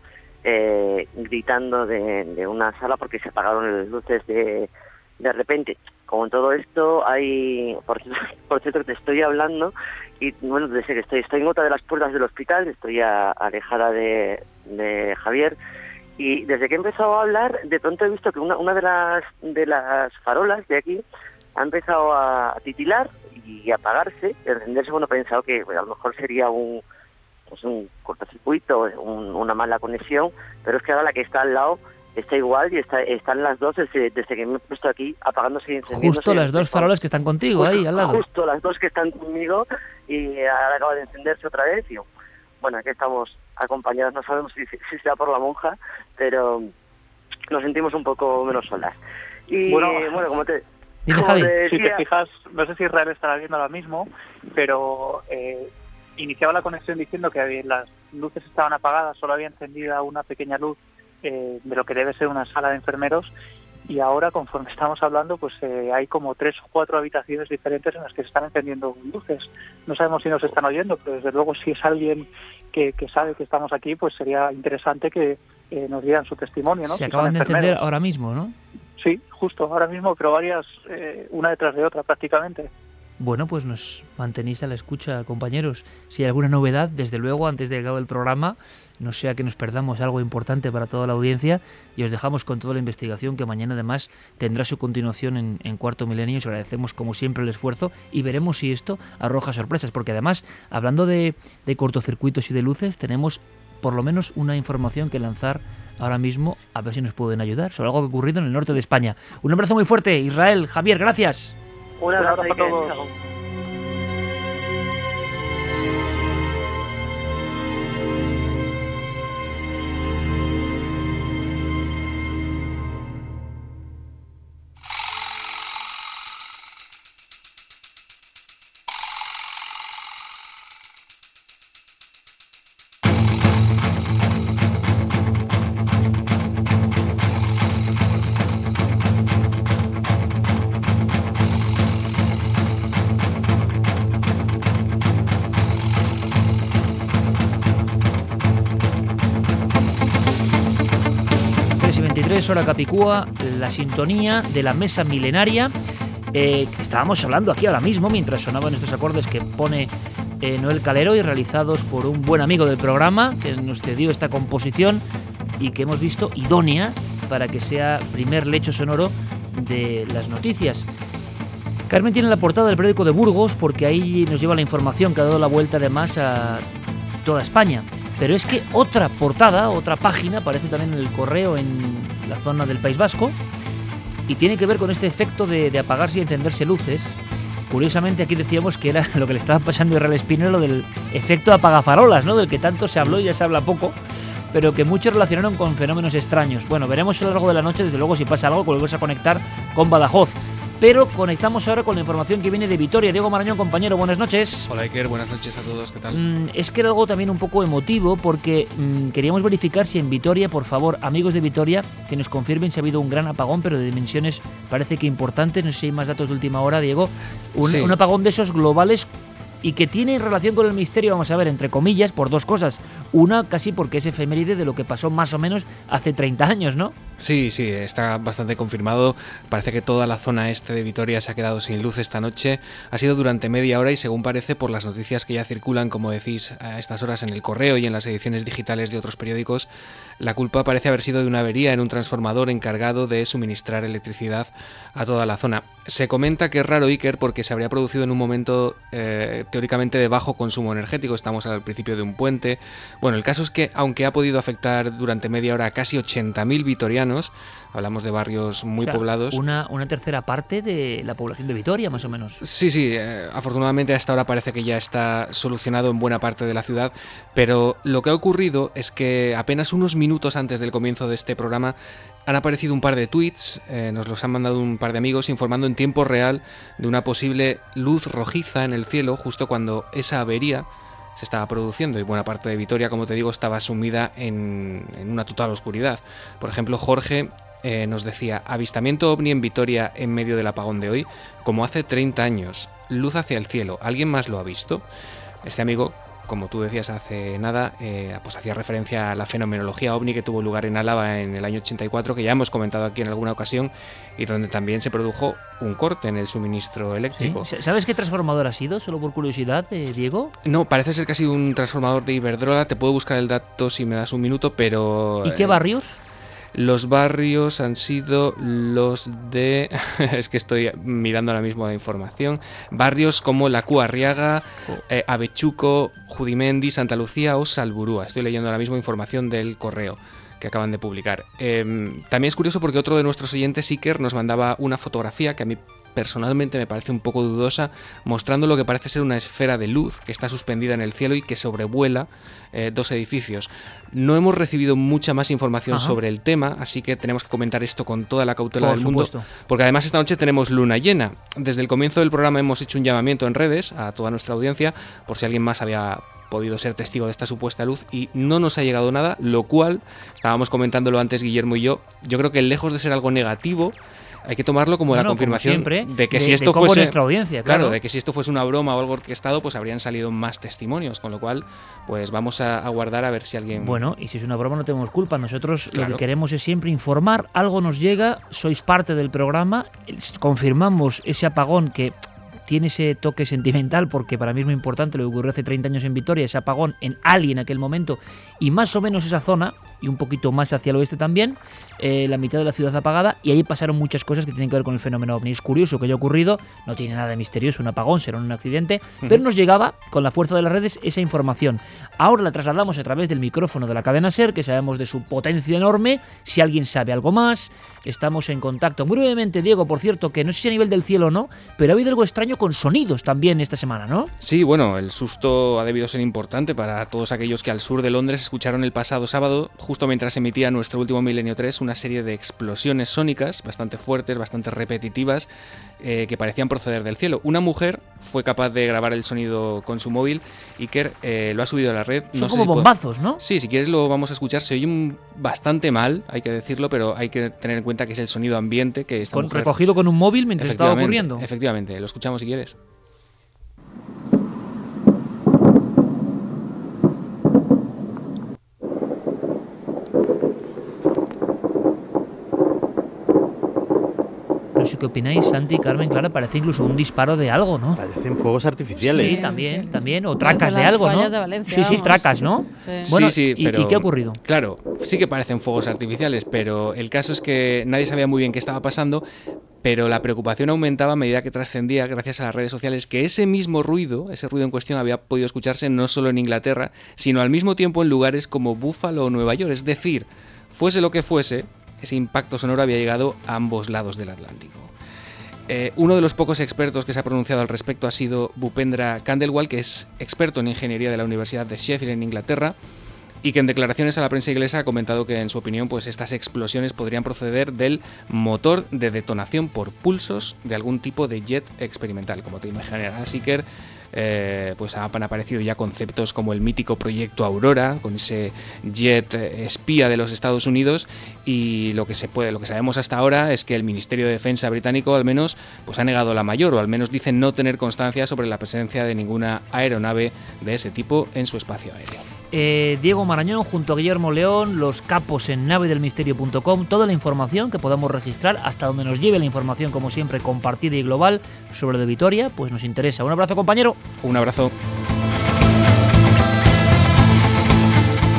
eh, gritando de, de una sala porque se apagaron las luces de, de repente. Como en todo esto, hay, por, por cierto, que te estoy hablando, y bueno, desde que estoy, estoy en otra de las puertas del hospital, estoy a, alejada de, de Javier, y desde que he empezado a hablar, de pronto he visto que una, una de las de las farolas de aquí ha empezado a, a titilar y a apagarse, y encenderse. Bueno, he pensado que bueno, a lo mejor sería un, pues un cortocircuito, un, una mala conexión, pero es que ahora la que está al lado está igual y está, están las dos desde, desde que me he puesto aquí apagándose y encendiéndose. Justo las dos farolas que están contigo, justo, ahí al lado. Justo las dos que están conmigo y ahora acaba de encenderse otra vez. Y bueno, aquí estamos acompañados, no sabemos si, si sea por la monja, pero nos sentimos un poco menos solas. Y bueno, bueno como te... Dime, como Javi. te decía, si te fijas, no sé si Israel estará viendo ahora mismo, pero eh, iniciaba la conexión diciendo que las luces estaban apagadas, solo había encendida una pequeña luz eh, de lo que debe ser una sala de enfermeros, y ahora, conforme estamos hablando, pues eh, hay como tres o cuatro habitaciones diferentes en las que se están encendiendo luces. No sabemos si nos están oyendo, pero desde luego si es alguien que, que sabe que estamos aquí, pues sería interesante que eh, nos dieran su testimonio, ¿no? Se Si acaban son de enfermeros. encender ahora mismo, ¿no? Sí, justo, ahora mismo, pero varias, eh, una detrás de otra prácticamente. Bueno, pues nos mantenéis a la escucha, compañeros. Si hay alguna novedad, desde luego, antes de acabar el programa, no sea que nos perdamos algo importante para toda la audiencia, y os dejamos con toda la investigación que mañana además tendrá su continuación en, en Cuarto Milenio. Os agradecemos como siempre el esfuerzo y veremos si esto arroja sorpresas, porque además, hablando de, de cortocircuitos y de luces, tenemos por lo menos una información que lanzar ahora mismo, a ver si nos pueden ayudar, sobre algo que ha ocurrido en el norte de España. Un abrazo muy fuerte, Israel, Javier, gracias. Un abrazo a todos. Hora Capicúa, la sintonía de la mesa milenaria. Eh, estábamos hablando aquí ahora mismo mientras sonaban estos acordes que pone eh, Noel Calero y realizados por un buen amigo del programa que nos cedió esta composición y que hemos visto idónea para que sea primer lecho sonoro de las noticias. Carmen tiene la portada del periódico de Burgos porque ahí nos lleva la información que ha dado la vuelta además a toda España. Pero es que otra portada, otra página, aparece también en el Correo en la zona del País Vasco y tiene que ver con este efecto de, de apagarse y encenderse luces. Curiosamente aquí decíamos que era lo que le estaba pasando a Israel Espino, lo del efecto apagafarolas, ¿no? Del que tanto se habló y ya se habla poco, pero que muchos relacionaron con fenómenos extraños. Bueno, veremos a lo largo de la noche, desde luego, si pasa algo, volvemos a conectar con Badajoz. Pero conectamos ahora con la información que viene de Vitoria. Diego Marañón, compañero, buenas noches. Hola Iker, buenas noches a todos, ¿qué tal? Mm, es que era algo también un poco emotivo porque mm, queríamos verificar si en Vitoria, por favor, amigos de Vitoria, que nos confirmen si ha habido un gran apagón, pero de dimensiones parece que importantes. No sé si hay más datos de última hora, Diego. Un, sí. un apagón de esos globales y que tiene relación con el misterio, vamos a ver, entre comillas, por dos cosas. Una, casi porque es efeméride de lo que pasó más o menos hace treinta años, ¿no? Sí, sí, está bastante confirmado. Parece que toda la zona este de Vitoria se ha quedado sin luz esta noche. Ha sido durante media hora y, según parece, por las noticias que ya circulan, como decís, a estas horas en el Correo y en las ediciones digitales de otros periódicos, La culpa parece haber sido de una avería en un transformador encargado de suministrar electricidad a toda la zona. Se comenta que es raro, Iker, porque se habría producido en un momento eh, teóricamente de bajo consumo energético. Estamos al principio de un puente. Bueno, el caso es que, aunque ha podido afectar durante media hora a casi ochenta mil vitorianos, hablamos de barrios muy o sea, poblados. Una, una tercera parte de la población de Vitoria, más o menos. Sí, sí, eh, afortunadamente hasta ahora parece que ya está solucionado en buena parte de la ciudad, pero lo que ha ocurrido es que apenas unos minutos antes del comienzo de este programa han aparecido un par de tweets, eh, nos los han mandado un par de amigos informando en tiempo real de una posible luz rojiza en el cielo justo cuando esa avería se estaba produciendo y buena parte de Vitoria, como te digo, estaba sumida en, en una total oscuridad. Por ejemplo, Jorge eh, nos decía: avistamiento ovni en Vitoria en medio del apagón de hoy, como hace treinta años, luz hacia el cielo, ¿alguien más lo ha visto? Este amigo, como tú decías hace nada, eh, pues hacía referencia a la fenomenología ovni que tuvo lugar en Álava en el año ochenta y cuatro, que ya hemos comentado aquí en alguna ocasión, y donde también se produjo un corte en el suministro eléctrico. ¿Sí? ¿Sabes qué transformador ha sido? Solo por curiosidad, eh, Diego. No, parece ser que ha sido un transformador de Iberdrola. Te puedo buscar el dato si me das un minuto, pero... ¿Y qué eh, barrios? Los barrios han sido los de... es que estoy mirando ahora mismo la información. Barrios como La Cuarriaga, eh, Avechuco, Judimendi, Santa Lucía o Salburúa. Estoy leyendo ahora mismo información del correo que acaban de publicar. Eh, también es curioso porque otro de nuestros oyentes, Iker, nos mandaba una fotografía que a mí personalmente me parece un poco dudosa, mostrando lo que parece ser una esfera de luz que está suspendida en el cielo y que sobrevuela eh, dos edificios. No hemos recibido mucha más información Ajá. sobre el tema, así que tenemos que comentar esto con toda la cautela Por del supuesto. mundo, porque además esta noche tenemos luna llena. Desde el comienzo del programa hemos hecho un llamamiento en redes a toda nuestra audiencia por si alguien más había podido ser testigo de esta supuesta luz y no nos ha llegado nada, lo cual, estábamos comentándolo antes Guillermo y yo, yo creo que lejos de ser algo negativo, hay que tomarlo como bueno, la confirmación como siempre, de que de, si esto de cómo fuese nuestra audiencia, claro. claro, de que si esto fuese una broma o algo orquestado, pues habrían salido más testimonios, con lo cual, pues vamos a aguardar a ver si alguien... Bueno, y si es una broma no tenemos culpa, nosotros Claro. lo que queremos es siempre informar, algo nos llega, sois parte del programa, confirmamos ese apagón que tiene ese toque sentimental, porque para mí es muy importante lo que ocurrió hace treinta años en Vitoria, ese apagón en Ali en aquel momento, y más o menos esa zona, y un poquito más hacia el oeste también, eh, la mitad de la ciudad apagada, y ahí pasaron muchas cosas que tienen que ver con el fenómeno ovni. Es curioso que haya ocurrido, no tiene nada de misterioso, un apagón, será un accidente, uh-huh. pero nos llegaba, con la fuerza de las redes, esa información. Ahora la trasladamos a través del micrófono de la cadena SER, que sabemos de su potencia enorme. Si alguien sabe algo más, estamos en contacto. Muy brevemente, Diego, por cierto, que no sé si a nivel del cielo o no, pero ha habido algo extraño con sonidos también esta semana, ¿no? Sí, bueno, el susto ha debido ser importante para todos aquellos que al sur de Londres escucharon el pasado sábado, justo mientras emitía nuestro último Milenio tres, una serie de explosiones sónicas bastante fuertes, bastante repetitivas, eh, que parecían proceder del cielo. Una mujer fue capaz de grabar el sonido con su móvil. Iker eh, lo ha subido a la red. Son no como sé si bombazos, puedo... ¿no? Sí, si quieres lo vamos a escuchar. Se oye un... bastante mal, hay que decirlo, pero hay que tener en cuenta que es el sonido ambiente que esta con, mujer... recogido con un móvil mientras estaba ocurriendo. Efectivamente, lo escuchamos si quieres. No sé qué opináis, Santi, Carmen, Clara, parece incluso un disparo de algo, ¿no? Parecen fuegos artificiales. Sí, también, sí. también, o tracas de, de algo, ¿no? De Valencia, sí, sí, vamos. tracas, ¿no? Sí. Bueno, sí, sí, ¿y, pero, ¿y qué ha ocurrido? Claro, sí que parecen fuegos artificiales, pero el caso es que nadie sabía muy bien qué estaba pasando, pero la preocupación aumentaba a medida que trascendía, gracias a las redes sociales, que ese mismo ruido, ese ruido en cuestión, había podido escucharse no solo en Inglaterra, sino al mismo tiempo en lugares como Búfalo o Nueva York. Es decir, fuese lo que fuese, ese impacto sonoro había llegado a ambos lados del Atlántico. Eh, uno de los pocos expertos que se ha pronunciado al respecto ha sido Bhupendra Khandelwal, que es experto en ingeniería de la Universidad de Sheffield en Inglaterra, y que en declaraciones a la prensa inglesa ha comentado que en su opinión pues estas explosiones podrían proceder del motor de detonación por pulsos de algún tipo de jet experimental. Como te imaginarás, Iker, eh, pues han aparecido ya conceptos como el mítico proyecto Aurora, con ese jet espía de los Estados Unidos, y lo que se puede, lo que sabemos hasta ahora es que el Ministerio de Defensa británico al menos pues ha negado la mayor, o al menos dice no tener constancia sobre la presencia de ninguna aeronave de ese tipo en su espacio aéreo. Eh, Diego Marañón junto a Guillermo León, los capos en nave del misterio punto com, toda la información que podamos registrar, hasta donde nos lleve la información, como siempre, compartida y global sobre de Vitoria, pues nos interesa. Un abrazo, compañero. Un abrazo.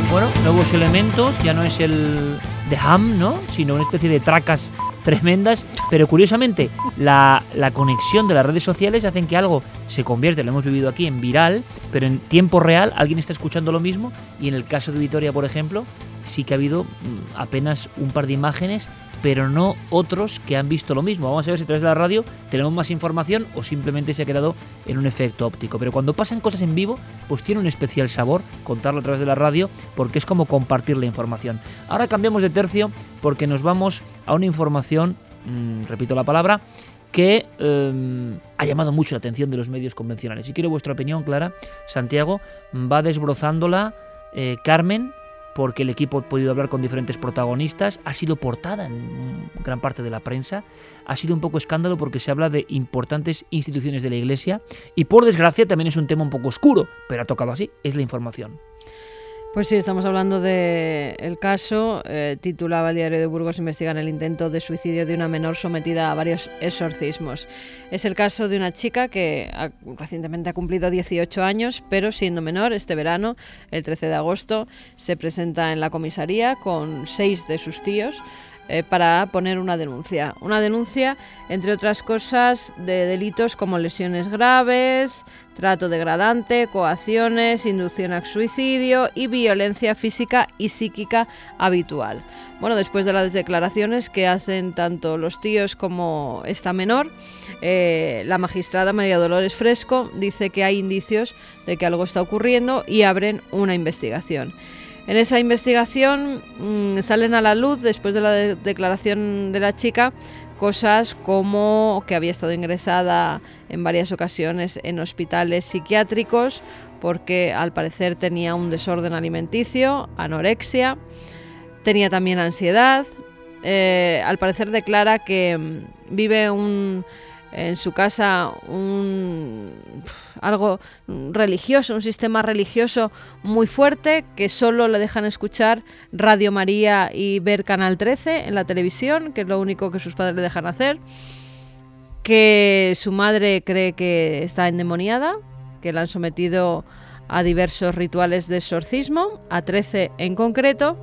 bueno, nuevos elementos, ya no es el de Ham, ¿no? Sino una especie de tracas tremendas, pero curiosamente la, la conexión de las redes sociales hacen que algo se convierte, lo hemos vivido aquí, en viral, pero en tiempo real alguien está escuchando lo mismo, y en el caso de Vitoria, por ejemplo, sí que ha habido mm, apenas un par de imágenes, pero no otros que han visto lo mismo. Vamos a ver si a través de la radio tenemos más información o simplemente se ha quedado en un efecto óptico. Pero cuando pasan cosas en vivo, pues tiene un especial sabor contarlo a través de la radio, porque es como compartir la información. Ahora cambiamos de tercio porque nos vamos a una información, mmm, repito la palabra, que eh, ha llamado mucho la atención de los medios convencionales. Y quiero vuestra opinión, Clara. Santiago, va desbrozándola eh, Carmen, porque el equipo ha podido hablar con diferentes protagonistas, ha sido portada en gran parte de la prensa, ha sido un poco escándalo porque se habla de importantes instituciones de la Iglesia y, por desgracia, también es un tema un poco oscuro, pero ha tocado así, es la información. Pues sí, estamos hablando del caso, eh, titulaba el Diario de Burgos, investigan el intento de suicidio de una menor sometida a varios exorcismos. Es el caso de una chica que ha, recientemente ha cumplido dieciocho años, pero siendo menor, este verano, el trece de agosto, se presenta en la comisaría con seis de sus tíos eh, para poner una denuncia. Una denuncia, entre otras cosas, de delitos como lesiones graves, trato degradante, coacciones, inducción al suicidio y violencia física y psíquica habitual. Bueno, después de las declaraciones que hacen tanto los tíos como esta menor, eh, la magistrada María Dolores Fresco dice que hay indicios de que algo está ocurriendo y abren una investigación. En esa investigación mmm, salen a la luz, después de la de- declaración de la chica, cosas como que había estado ingresada en varias ocasiones en hospitales psiquiátricos porque al parecer tenía un desorden alimenticio, anorexia, tenía también ansiedad. Eh, al parecer declara que mm, vive un, en su casa un algo religioso, un sistema religioso muy fuerte, que solo le dejan escuchar Radio María y ver Canal trece en la televisión, que es lo único que sus padres le dejan hacer, que su madre cree que está endemoniada, que la han sometido a diversos rituales de exorcismo, a trece en concreto.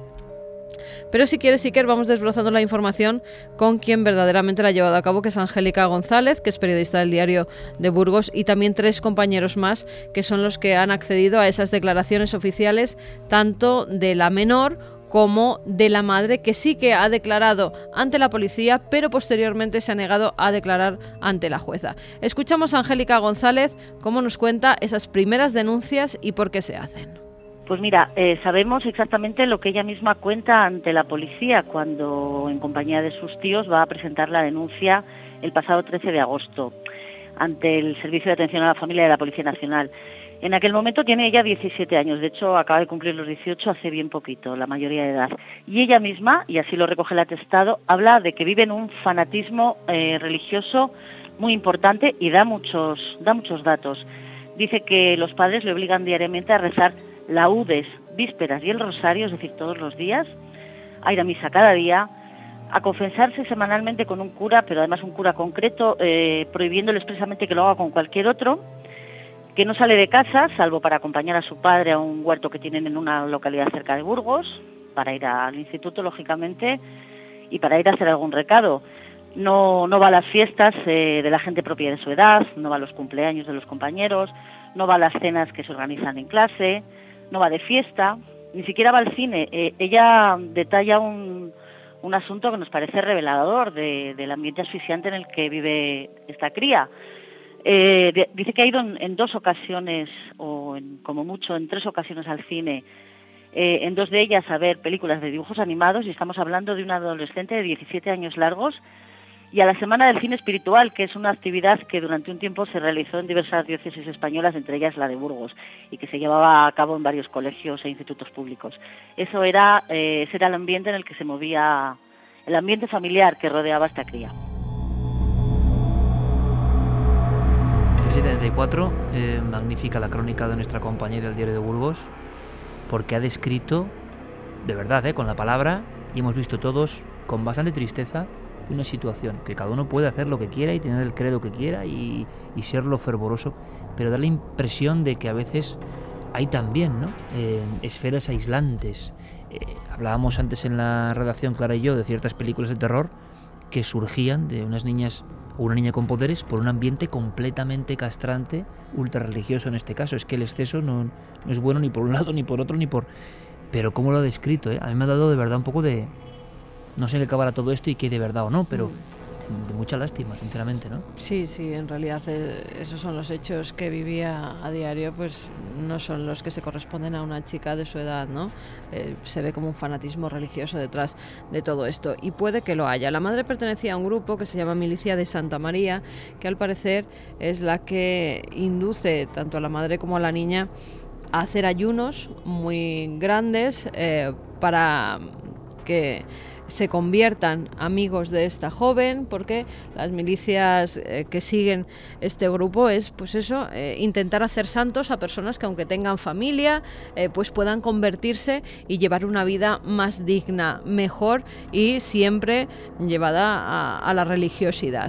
Pero si quieres, Iker, vamos desbrozando la información con quien verdaderamente la ha llevado a cabo, que es Angélica González, que es periodista del Diario de Burgos, y también tres compañeros más, que son los que han accedido a esas declaraciones oficiales, tanto de la menor como de la madre, que sí que ha declarado ante la policía, pero posteriormente se ha negado a declarar ante la jueza. Escuchamos a Angélica González cómo nos cuenta esas primeras denuncias y por qué se hacen. Pues mira, eh, sabemos exactamente lo que ella misma cuenta ante la policía cuando, en compañía de sus tíos, va a presentar la denuncia el pasado trece de agosto ante el Servicio de Atención a la Familia de la Policía Nacional. En aquel momento tiene ella diecisiete años, de hecho acaba de cumplir los dieciocho hace bien poquito, la mayoría de edad. Y ella misma, y así lo recoge el atestado, habla de que vive en un fanatismo eh, religioso muy importante y da muchos, da muchos datos. Dice que los padres le obligan diariamente a rezar laudes, vísperas y el rosario, es decir, todos los días, a ir a misa cada día, a confesarse semanalmente con un cura, pero además un cura concreto, eh, prohibiéndole expresamente que lo haga con cualquier otro, que no sale de casa, salvo para acompañar a su padre a un huerto que tienen en una localidad cerca de Burgos, para ir al instituto, lógicamente, y para ir a hacer algún recado. No, no va a las fiestas eh, de la gente propia de su edad, no va a los cumpleaños de los compañeros, no va a las cenas que se organizan en clase, no va de fiesta, ni siquiera va al cine. Eh, ella detalla un, un asunto que nos parece revelador de, del ambiente asfixiante en el que vive esta cría. Eh, de, dice que ha ido en, en dos ocasiones, o en, como mucho en tres ocasiones al cine, eh, en dos de ellas a ver películas de dibujos animados, y estamos hablando de una adolescente de diecisiete años largos, y a la Semana del Cine Espiritual, que es una actividad que durante un tiempo se realizó en diversas diócesis españolas, entre ellas la de Burgos, y que se llevaba a cabo en varios colegios e institutos públicos. Eso era, eh, ese era el ambiente en el que se movía, el ambiente familiar que rodeaba a esta cría. tres setenta y cuatro, eh, magnífica la crónica de nuestra compañera del Diario de Burgos, porque ha descrito, de verdad, eh, con la palabra, y hemos visto todos con bastante tristeza, una situación que cada uno puede hacer lo que quiera y tener el credo que quiera y, y serlo fervoroso, pero da la impresión de que a veces hay también, ¿no? Eh, esferas aislantes. Eh, hablábamos antes en la redacción, Clara y yo, de ciertas películas de terror que surgían de unas niñas o una niña con poderes por un ambiente completamente castrante, ultra religioso en este caso. Es que el exceso no, no es bueno ni por un lado, ni por otro, ni por... Pero cómo lo ha descrito, ¿eh? A mí me ha dado de verdad un poco de... No sé en qué acabará todo esto y qué de verdad o no, pero... de mucha lástima, sinceramente, ¿no? Sí, sí, en realidad eh, esos son los hechos que vivía a diario, pues no son los que se corresponden a una chica de su edad, ¿no? Eh, se ve como un fanatismo religioso detrás de todo esto, y puede que lo haya. La madre pertenecía a un grupo que se llama Milicia de Santa María, que al parecer es la que induce tanto a la madre como a la niña a hacer ayunos muy grandes eh, para que se conviertan amigos de esta joven, porque las milicias eh, que siguen este grupo es, pues eso, eh, intentar hacer santos a personas que, aunque tengan familia, eh, pues puedan convertirse y llevar una vida más digna, mejor y siempre llevada a, a la religiosidad.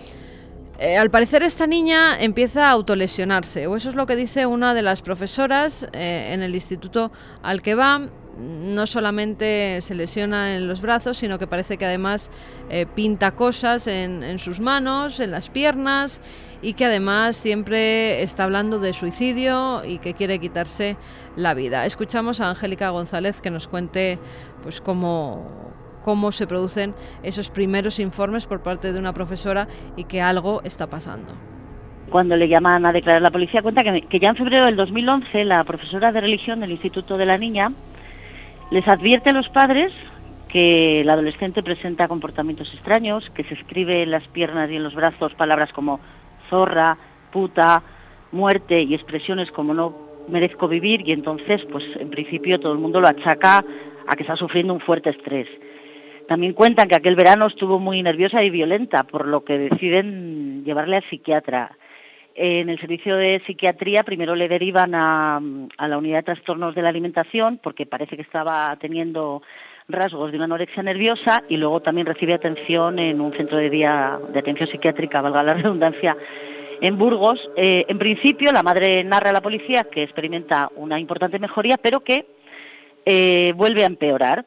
Eh, al parecer esta niña empieza a autolesionarse, o eso es lo que dice una de las profesoras eh, en el instituto al que va. No solamente se lesiona en los brazos, sino que parece que además eh, pinta cosas en, en sus manos, en las piernas, y que además siempre está hablando de suicidio y que quiere quitarse la vida. Escuchamos a Angélica González que nos cuente pues cómo, cómo se producen esos primeros informes por parte de una profesora y que algo está pasando. Cuando le llaman a declarar a la policía, cuenta que, que ya en febrero del dos mil once la profesora de religión del Instituto de la Niña les advierte a los padres que el adolescente presenta comportamientos extraños, que se escribe en las piernas y en los brazos palabras como zorra, puta, muerte y expresiones como no merezco vivir, y entonces, pues en principio todo el mundo lo achaca a que está sufriendo un fuerte estrés. También cuentan que aquel verano estuvo muy nerviosa y violenta, por lo que deciden llevarle al psiquiatra. En el servicio de psiquiatría primero le derivan a, a la unidad de trastornos de la alimentación porque parece que estaba teniendo rasgos de una anorexia nerviosa, y luego también recibe atención en un centro de día de atención psiquiátrica, valga la redundancia, en Burgos. Eh, en principio la madre narra a la policía que experimenta una importante mejoría, pero que eh, vuelve a empeorar,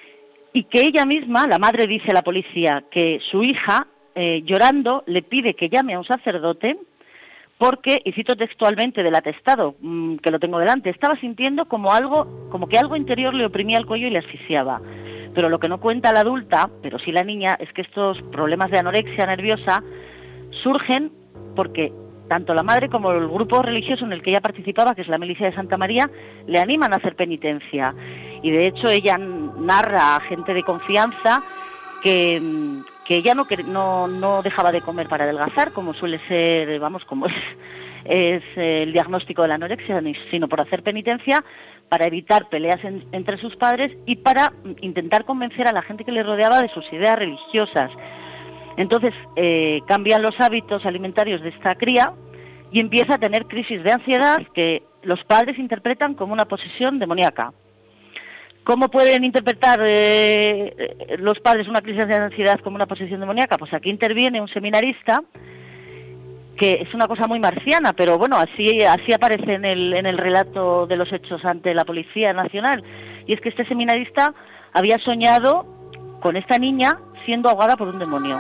y que ella misma, la madre, dice a la policía que su hija, eh, llorando, le pide que llame a un sacerdote porque, y cito textualmente del atestado, mmm, que lo tengo delante, estaba sintiendo como algo, como que algo interior le oprimía el cuello y le asfixiaba. Pero lo que no cuenta la adulta, pero sí la niña, es que estos problemas de anorexia nerviosa surgen porque tanto la madre como el grupo religioso en el que ella participaba, que es la Milicia de Santa María, le animan a hacer penitencia. Y de hecho ella narra a gente de confianza que... que ella no, no, no dejaba de comer para adelgazar, como suele ser, vamos, como es, es el diagnóstico de la anorexia, sino por hacer penitencia, para evitar peleas en, entre sus padres y para intentar convencer a la gente que le rodeaba de sus ideas religiosas. Entonces eh, cambian los hábitos alimentarios de esta cría y empieza a tener crisis de ansiedad que los padres interpretan como una posesión demoníaca. ¿Cómo pueden interpretar eh, los padres una crisis de ansiedad como una posesión demoníaca? Pues aquí interviene un seminarista, que es una cosa muy marciana, pero bueno, así así aparece en el, en el relato de los hechos ante la Policía Nacional. Y es que este seminarista había soñado con esta niña siendo ahogada por un demonio.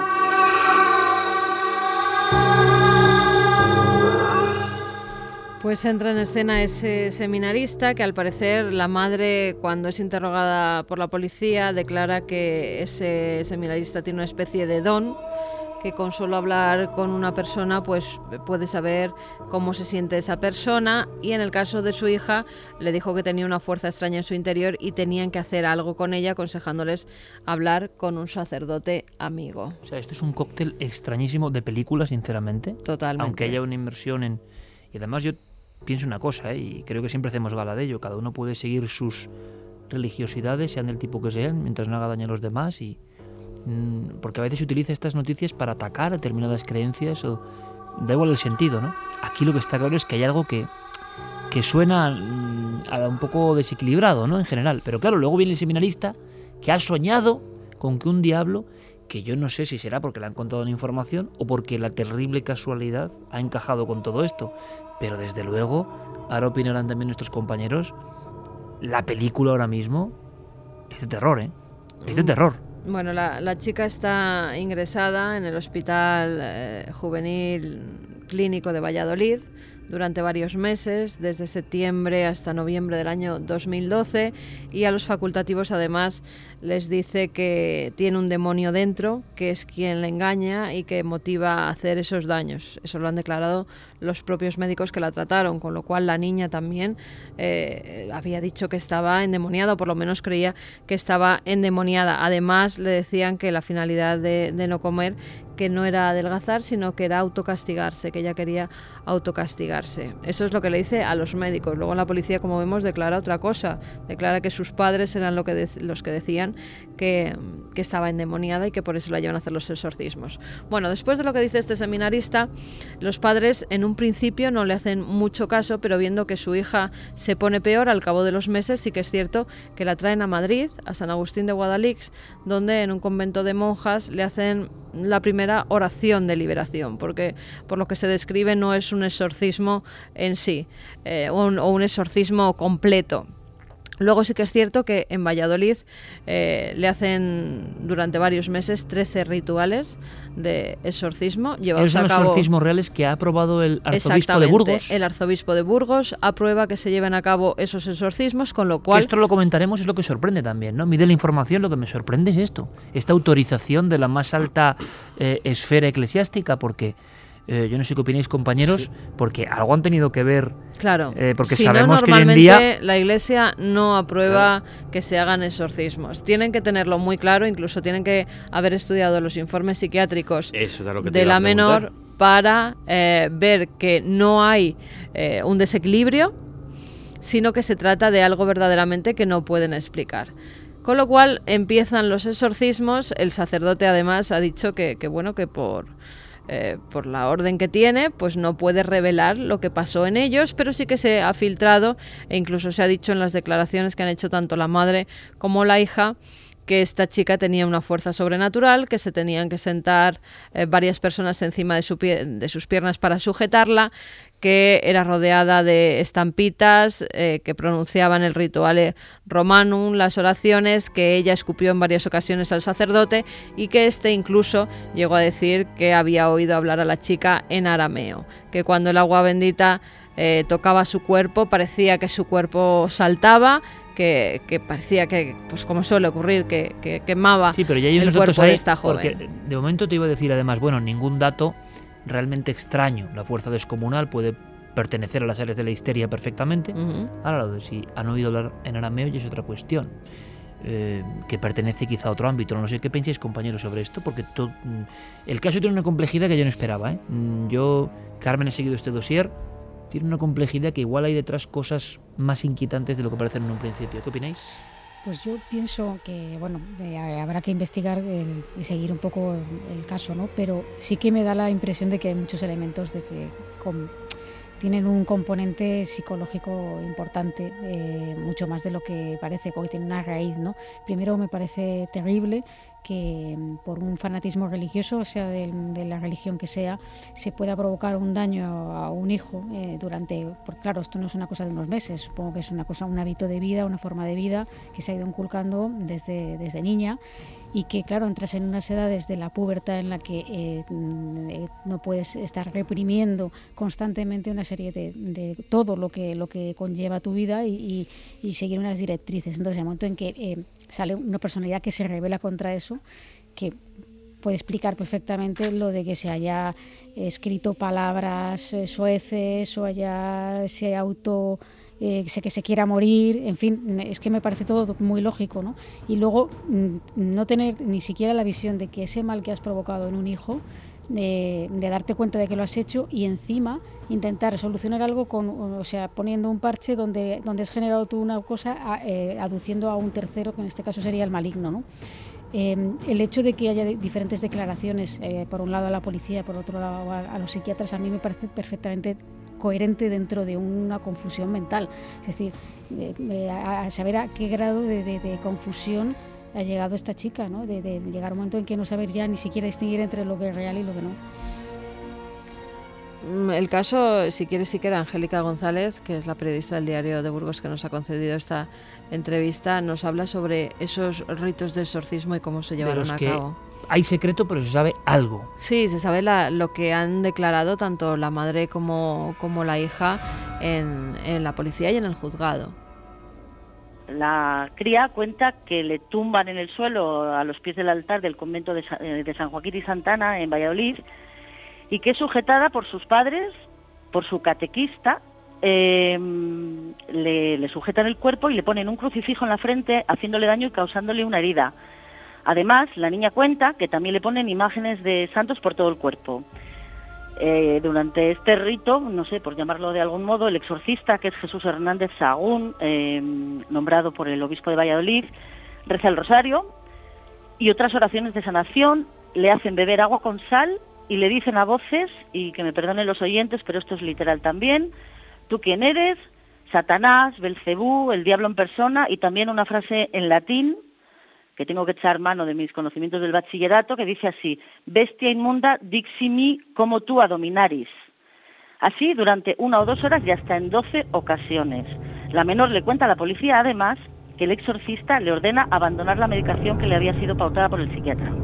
Pues entra en escena ese seminarista que, al parecer, la madre, cuando es interrogada por la policía, declara que ese seminarista tiene una especie de don, que con solo hablar con una persona pues puede saber cómo se siente esa persona, y en el caso de su hija le dijo que tenía una fuerza extraña en su interior y tenían que hacer algo con ella, aconsejándoles hablar con un sacerdote amigo. O sea, esto es un cóctel extrañísimo de película, sinceramente. Totalmente. Aunque haya una inmersión en... Y además yo pienso una cosa, ¿eh? Y creo que siempre hacemos gala de ello. Cada uno puede seguir sus religiosidades, sean del tipo que sean, mientras no haga daño a los demás. Y mmm, porque a veces se utiliza estas noticias para atacar determinadas creencias, o da igual el sentido, ¿no? Aquí lo que está claro es que hay algo que, que suena mmm, a un poco desequilibrado, ¿no? En general. Pero claro, luego viene el seminarista que ha soñado con que un diablo, que yo no sé si será porque le han contado una información o porque la terrible casualidad ha encajado con todo esto, pero desde luego ahora opinarán también nuestros compañeros, la película ahora mismo es de terror, ¿eh? Es de terror. Bueno, la, la chica está ingresada en el Hospital eh, Juvenil Clínico de Valladolid durante varios meses, desde septiembre hasta noviembre del año dos mil doce, y a los facultativos además les dice que tiene un demonio dentro, que es quien le engaña y que motiva a hacer esos daños. Eso lo han declarado los propios médicos que la trataron, con lo cual la niña también eh, había dicho que estaba endemoniada, o por lo menos creía que estaba endemoniada. Además le decían que la finalidad de, de no comer, que no era adelgazar, sino que era autocastigarse, que ella quería autocastigarse. Eso es lo que le dice a los médicos. Luego la policía, como vemos, declara otra cosa. Declara que sus padres eran lo que de, los que decían que, que estaba endemoniada y que por eso la llevan a hacer los exorcismos. Bueno, después de lo que dice este seminarista, los padres en un principio no le hacen mucho caso, pero viendo que su hija se pone peor al cabo de los meses, sí que es cierto que la traen a Madrid, a San Agustín de Guadalix, donde en un convento de monjas le hacen la primera oración de liberación, porque por lo que se describe no es un exorcismo en sí, eh, un, o un exorcismo completo. Luego sí que es cierto que en Valladolid eh, le hacen durante varios meses trece rituales de exorcismo. Esos son los exorcismos reales que ha aprobado el arzobispo de Burgos. El arzobispo de Burgos aprueba que se lleven a cabo esos exorcismos, con lo cual... Que esto lo comentaremos, es lo que sorprende también, ¿no? Mide la información, lo que me sorprende es esto, esta autorización de la más alta eh, esfera eclesiástica, porque... Eh, yo no sé qué opináis, compañeros, sí, porque algo han tenido que ver. Claro, eh, porque si sabemos no, que hoy en día la Iglesia no aprueba claro. que se hagan exorcismos. Tienen que tenerlo muy claro, incluso tienen que haber estudiado los informes psiquiátricos de la menor para eh, ver que no hay eh, un desequilibrio, sino que se trata de algo verdaderamente que no pueden explicar. Con lo cual empiezan los exorcismos. El sacerdote además ha dicho que, que bueno, que por... Eh, por la orden que tiene, pues no puede revelar lo que pasó en ellos, pero sí que se ha filtrado e incluso se ha dicho en las declaraciones que han hecho tanto la madre como la hija que esta chica tenía una fuerza sobrenatural, que se tenían que sentar eh, varias personas encima de, su pie- de sus piernas para sujetarla, que era rodeada de estampitas eh, que pronunciaban el rituale romanum, las oraciones, que ella escupió en varias ocasiones al sacerdote y que éste incluso llegó a decir que había oído hablar a la chica en arameo, que cuando el agua bendita eh, tocaba su cuerpo parecía que su cuerpo saltaba, que, que parecía que, pues como suele ocurrir, que, que quemaba sí, pero ya hay unos el cuerpo ahí, de esta joven. Porque de momento te iba a decir además, bueno, ningún dato realmente extraño. La fuerza descomunal puede pertenecer a las áreas de la histeria perfectamente. Uh-huh. Ahora, lo de si han oído hablar en arameo ya es otra cuestión, eh, que pertenece quizá a otro ámbito. No sé qué pensáis, compañeros, sobre esto, porque to, el caso tiene una complejidad que yo no esperaba, ¿eh? Yo, Carmen, he seguido este dossier, tiene una complejidad que igual hay detrás cosas más inquietantes de lo que parecen en un principio. ¿Qué opináis? Pues yo pienso que, bueno, eh, habrá que investigar el, y seguir un poco el, el caso, ¿no? Pero sí que me da la impresión de que hay muchos elementos de que con, tienen un componente psicológico importante, eh, mucho más de lo que parece, que tiene una raíz, ¿no? Primero, me parece terrible que por un fanatismo religioso, o sea, de, de la religión que sea, se pueda provocar un daño a un hijo eh, durante, porque claro, esto no es una cosa de unos meses, supongo que es una cosa, un hábito de vida, una forma de vida que se ha ido inculcando desde, desde niña, y que claro, entras en unas edades de la pubertad en la que eh, no puedes estar reprimiendo constantemente una serie de, de todo lo que lo que conlleva tu vida y, y, y seguir unas directrices. Entonces, el momento en que eh, sale una personalidad que se revela contra eso, que puede explicar perfectamente lo de que se haya escrito palabras eh, soeces o haya se auto Eh, que se quiera morir, en fin, es que me parece todo muy lógico, ¿no? Y luego no tener ni siquiera la visión de que ese mal que has provocado en un hijo, de, de darte cuenta de que lo has hecho y encima intentar solucionar algo con, o sea, poniendo un parche donde, donde has generado tú una cosa eh, aduciendo a un tercero, que en este caso sería el maligno, ¿no? Eh, el hecho de que haya diferentes declaraciones, eh, por un lado a la policía, por otro lado a, a los psiquiatras, a mí me parece perfectamente coherente dentro de una confusión mental. Es decir, eh, eh, a saber a qué grado de, de, de confusión ha llegado esta chica, ¿no? De, de llegar a un momento en que no saber ya ni siquiera distinguir entre lo que es real y lo que no. El caso, si quieres, sí que era Angélica González, que es la periodista del Diario de Burgos que nos ha concedido esta entrevista, nos habla sobre esos ritos de exorcismo y cómo se llevaron a cabo. Hay secreto, pero se sabe algo. Sí, se sabe la, lo que han declarado tanto la madre como, como la hija en, en la policía y en el juzgado. La cría cuenta que le tumban en el suelo a los pies del altar del convento de, de San Joaquín y Santana en Valladolid y que es sujetada por sus padres, por su catequista, eh, le, le sujetan el cuerpo y le ponen un crucifijo en la frente haciéndole daño y causándole una herida. Además, la niña cuenta que también le ponen imágenes de santos por todo el cuerpo. Eh, durante este rito, no sé, por llamarlo de algún modo, el exorcista, que es Jesús Hernández Sahagún, eh, nombrado por el obispo de Valladolid, reza el rosario y otras oraciones de sanación, le hacen beber agua con sal y le dicen a voces, y que me perdonen los oyentes, pero esto es literal también, ¿tú quién eres? Satanás, Belcebú, el diablo en persona, y también una frase en latín, que tengo que echar mano de mis conocimientos del bachillerato, que dice así: bestia inmunda, diximi como tu adominaris. Así durante una o dos horas y hasta en doce ocasiones. La menor le cuenta a la policía, además, que el exorcista le ordena abandonar la medicación que le había sido pautada por el psiquiatra.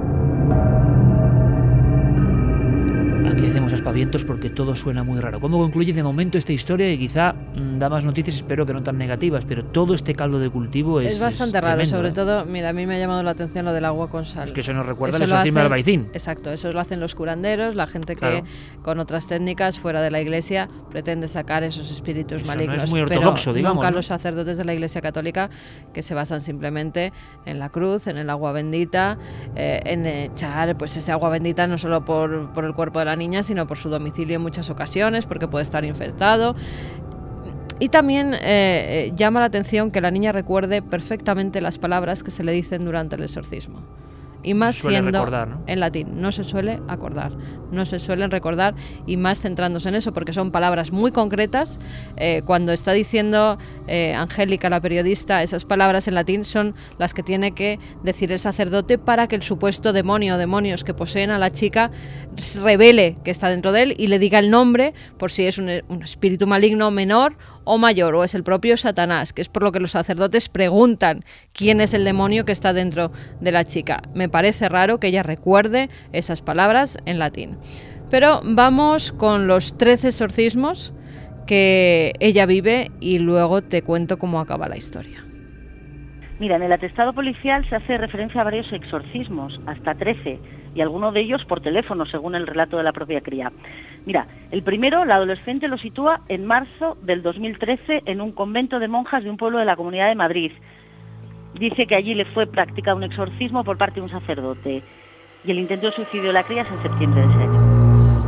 Aquí hacemos aspavientos porque todo suena muy raro. ¿Cómo concluye de momento esta historia? Y quizá mmm, da más noticias, espero que no tan negativas, pero todo este caldo de cultivo es Es bastante es raro, tremendo, sobre ¿eh? todo, mira, a mí me ha llamado la atención lo del agua con sal. Es que eso nos recuerda Eso al lo exorcismo del hacen- Albaicín. Exacto, eso lo hacen los curanderos, la gente que Claro. con otras técnicas fuera de la iglesia pretende sacar esos espíritus Eso no malignos. es muy ortodoxo, pero digamos, nunca ¿no? los sacerdotes de la iglesia católica, que se basan simplemente en la cruz, en el agua bendita, eh, en echar pues ese agua bendita no solo por, por el cuerpo de la niña, sino por su domicilio en muchas ocasiones, porque puede estar infectado. Y también eh, eh, llama la atención que la niña recuerde perfectamente las palabras que se le dicen durante el exorcismo. Y más Suele siendo recordar, ¿no? en latín, no se suele acordar, no se suelen recordar, y más centrándose en eso, porque son palabras muy concretas. Eh, cuando está diciendo eh, Angélica, la periodista, esas palabras en latín son las que tiene que decir el sacerdote para que el supuesto demonio o demonios que poseen a la chica revele que está dentro de él y le diga el nombre, por si es un, un espíritu maligno menor o mayor, o es el propio Satanás, que es por lo que los sacerdotes preguntan quién es el demonio que está dentro de la chica. Me parece raro que ella recuerde esas palabras en latín. Pero vamos con los trece exorcismos que ella vive y luego te cuento cómo acaba la historia. Mira, en el atestado policial se hace referencia a varios exorcismos, hasta trece, y alguno de ellos por teléfono, según el relato de la propia cría. Mira, el primero, la adolescente lo sitúa en marzo del dos mil trece en un convento de monjas de un pueblo de la Comunidad de Madrid. Dice que allí le fue practicado un exorcismo por parte de un sacerdote, y el intento de suicidio de la cría es en septiembre de ese año.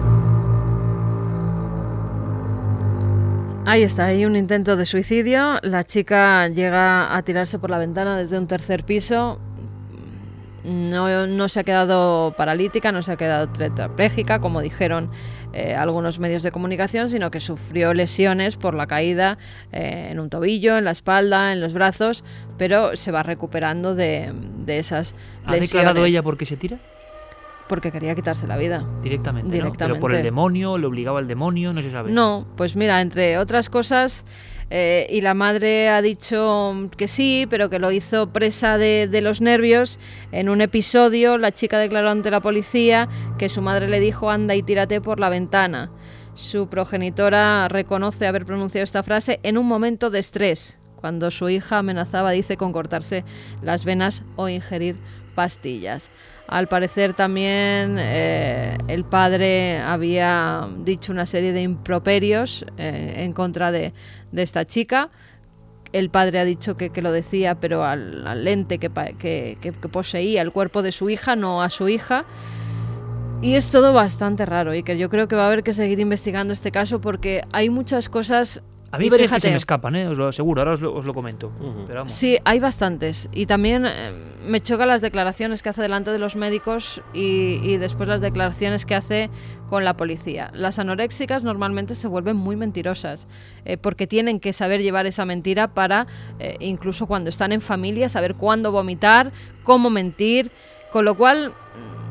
Ahí está, hay un intento de suicidio. La chica llega a tirarse por la ventana desde un tercer piso. No, no se ha quedado paralítica, no se ha quedado tetrapléjica, como dijeron eh, algunos medios de comunicación, sino que sufrió lesiones por la caída eh, en un tobillo, en la espalda, en los brazos, pero se va recuperando de, de esas ¿Ha lesiones. declarado ella por qué se tira? Porque quería quitarse la vida. Directamente, ¿no? Directamente. Pero por el demonio, le obligaba al demonio, no se sabe. No, pues mira, entre otras cosas, eh, y la madre ha dicho que sí, pero que lo hizo presa de, de los nervios. En un episodio, la chica declaró ante la policía que su madre le dijo: anda y tírate por la ventana. Su progenitora reconoce haber pronunciado esta frase en un momento de estrés, cuando su hija amenazaba, dice, con cortarse las venas o ingerir pastillas. Al parecer también eh, el padre había dicho una serie de improperios eh, en contra de, de esta chica. El padre ha dicho que, que lo decía, pero al, al ente que, que, que, que poseía el cuerpo de su hija, no a su hija. Y es todo bastante raro, y que yo creo que va a haber que seguir investigando este caso, porque hay muchas cosas. A mí y varias que fíjate, se me escapan, ¿eh? Os lo aseguro, ahora os lo, os lo comento. Uh-huh. Pero vamos. Sí, hay bastantes. Y también eh, me chocan las declaraciones que hace delante de los médicos y, y después las declaraciones que hace con la policía. Las anoréxicas normalmente se vuelven muy mentirosas, eh, porque tienen que saber llevar esa mentira para, eh, incluso cuando están en familia, saber cuándo vomitar, cómo mentir, con lo cual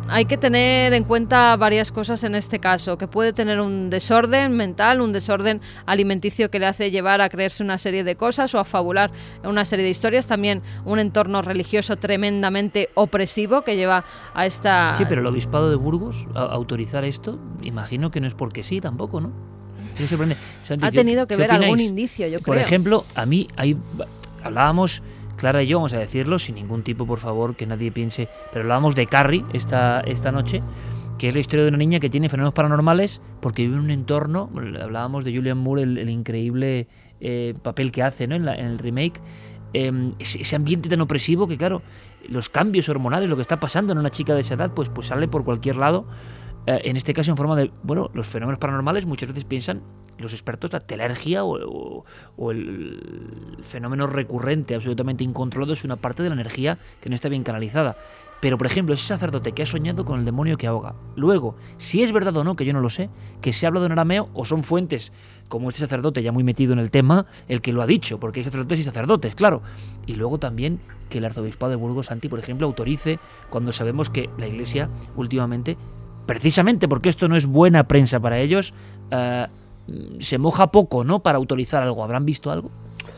hay que tener en cuenta varias cosas en este caso, que puede tener un desorden mental, un desorden alimenticio que le hace llevar a creerse una serie de cosas o a fabular una serie de historias, también un entorno religioso tremendamente opresivo que lleva a esta... Sí, pero el obispado de Burgos, a autorizar esto, imagino que no es porque sí tampoco, ¿no? Sí, sorprende. Santi, ha tenido que ver algún indicio, yo Por creo. ejemplo, a mí, hay, hablábamos... Clara y yo, vamos a decirlo, sin ningún tipo, por favor, que nadie piense, pero hablábamos de Carrie esta, esta noche, que es la historia de una niña que tiene fenómenos paranormales porque vive en un entorno, hablábamos de Julianne Moore, el, el increíble eh, papel que hace, ¿no?, en, la, en el remake, eh, ese, ese ambiente tan opresivo que, claro, los cambios hormonales, lo que está pasando en una chica de esa edad, pues, pues sale por cualquier lado, eh, en este caso en forma de, bueno, los fenómenos paranormales muchas veces piensan los expertos la telergia o, o, o el fenómeno recurrente absolutamente incontrolado es una parte de la energía que no está bien canalizada. Pero, por ejemplo, ese sacerdote que ha soñado con el demonio que ahoga. Luego, si es verdad o no, que yo no lo sé, que se ha hablado en arameo o son fuentes como este sacerdote ya muy metido en el tema, el que lo ha dicho, porque hay sacerdotes y sacerdotes, claro. Y luego también que el arzobispado de Burgos, Santi, por ejemplo, autorice cuando sabemos que la Iglesia últimamente, precisamente porque esto no es buena prensa para ellos, uh, se moja poco, ¿no?, para autorizar algo. ¿Habrán visto algo?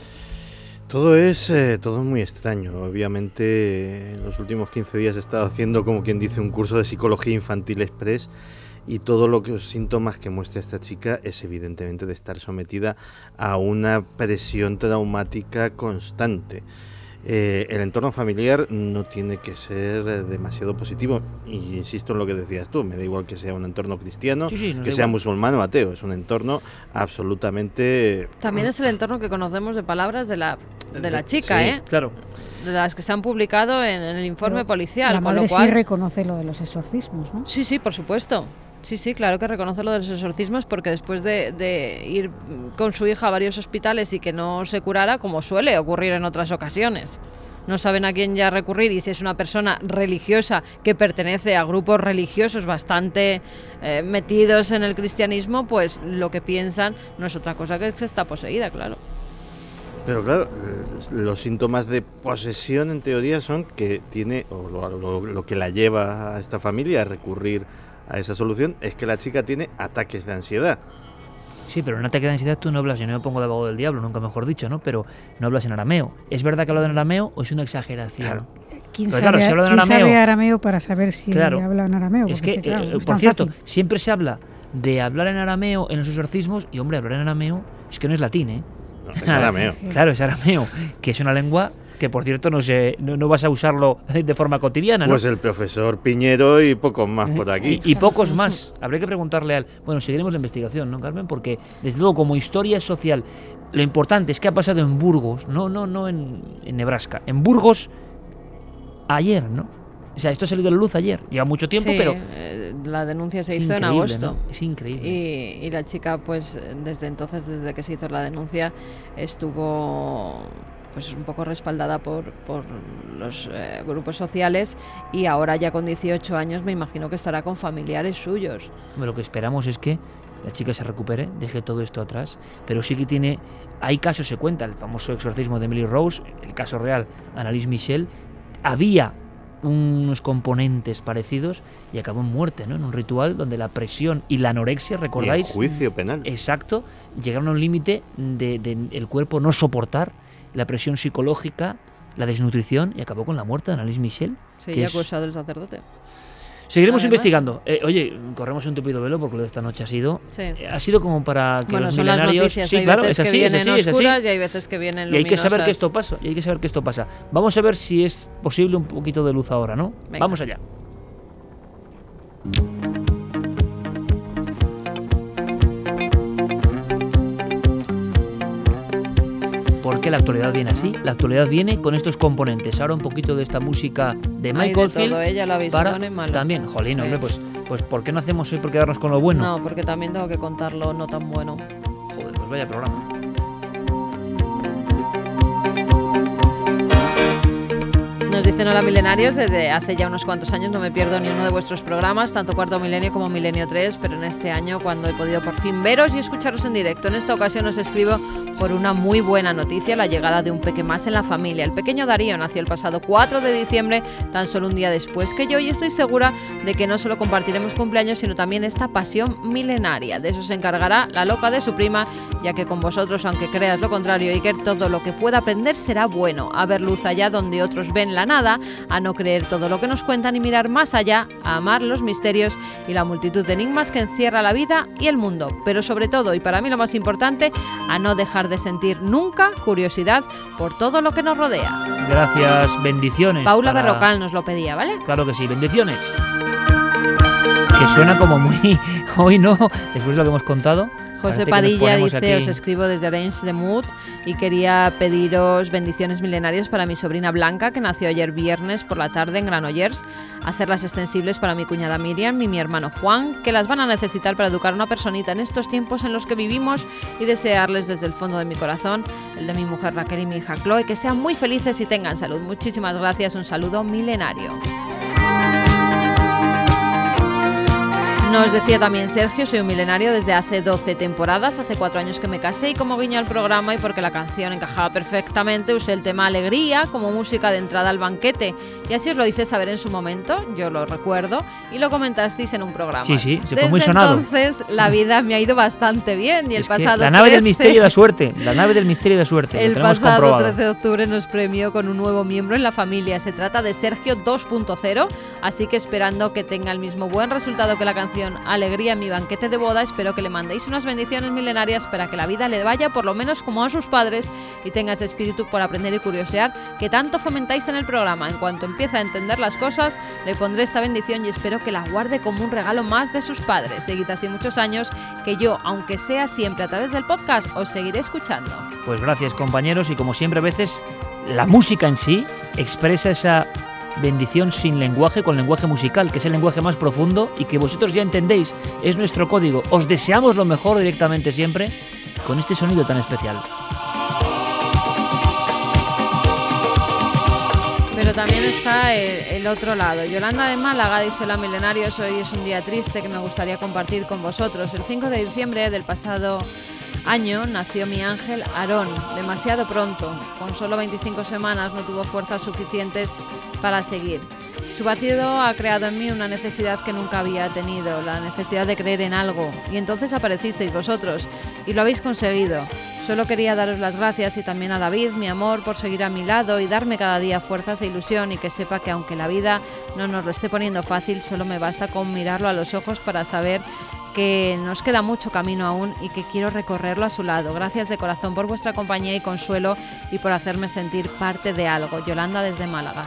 Todo es eh, todo muy extraño. Obviamente en los últimos quince días he estado haciendo, como quien dice, un curso de psicología infantil express y todo lo que los síntomas que muestra esta chica es evidentemente de estar sometida a una presión traumática constante. Eh, el entorno familiar no tiene que ser demasiado positivo y insisto en lo que decías tú, me da igual que sea un entorno cristiano, sí, sí, que sea igual. musulmán o ateo, es un entorno absolutamente... También es el entorno que conocemos de palabras de la, de la chica, sí, ¿eh? Claro. De las que se han publicado en, en el informe Pero policial. La con madre lo cual... sí reconoce lo de los exorcismos, ¿no? Sí, sí, por supuesto. Sí, sí, claro que reconoce lo de los exorcismos porque después de, de ir con su hija a varios hospitales y que no se curara, como suele ocurrir en otras ocasiones, no saben a quién ya recurrir y si es una persona religiosa que pertenece a grupos religiosos bastante eh, metidos en el cristianismo, pues lo que piensan no es otra cosa que que está poseída, claro. Pero claro, los síntomas de posesión en teoría son que tiene, o lo, lo, lo que la lleva a esta familia a recurrir a esa solución es que la chica tiene ataques de ansiedad. Sí, pero en un ataque de ansiedad tú no hablas, yo no me pongo de abogado del diablo, nunca mejor dicho, ¿no? Pero no hablas en arameo. ¿Es verdad que habla en arameo o es una exageración? Claro. ¿Quién, pero sabe, claro, si habla en ¿quién arameo, sabe arameo para saber si claro, habla en arameo? Es que, claro, eh, es por tan cierto, fácil. siempre se habla de hablar en arameo en los exorcismos y, hombre, hablar en arameo es que no es latín, ¿eh? No, es arameo. Claro, es arameo, que es una lengua que, por cierto, no, se, no, no vas a usarlo de forma cotidiana, ¿no? Pues el profesor Piñero y pocos más por aquí. Y, y pocos más. Habría que preguntarle a él. Bueno, seguiremos la investigación, ¿no, Carmen? Porque, desde luego, como historia social, lo importante es que ha pasado en Burgos, no, no, no en, en Nebraska, en Burgos ayer, ¿no? O sea, esto ha salido a la luz ayer. Lleva mucho tiempo, sí, pero... Eh, la denuncia se hizo en agosto. ¿no? Es increíble. Y, y la chica, pues, desde entonces, desde que se hizo la denuncia, estuvo... pues un poco respaldada por, por los eh, grupos sociales y ahora ya con dieciocho años me imagino que estará con familiares suyos. Lo que esperamos es que la chica se recupere, deje todo esto atrás, pero sí que tiene, hay casos, se cuenta, el famoso exorcismo de Emily Rose, el caso real, Annalise Michel, había unos componentes parecidos y acabó en muerte, ¿no? En un ritual donde la presión y la anorexia, ¿recordáis? Y el juicio penal. Exacto, llegaron a un límite de, de el cuerpo no soportar la presión psicológica, la desnutrición y acabó con la muerte de Annalise Michel. Sí, ya acusado el sacerdote. Seguiremos Además, investigando. Eh, oye, corremos un tupido velo porque lo de esta noche ha sido sí. eh, ha sido como para que bueno, los son milenarios... Las noticias, sí, hay claro, veces es así, que es vienen así, oscuras es así. y hay veces que vienen luminosas. luminosas. Y hay que saber que esto pasa, y hay que saber que esto pasa. Vamos a ver si es posible un poquito de luz ahora, ¿no? Venga. Vamos allá. ¿Por qué la actualidad viene así? La actualidad viene con estos componentes. Ahora un poquito de esta música de Michael Field. Field. Ella la para visión es mala. También, jolín, Sí. hombre, pues, pues ¿por qué no hacemos hoy por quedarnos con lo bueno? No, porque también tengo que contar lo no tan bueno. Joder, pues vaya programa. Nos dicen hola milenarios, desde hace ya unos cuantos años no me pierdo ni uno de vuestros programas, tanto Cuarto Milenio como Milenio tres, pero en este año cuando he podido por fin veros y escucharos en directo. En esta ocasión os escribo por una muy buena noticia, la llegada de un peque más en la familia. El pequeño Darío nació el pasado cuatro de diciembre, tan solo un día después que yo, y estoy segura de que no solo compartiremos cumpleaños, sino también esta pasión milenaria. De eso se encargará la loca de su prima, ya que con vosotros, aunque creas lo contrario, Iker, todo lo que pueda aprender será bueno, a ver luz allá donde otros ven la nada, a no creer todo lo que nos cuentan y mirar más allá, a amar los misterios y la multitud de enigmas que encierra la vida y el mundo, pero sobre todo, y para mí lo más importante, a no dejar de sentir nunca curiosidad por todo lo que nos rodea. Gracias, bendiciones. Paula para... Berrocal nos lo pedía, ¿vale? Claro que sí, bendiciones. Que suena como muy... Hoy no, después de lo que hemos contado. José Padilla dice, aquí... os escribo desde Orange de Mood y quería pediros bendiciones milenarias para mi sobrina Blanca, que nació ayer viernes por la tarde en Granollers, hacerlas extensibles para mi cuñada Miriam y mi hermano Juan, que las van a necesitar para educar a una personita en estos tiempos en los que vivimos, y desearles desde el fondo de mi corazón, el de mi mujer Raquel y mi hija Chloe, que sean muy felices y tengan salud. Muchísimas gracias, un saludo milenario. Nos decía también Sergio, soy un milenario desde hace doce temporadas, hace cuatro años que me casé, y como guiño al programa y porque la canción encajaba perfectamente, usé el tema Alegría como música de entrada al banquete, y así os lo hice saber en su momento, yo lo recuerdo, y lo comentasteis en un programa. Sí, sí, se fue Desde muy sonado. entonces la vida me ha ido bastante bien, y el es que pasado la nave trece... del misterio de suerte, la nave del misterio de suerte. El lo tenemos pasado comprobado. trece de octubre nos premió con un nuevo miembro en la familia. Se trata de Sergio dos punto cero, así que esperando que tenga el mismo buen resultado que la canción Alegría en mi banquete de boda, espero que le mandéis unas bendiciones milenarias para que la vida le vaya por lo menos como a sus padres y tenga ese espíritu por aprender y curiosear que tanto fomentáis en el programa. En cuanto empiece a entender las cosas, le pondré esta bendición y espero que la guarde como un regalo más de sus padres. Seguid así muchos años, que yo, aunque sea siempre a través del podcast, os seguiré escuchando. Pues gracias, compañeros, y como siempre a veces la música en sí expresa esa bendición sin lenguaje, con lenguaje musical, que es el lenguaje más profundo y que vosotros ya entendéis, es nuestro código. Os deseamos lo mejor directamente siempre con este sonido tan especial. Pero también está el, el otro lado. Yolanda de Málaga dice, hola milenarios, hoy es un día triste que me gustaría compartir con vosotros. El cinco de diciembre del pasado año nació mi ángel Aarón, demasiado pronto. Con solo veinticinco semanas no tuvo fuerzas suficientes para seguir. Su vacío ha creado en mí una necesidad que nunca había tenido, la necesidad de creer en algo. Y entonces aparecisteis vosotros y lo habéis conseguido. Solo quería daros las gracias, y también a David, mi amor, por seguir a mi lado y darme cada día fuerzas e ilusión, y que sepa que aunque la vida no nos lo esté poniendo fácil, solo me basta con mirarlo a los ojos para saber que nos queda mucho camino aún y que quiero recorrerlo a su lado. Gracias de corazón por vuestra compañía y consuelo y por hacerme sentir parte de algo. Yolanda desde Málaga.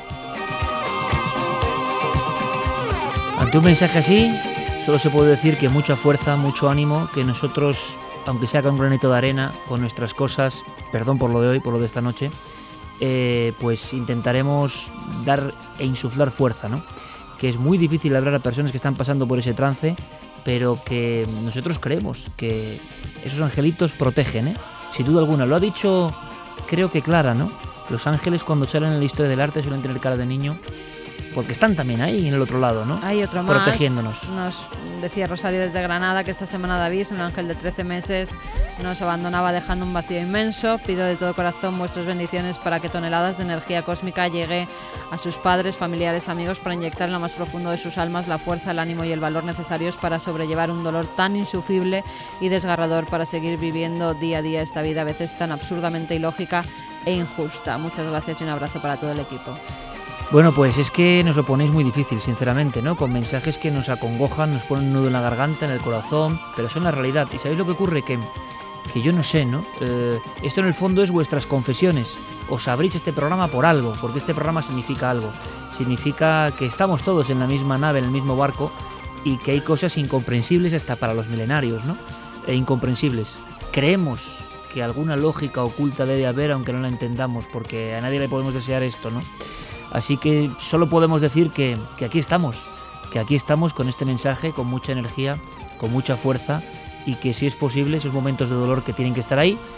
Ante un mensaje así, solo se puede decir que mucha fuerza, mucho ánimo, que nosotros, aunque sea con un granito de arena, con nuestras cosas, perdón por lo de hoy, por lo de esta noche, eh, pues intentaremos dar e insuflar fuerza, ¿no? Que es muy difícil hablar a personas que están pasando por ese trance, pero que nosotros creemos que esos angelitos protegen, ¿eh? Sin duda alguna. Lo ha dicho, creo que Clara, ¿no? Los ángeles, cuando salen en la historia del arte, suelen tener cara de niño, porque están también ahí en el otro lado, ¿no? Hay otro más. Protegiéndonos. Nos decía Rosario desde Granada que esta semana David, un ángel de trece meses, nos abandonaba dejando un vacío inmenso. Pido de todo corazón vuestras bendiciones para que toneladas de energía cósmica llegue a sus padres, familiares, amigos, para inyectar en lo más profundo de sus almas la fuerza, el ánimo y el valor necesarios para sobrellevar un dolor tan insufrible y desgarrador, para seguir viviendo día a día esta vida a veces tan absurdamente ilógica e injusta. Muchas gracias y un abrazo para todo el equipo. Bueno, pues es que nos lo ponéis muy difícil, sinceramente, ¿no? Con mensajes que nos acongojan, nos ponen un nudo en la garganta, en el corazón, pero son la realidad. ¿Y sabéis lo que ocurre? Que, que yo no sé, ¿no? Eh, esto en el fondo es vuestras confesiones. Os abrís este programa por algo, porque este programa significa algo. Significa que estamos todos en la misma nave, en el mismo barco, y que hay cosas incomprensibles hasta para los milenarios, ¿no? E incomprensibles. Creemos que alguna lógica oculta debe haber, aunque no la entendamos, porque a nadie le podemos desear esto, ¿no? Así que solo podemos decir que, que aquí estamos, que aquí estamos con este mensaje, con mucha energía, con mucha fuerza, y que si es posible esos momentos de dolor que tienen que estar ahí,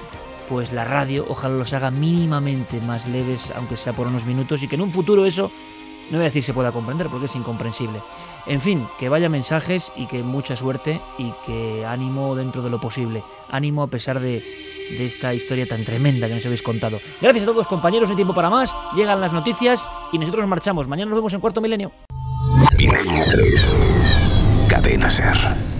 pues la radio ojalá los haga mínimamente más leves, aunque sea por unos minutos, y que en un futuro eso, no voy a decir se pueda comprender porque es incomprensible. En fin, que vaya mensajes y que mucha suerte y que ánimo dentro de lo posible. Ánimo a pesar de, de esta historia tan tremenda que nos habéis contado. Gracias a todos, compañeros, no hay tiempo para más. Llegan las noticias y nosotros marchamos. Mañana nos vemos en Cuarto Milenio. Milenio tres. Cadena Ser.